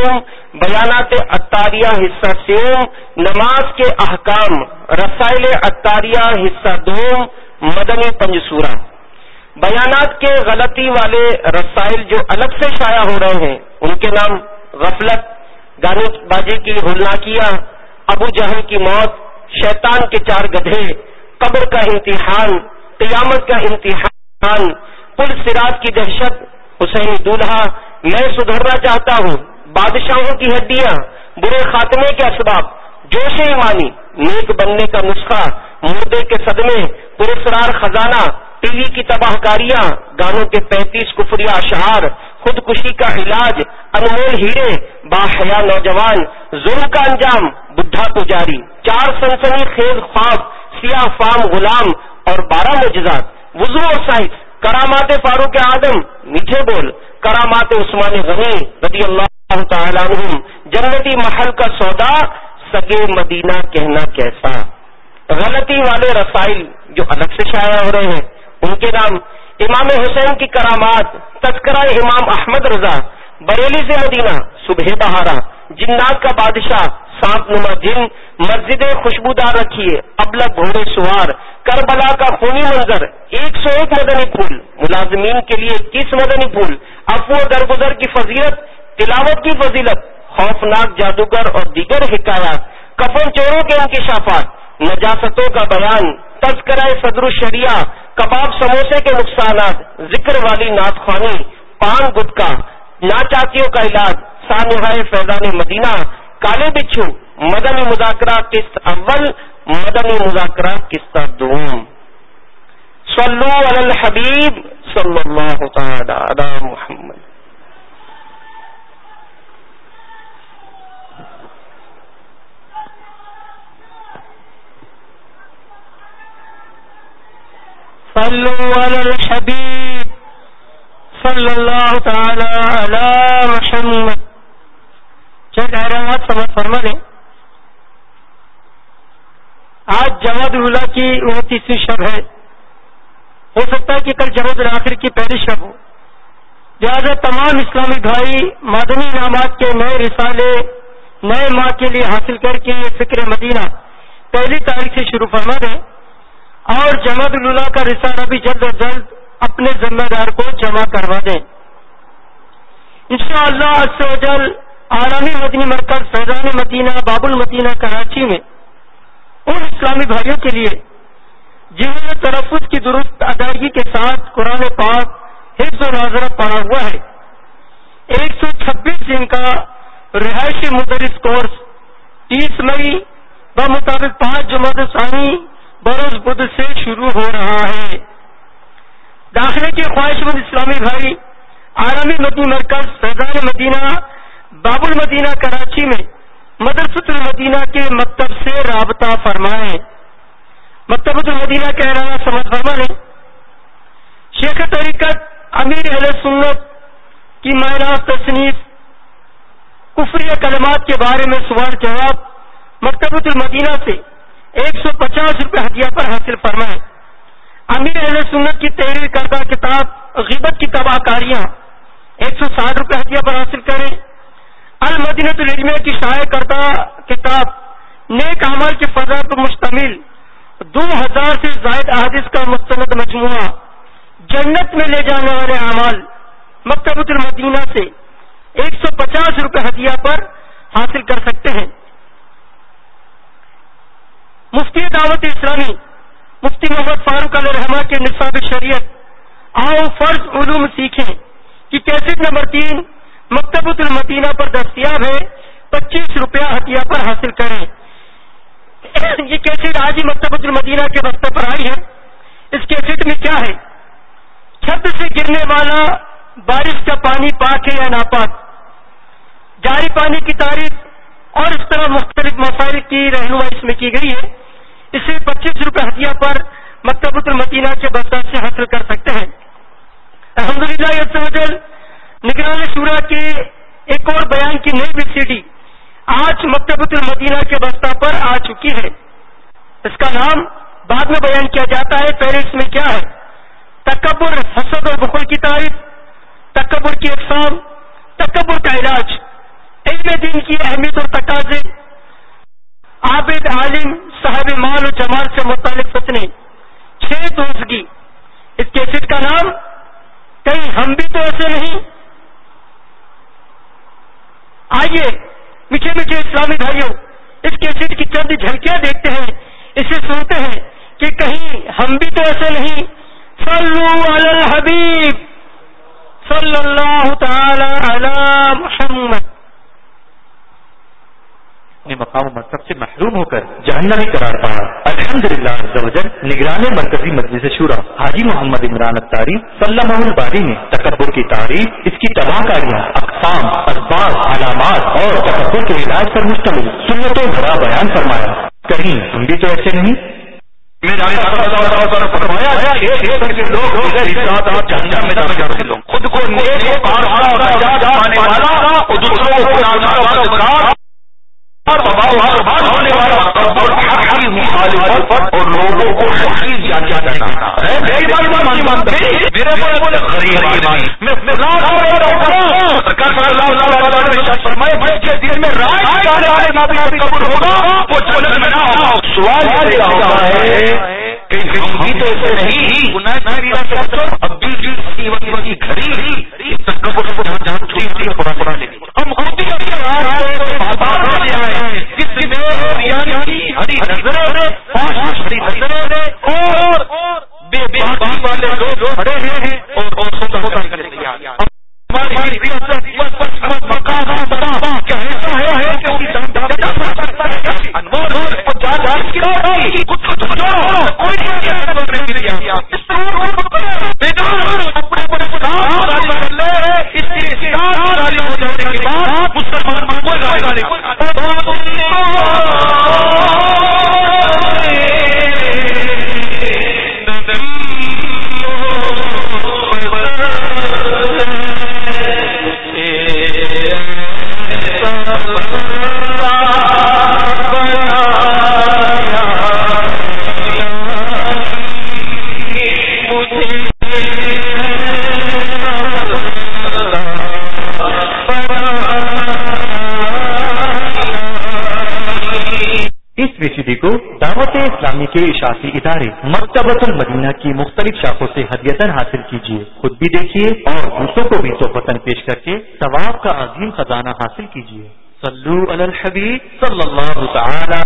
بیانات عطاریہ حصہ سیوم، نماز کے احکام، رسائل عطاریہ حصہ دوم، مدنی پنجسورہ۔ بیانات کے غلطی والے رسائل جو الگ سے شائع ہو رہے ہیں ان کے نام: غفلت، گانے بازی کی ہولناکیاں، ابو جہل کی موت، شیطان کے چار گدھے، قبر کا امتحان، قیامت کا امتحان، پل صراط کی دہشت، حسینی دولہا، میں سدھرنا چاہتا ہوں، بادشاہوں کی ہڈیاں، برے خاتمے کے اسباب، جوش ایمانی، نیک بننے کا نسخہ، مردے کے صدمے، پراسرار خزانہ، ٹی وی کی تباہ کاریاں، گانوں کے پینتیس کفریہ اشعار، خودکشی کا علاج، انمول ہیرے، باحیا نوجوان، ظلم کا انجام، بڈھا پجاری، چار سنسنی خیز خواب، سیاہ فام غلام اور بارہ معجزات، وضو اور سائنس، کرامات فاروق اعظم، میٹھے بول، کرامات عثمان غنی رضی اللہ تعالیٰ عنہم، جنتی محل کا سودا، سگے مدینہ کہنا کیسا۔ غلطی والے رسائل جو الگ سے شائع ہو رہے ہیں ان کے نام: امام حسین کی کرامات، تذکرہ امام احمد رضا، بریلی سے مدینہ، صبح بہارا، جنات کا بادشاہ، سانپ نما جن، مسجد خوشبودار رکھیے، ابلک گھوڑے سوار، کربلا کا خونی منظر، ایک سو ایک مدنی پھول، ملازمین کے لیے اکیس مدنی پھول، عفو و درگزر کی فضیلت، تلاوت کی فضیلت، خوفناک جادوگر اور دیگر حکایات، کفن چوروں کے انکشافات، نجاستوں کا بیان، تذکرہ صدر الشریعہ، کباب سموسے کے نقصانات، ذکر والی نعت خوانی، پان گٹکا، ناچاکیوں کا علاج، سانحہ فیضان مدینہ، کالے بچھو، مدنی مذاکرہ قسط اول، مدنی مذاکرہ قسط دوم۔ صلو علی الحبیب صلی اللہ تعالی علی محمد۔ صلو علی الحبیب صلی اللہ تعالی علی محمد۔ چند احرامات سمجھ فرما لیں۔ آج جماد الاولیٰ کی انتیسویں شب ہے، ہو سکتا ہے کہ کل جماد الاخر کی پہلی شب ہو، لہٰذا تمام اسلامی بھائی مدنی انعامات کے نئے رسالے نئے ماہ کے لیے حاصل کر کے یہ فکر مدینہ پہلی تاریخ سے شروع فرما دیں اور جماد الاولیٰ کا رسالہ بھی جلد از جلد اپنے ذمہ دار کو جمع کروا دیں۔ انشاءاللہ عز و جل عالمی مدنی مرکز فیضان مدینہ باب المدینہ کراچی میں ان اسلامی بھائیوں کے لیے جنہوں نے تلفظ کی درست ادائیگی کے ساتھ قرآن پاک حفظ و ناظرہ پڑھا ہوا ہے، ایک سو چھبیس دن کا رہائشی مدرس کورس تیس مئی بمطابق پانچ جمادی الثانی بروز بدھ سے شروع ہو رہا ہے۔ داخلے کے خواہش مند اسلامی بھائی عالمی مدنی مرکز فیضان مدینہ باب المدینہ کراچی میں مدرسۃ المدینہ کے مکتب سے رابطہ فرمائیں۔ مکتبۃ المدینہ کا اعلان سمجھ فرما لیں۔ شیخ طریقت امیر اہل سنت کی مائناز تصنیف کفری کلمات کے بارے میں سوال جواب مکتبۃ المدینہ سے ایک سو پچاس روپے ہدیہ پر حاصل فرمائیں۔ امیر اہل سنت کی تحریر کردہ کتاب غیبت کی تباہ کاریاں ایک سو ساٹھ روپے ہدیہ پر حاصل کریں۔ المدینۃ العلمیہ کی شائع کردہ کتاب نیک اعمال کی فضا پر مشتمل دو ہزار سے زائد احادیث کا مستند مجموعہ جنت میں لے جانے والے اعمال مکتبۃ المدینہ سے ایک سو پچاس روپے ہدیہ پر حاصل کر سکتے ہیں۔ مفتی دعوت اسلامی مفتی محمد فاروق علیہ رحمہ کے نصاب شریعت آؤ فرض علوم سیکھیں کی کیسٹ نمبر تین مکتبۃ المدینہ پر دستیاب ہے، پچیس روپیہ ہدیہ پر حاصل کریں۔ یہ کیسٹ آج ہی مکتبۃ المدینہ کے رستے پر آئی ہے۔ اس کیسٹ میں کیا ہے؟ چھت سے گرنے والا بارش کا پانی پاک ہے یا ناپاک، جاری پانی کی تعریف اور اس طرح مختلف مسائل کی رہنمائی اس میں کی گئی ہے۔ اسے پچیس روپے ہدیہ پر مکتبۃ المدینہ کے بستر سے حاصل کر سکتے ہیں۔ الحمدللہ عز و جل نگران شورا کے ایک اور بیان کی نئی ویب سی ڈی آج مکتبۃ المدینہ کے بستر پر آ چکی ہے۔ اس کا نام بعد میں بیان کیا جاتا ہے، پہلے اس میں کیا ہے؟ تکبر، حسد اور بخل کی تعریف، تکبر کی اقسام، تکبر کا علاج، علم دین کی اہمیت اور تقاضے، عابد عالم صاحب مال و جمال سے متعلق فتنے، چھ دوزگی۔ اس کیسٹ کا نام کہیں ہم بھی تو ایسے نہیں۔ آئیے میٹھے میٹھے اسلامی بھائیوں، اس کیسٹ کی چند جھلکیاں دیکھتے ہیں، اسے سنتے ہیں کہ کہیں ہم بھی تو ایسے نہیں۔ صلو علی الحبیب صلی اللہ تعالی علی محمد۔ اپنے مقام و منصب سے محروم ہو کر جہنمی قرار پایا۔ الحمدللہ عز و جل نگران مرکزی مجلس شورا حاجی محمد عمران اتاری سلمہ الباری نے تکبر کی تعریف، اس کی تباہ کاریاں، اقسام، اسباب، علامات اور تکبر کے علاج پر مشتمل سنتوں بھرا بیان فرمایا۔ کہیں ہم بھی تو ایسے نہیں۔ فرمایا خود کو ہونے والا اور لوگوں کو سوال ہری نظریں اور بے باکی والے لوگ کھڑے ہیں اور کو دعوت اسلامی کے اشاعتی ادارے مکتبۃ المدینہ کی مختلف شاخوں سے ہدیتاً حاصل کیجیے، خود بھی دیکھیے اور دوسروں کو بھی تحفتاً پیش کر کے ثواب کا عظیم خزانہ حاصل کیجیے۔ صلو علی الحبیب صلی اللہ تعالی۔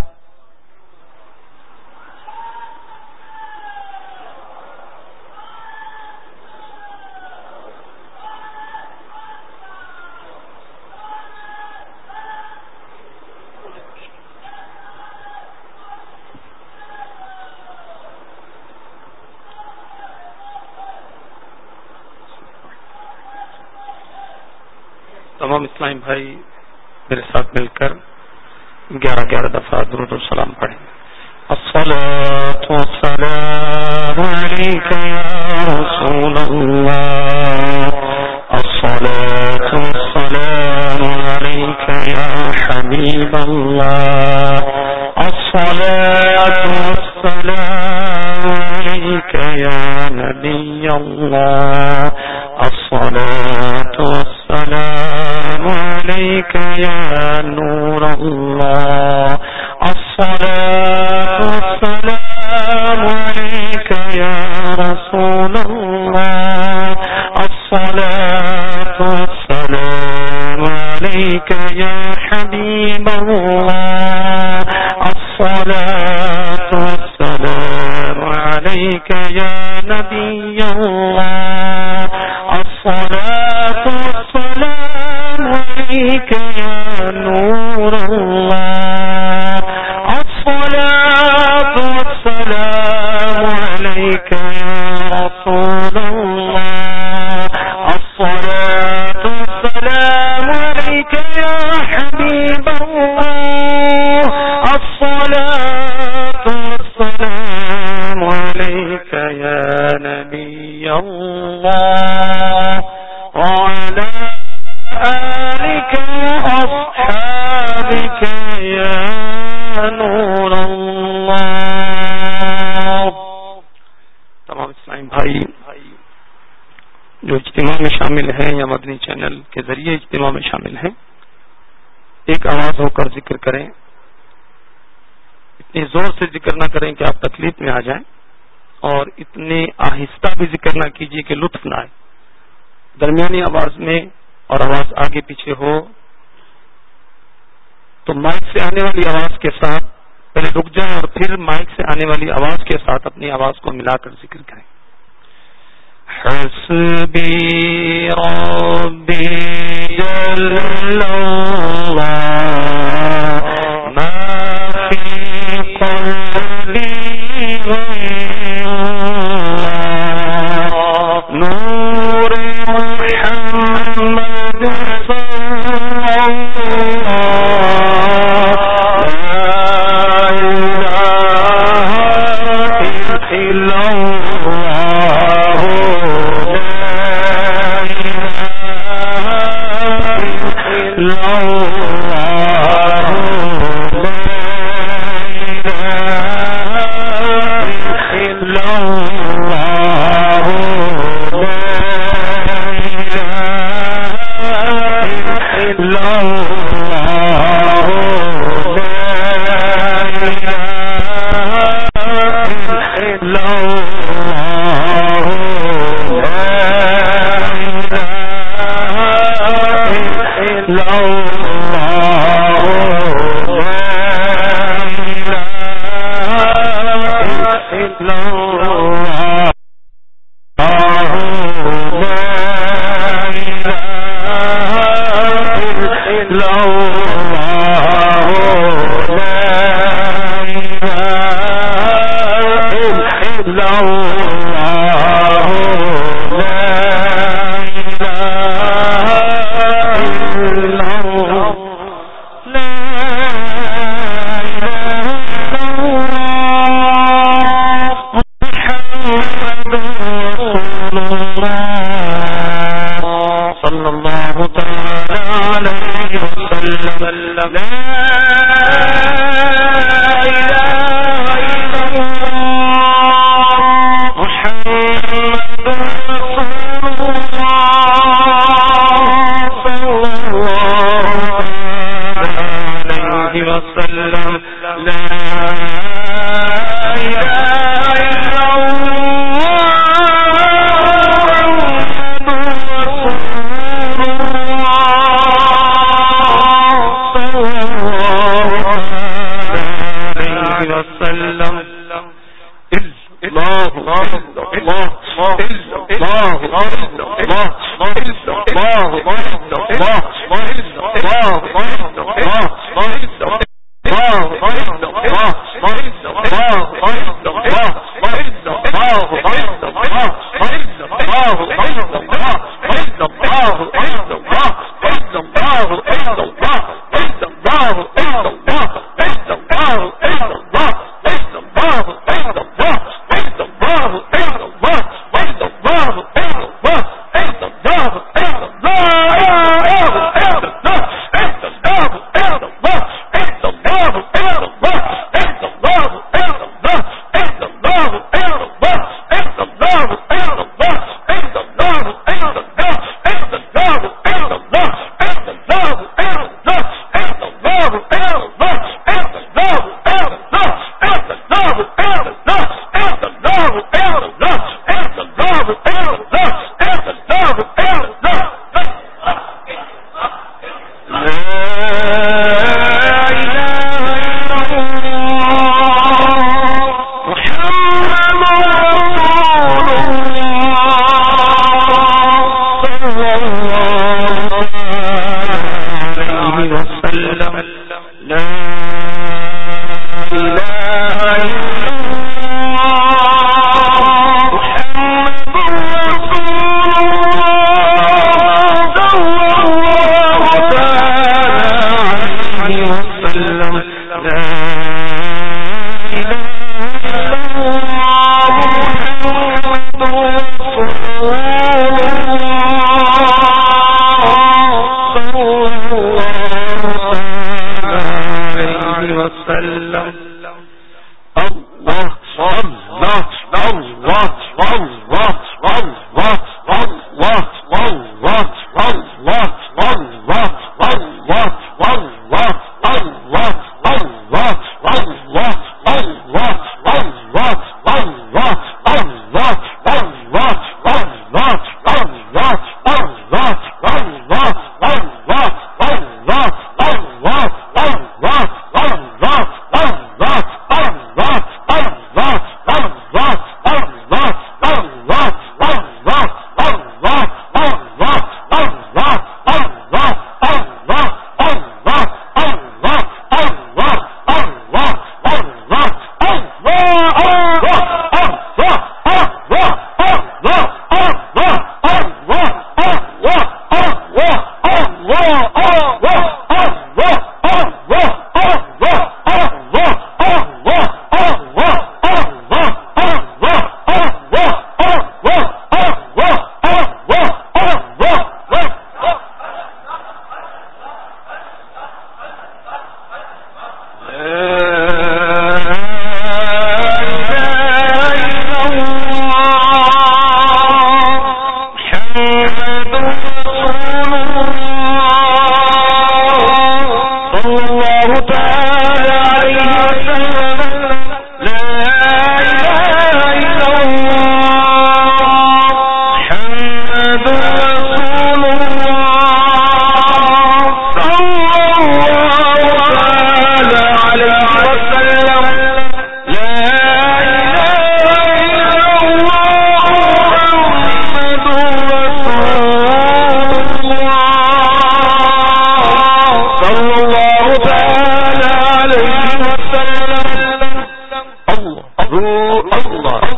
تمام اسلامی بھائی میرے ساتھ مل کر گیارہ گیارہ دفعہ درود و سلام پڑھیں۔ الصلاة والسلام عليك يا رسول الله، الصلاة والسلام عليك يا حبيب الله، الصلاة والسلام عليك يا نبي الله، الصلاة والسلام عليك يا نور الله، الصلاة والسلام عليك يا رسول الله، الصلاة والسلام عليك يا حبيب الله، الصلاة والسلام عليك يا نبي الله، الصلاة والسلام عليك يا نور الله، الصلاة والسلام عليك يا رسول الله، الصلاة والسلام عليك يا حبيب الله، الصلاة والسلام عليك يا نبي الله، وعلى آلك وأصحابك يا نور الله۔ تمام اسلامی بھائی جو اجتماع میں شامل ہیں یا مدنی چینل کے ذریعے اجتماع میں شامل ہیں، ایک آواز ہو کر ذکر کریں. اتنی زور سے ذکر نہ کریں کہ آپ تکلیف میں آ جائیں، اور اتنے آہستہ بھی ذکر نہ کیجیے کہ لطف نہ آئے. درمیانی آواز میں اور آواز آگے پیچھے ہو تو مائک سے آنے والی آواز کے ساتھ پہلے رک جائیں اور پھر مائک سے آنے والی آواز کے ساتھ اپنی آواز کو ملا کر ذکر کریں. حسبی ربی جل اللہ ما فی قلبی نور محمد صلی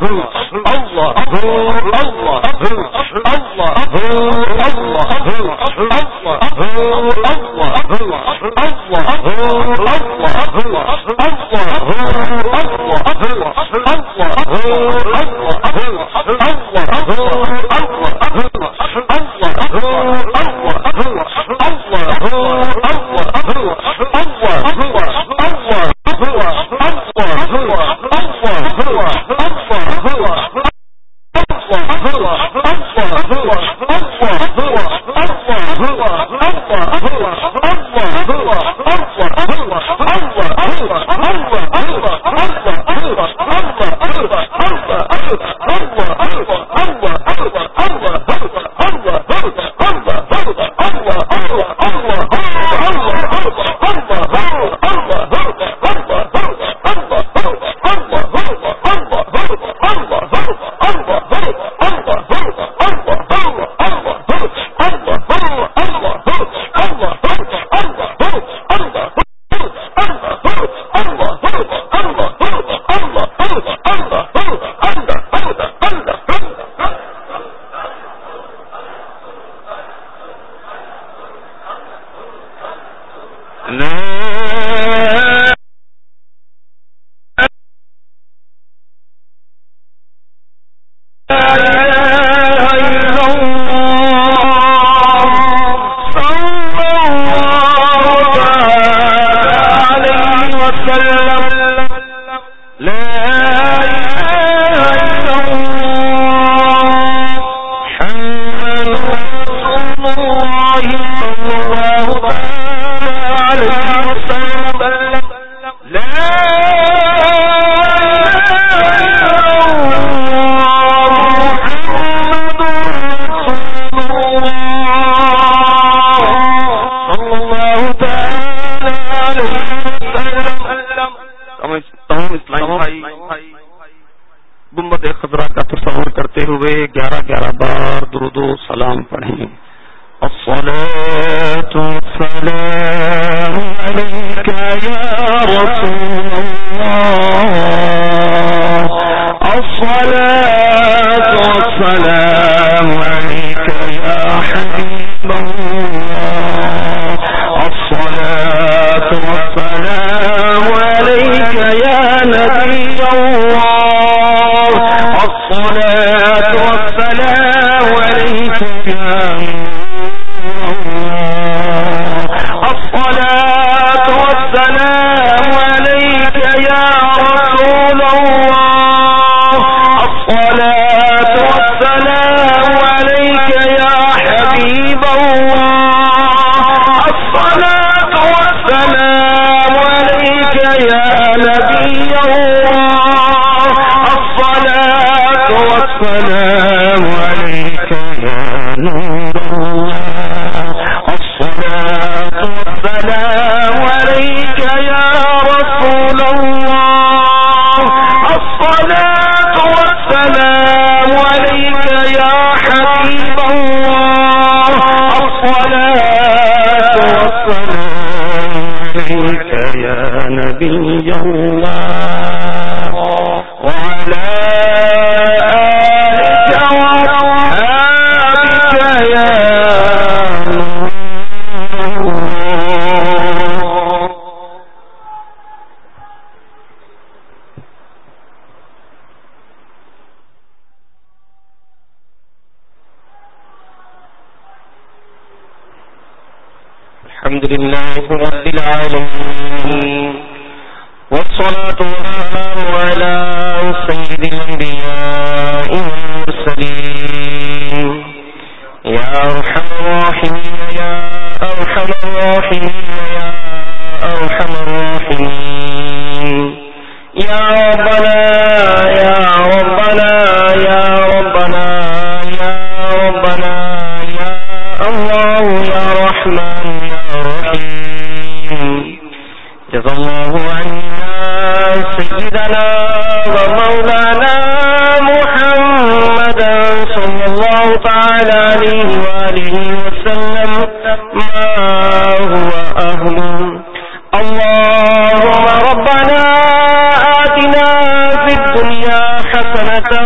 اللهم ربنا آتنا في الدنيا حسنة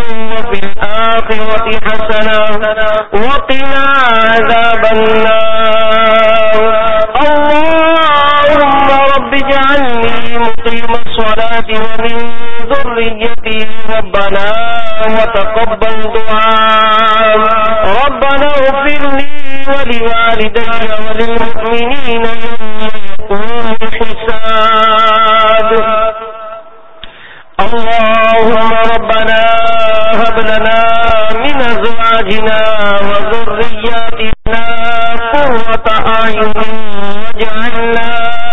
وفي الآخرة حسنة وقنا عذاب النار اللهم رب اجعلني مقيم الصلاة ومن ذريتي ربنا وتقبل دعاء ربنا اغفر لي ولوالدي وللمؤمنين يوم يقوم الحساب اللهم ربنا هب لنا من أزواجنا وذرياتنا قرة أعين واجعلنا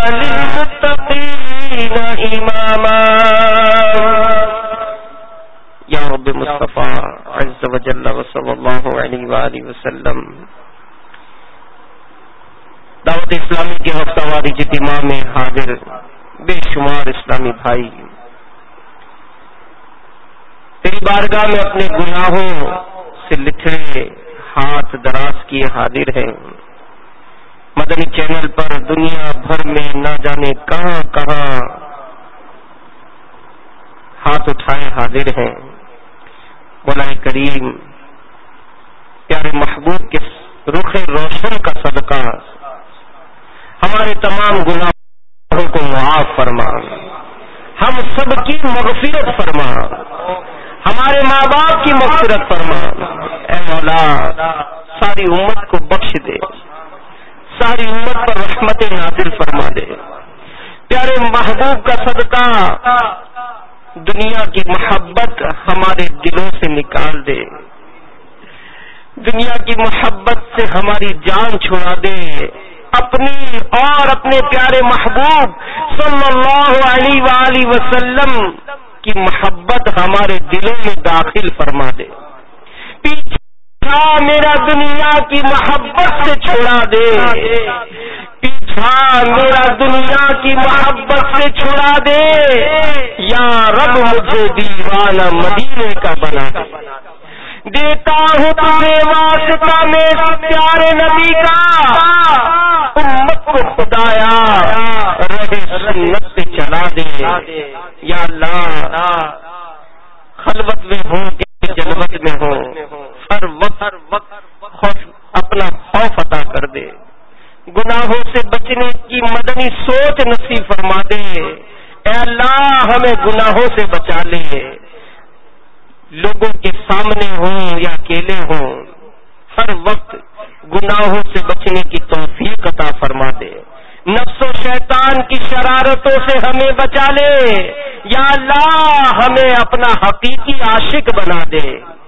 للمتقين إماما یا رب مصطفیٰ عز و جل و صلی اللہ علیہ وآلہ وسلم دعوت اسلامی کے ہفتہ واری اجتماع میں حاضر بے شمار اسلامی بھائی تیری بارگاہ میں اپنے گناہوں سے لتھڑے ہاتھ دراز کیے حاضر ہیں مدنی چینل پر دنیا بھر میں نہ جانے کہاں کہاں ہاتھ اٹھائے حاضر ہیں مولا کریم پیارے محبوب کے رخ روشن کا صدقہ ہمارے تمام گناہوں کو معاف فرما ہم سب کی مغفرت فرما ہمارے ماں باپ کی مغفرت فرما اے مولا ساری امت کو بخش دے ساری امت پر رحمت نازل فرما دے پیارے محبوب کا صدقہ دنیا کی محبت ہمارے دلوں سے نکال دے دنیا کی محبت سے ہماری جان چھڑا دے اپنی اور اپنے پیارے محبوب صلی اللہ علیہ وآلہ وسلم کی محبت ہمارے دلوں میں داخل فرما دے پیچھا میرا دنیا کی محبت سے چھڑا دے پیچھا میرا دنیا کی محبت سے چھڑا دے یا رب مجھے دیوانہ مدینے کا بنا دے دیتا ہوں تمہیں واسطہ میں پیارے نبی کا امت کو خدایا رہے سنت سے چلا دے یا اللہ خلوت میں ہوں کہ جلوت میں ہوں ہر وقت خوف اپنا خوف عطا کر دے گناہوں سے بچنے کی مدنی سوچ نصیب فرما دے اے اللہ ہمیں گناہوں سے بچا لے لوگوں کے سامنے ہوں یا اکیلے ہوں ہر وقت گناہوں سے بچنے کی توفیق عطا فرما دے نفس و شیطان کی شرارتوں سے ہمیں بچا لے یا اللہ ہمیں اپنا حقیقی عاشق بنا دے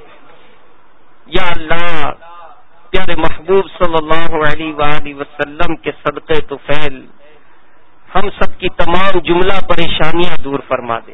یا اللہ پیارے محبوب صلی اللہ علیہ وآلہ وسلم کے صدقے طفیل ہم سب کی تمام جملہ پریشانیاں دور فرما دے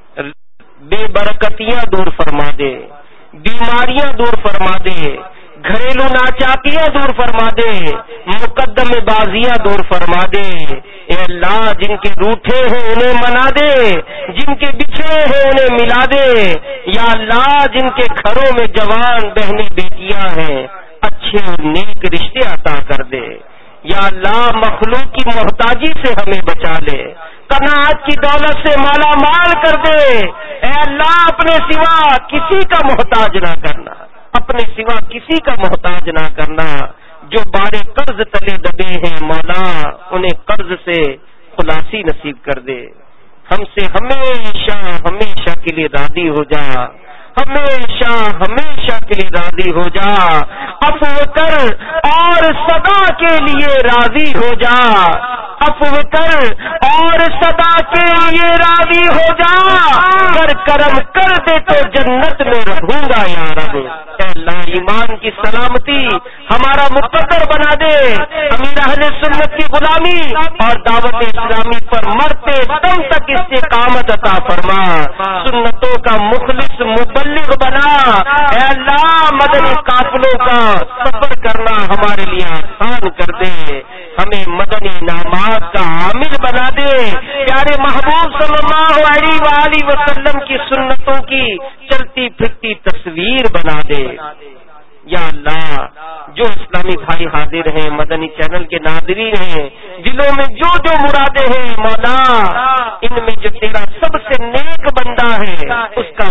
بے برکتیاں دور فرما دے بیماریاں دور فرما دے گھریلو ناچاکیاں دور فرما دے مقدم بازیاں دور فرما دے اے اللہ جن کے روٹھے ہیں انہیں منا دے جن کے بچھڑے ہیں انہیں ملا دے یا اللہ جن کے گھروں میں جوان بہنیں بیٹیاں ہیں اچھے اور نیک رشتے عطا کر دے یا اللہ مخلوق کی محتاجی سے ہمیں بچا لے قناعت کی دولت سے مالا مال کر دے اے اللہ اپنے سوا کسی کا محتاج نہ کرنا اپنے سوا کسی کا محتاج نہ کرنا جو بارے قرض تلے دبے ہیں مولا انہیں قرض سے خلاصی نصیب کر دے ہم سے ہمیشہ ہمیشہ کے لیے راضی ہو جا ہمیشہ ہمیشہ کے لیے راضی ہو جا عفو کر اور سدا کے لیے راضی ہو جا عفو کر اور سدا کے لیے راضی ہو جا کر کرم کر دے تو جنت میں رہوں گا یا رب اے اللہ ایمان کی سلامتی ہمارا مقدر بنا دے امیر اہل سنت کی غلامی اور دعوت اسلامی پر مرتے دم تک استقامت عطا فرما سنتوں کا مخلص مبلغ بنا اے اللہ مدنی قافلوں کا سفر کرنا ہمارے لیے آسان کر دے ہمیں مدنی انعامات کا عامل بنا دے پیارے محبوب صلی اللہ علیہ وآلہ وسلم کی سنتوں کی چلتی پھرتی تصویر بنا دے یا اللہ جو اسلامی بھائی حاضر ہیں مدنی چینل کے ناظرین ہیں دلوں میں جو جو مرادیں ہیں مولا ان میں جو تیرا سب سے نیک بندہ ہے اس کا واسطہ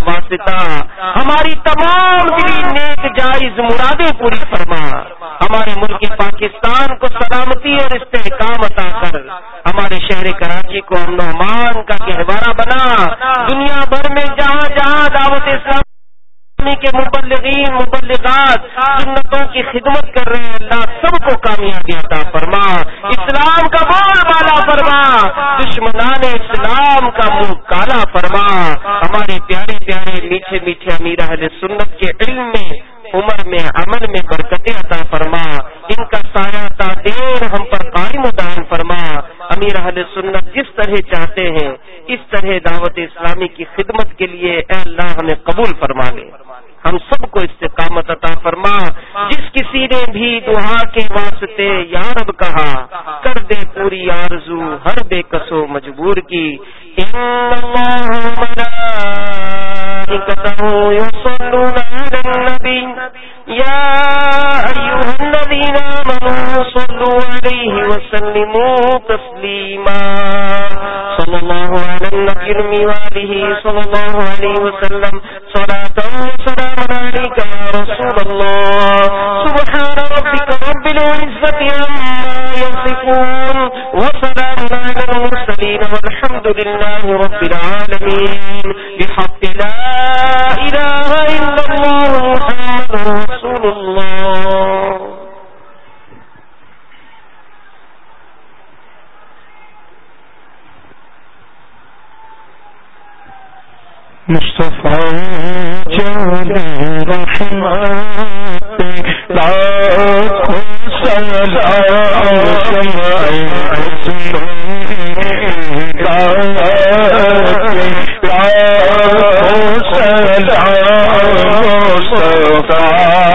بنا، ہماری تمام دلی نیک جائز مرادیں پوری فرما، ہمارے ملک پاکستان کو سلامتی اور استحکام عطا کر، ہمارے شہر کراچی کو امن و امان کا گہوارہ بنا، دنیا بھر میں جہاں جہاں دعوت اسلام کے مبلغین مبلغات سنتوں کی خدمت کر رہے ہیں، اللہ سب کو کامیابی عطا فرما، اسلام کا بول بالا فرما، دشمنان اسلام کا منہ کالا فرما، ہمارے پیارے پیارے میٹھے میٹھے امیر اہل سنت کے علم میں، عمر میں، عمل میں برکتیں عطا فرما، ان کا سایہ تا دیر ہم پر قائم و دائم فرما، امیر اہل سنت جس طرح چاہتے ہیں اس طرح دعوت اسلامی کی خدمت کے لیے اے اللہ ہمیں قبول فرما لے، ہم سب کو استقامت عطا فرما، جس کسی نے بھی دعا کے واسطے یا رب کہا کر دے پوری آرزو ہر بے کسو مجبور کی، ان اللہ ملائکتہ یصلون علی النبی یا ایھا الذین آمنوا صلوا علیہ وسلموا تسلیما، صلی اللہ علی النبی الامی وآلہ صلی اللہ علیہ وسلم، صلاۃ وسلام علیک یا رسول اللہ، سبحان ربک رب العزۃ عما یصفون وسلام علی المرسلین والحمد للہ رب العالمین، بحق لا الہ الا اللہ محمد رسول اللہ۔ مصطفیٰ جان رحمت لاکھوں سلام سمائے لاکھوں سلام مصطفیٰ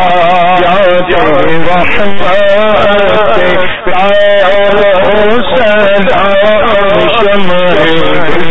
جان رحمت لاکھوں سلام سمائے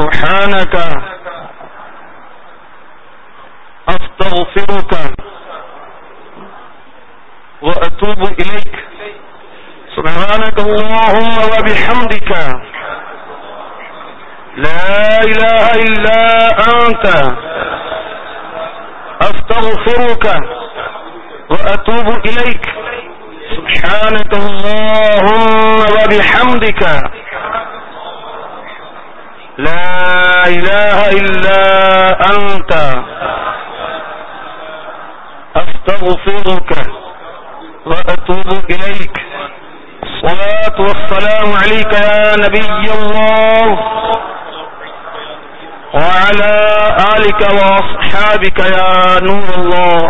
سبحانك أستغفرك وأتوب إليك سبحانك اللهم وبحمدك لا إله إلا أنت أستغفرك وأتوب إليك سبحانك اللهم وبحمدك لا إله إلا أنت أستغفرك وأتوب إليك. الصلاة والسلام عليك يا نبي الله وعلى آلك وأصحابك يا نور الله.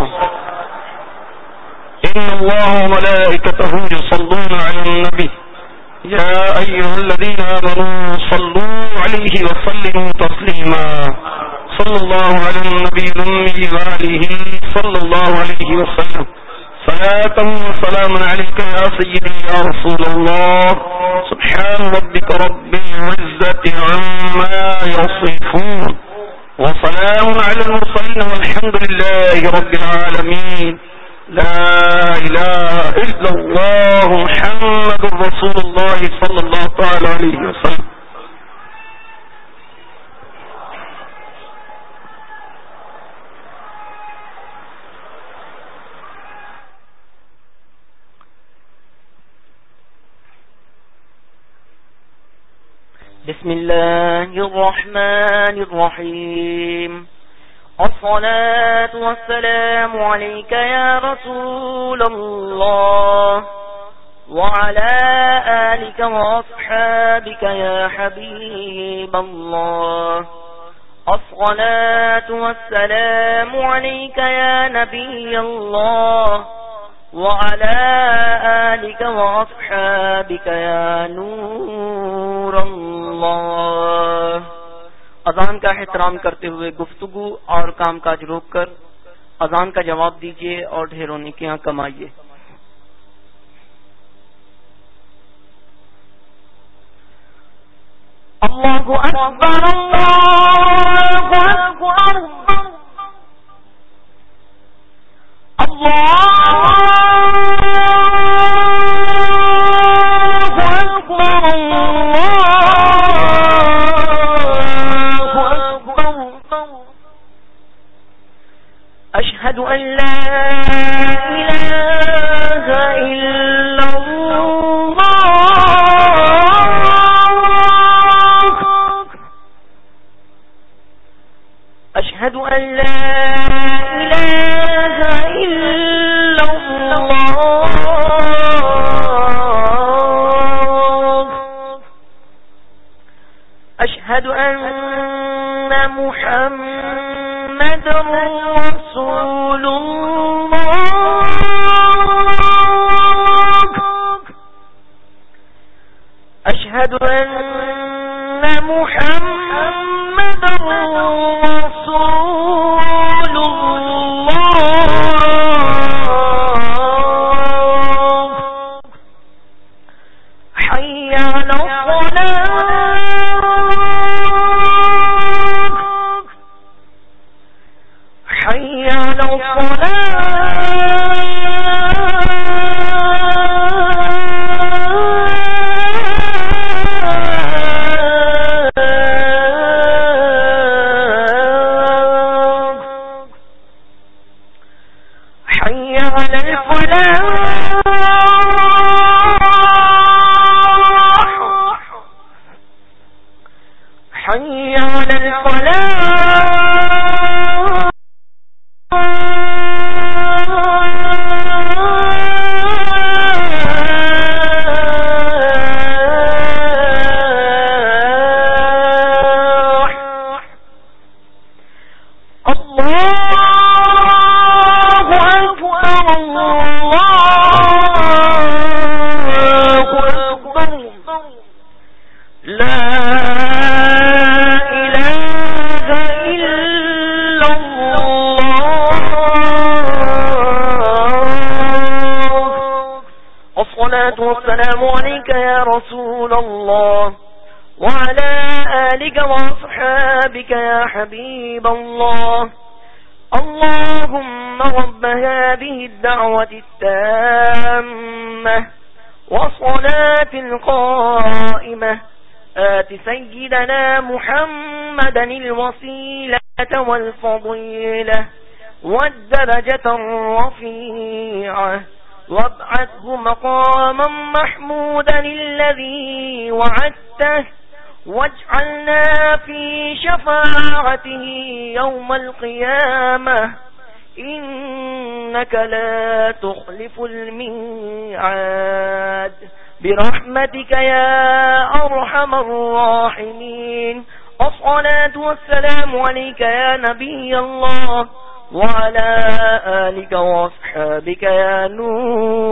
إن الله وملائكته يصلون على النبي يا أيها الذين آمنوا صلوا عليه وسلموا تسليما. صلى الله على النبي الأمي وآله صلى الله عليه وسلم. صلاة وسلام عليك يا سيدي يا رسول الله. سبحان ربك رب العزة عما يصفون وسلام على المرسلين والحمد لله رب العالمين. لا إله إلا الله محمد رسول الله صلى الله تعالى عليه وسلم. بسم الله الرحمن الرحيم. الصلاة والسلام عليك يا رسول الله وعلى آلك وأصحابك يا حبيب الله. الصلاة والسلام عليك يا نبي الله وعلى آلك وأصحابك يا نور اللہ. اذان کا احترام کرتے ہوئے گفتگو اور کام کاج روک کر اذان کا جواب دیجیے اور ڈھیروں نیکیاں کمائیے. اللہ اکبر اللہ اکبر اللہ أشهد أن لا إله إلا الله أشهد أن لا إله إلا الله أشهد أن محمد رسول الله أشهد أن محمد رسول الله حي على الصلاة حي على والسلام عليك يا رسول الله وعلى آلك وأصحابك يا حبيب الله. اللهم رب هذه الدعوة التامة والصلاة القائمة آت سيدنا محمدا الوسيلة والفضيلة والدرجة الرفيعة وابعثه مقاما محمودا الذي وعدته واجعلنا في شفاعته يوم القيامة إنك لا تخلف الميعاد برحمتك يا أرحم الراحمين. الصلاة والسلام عليك يا نبي الله وعلى آلك وأصحابك يا نور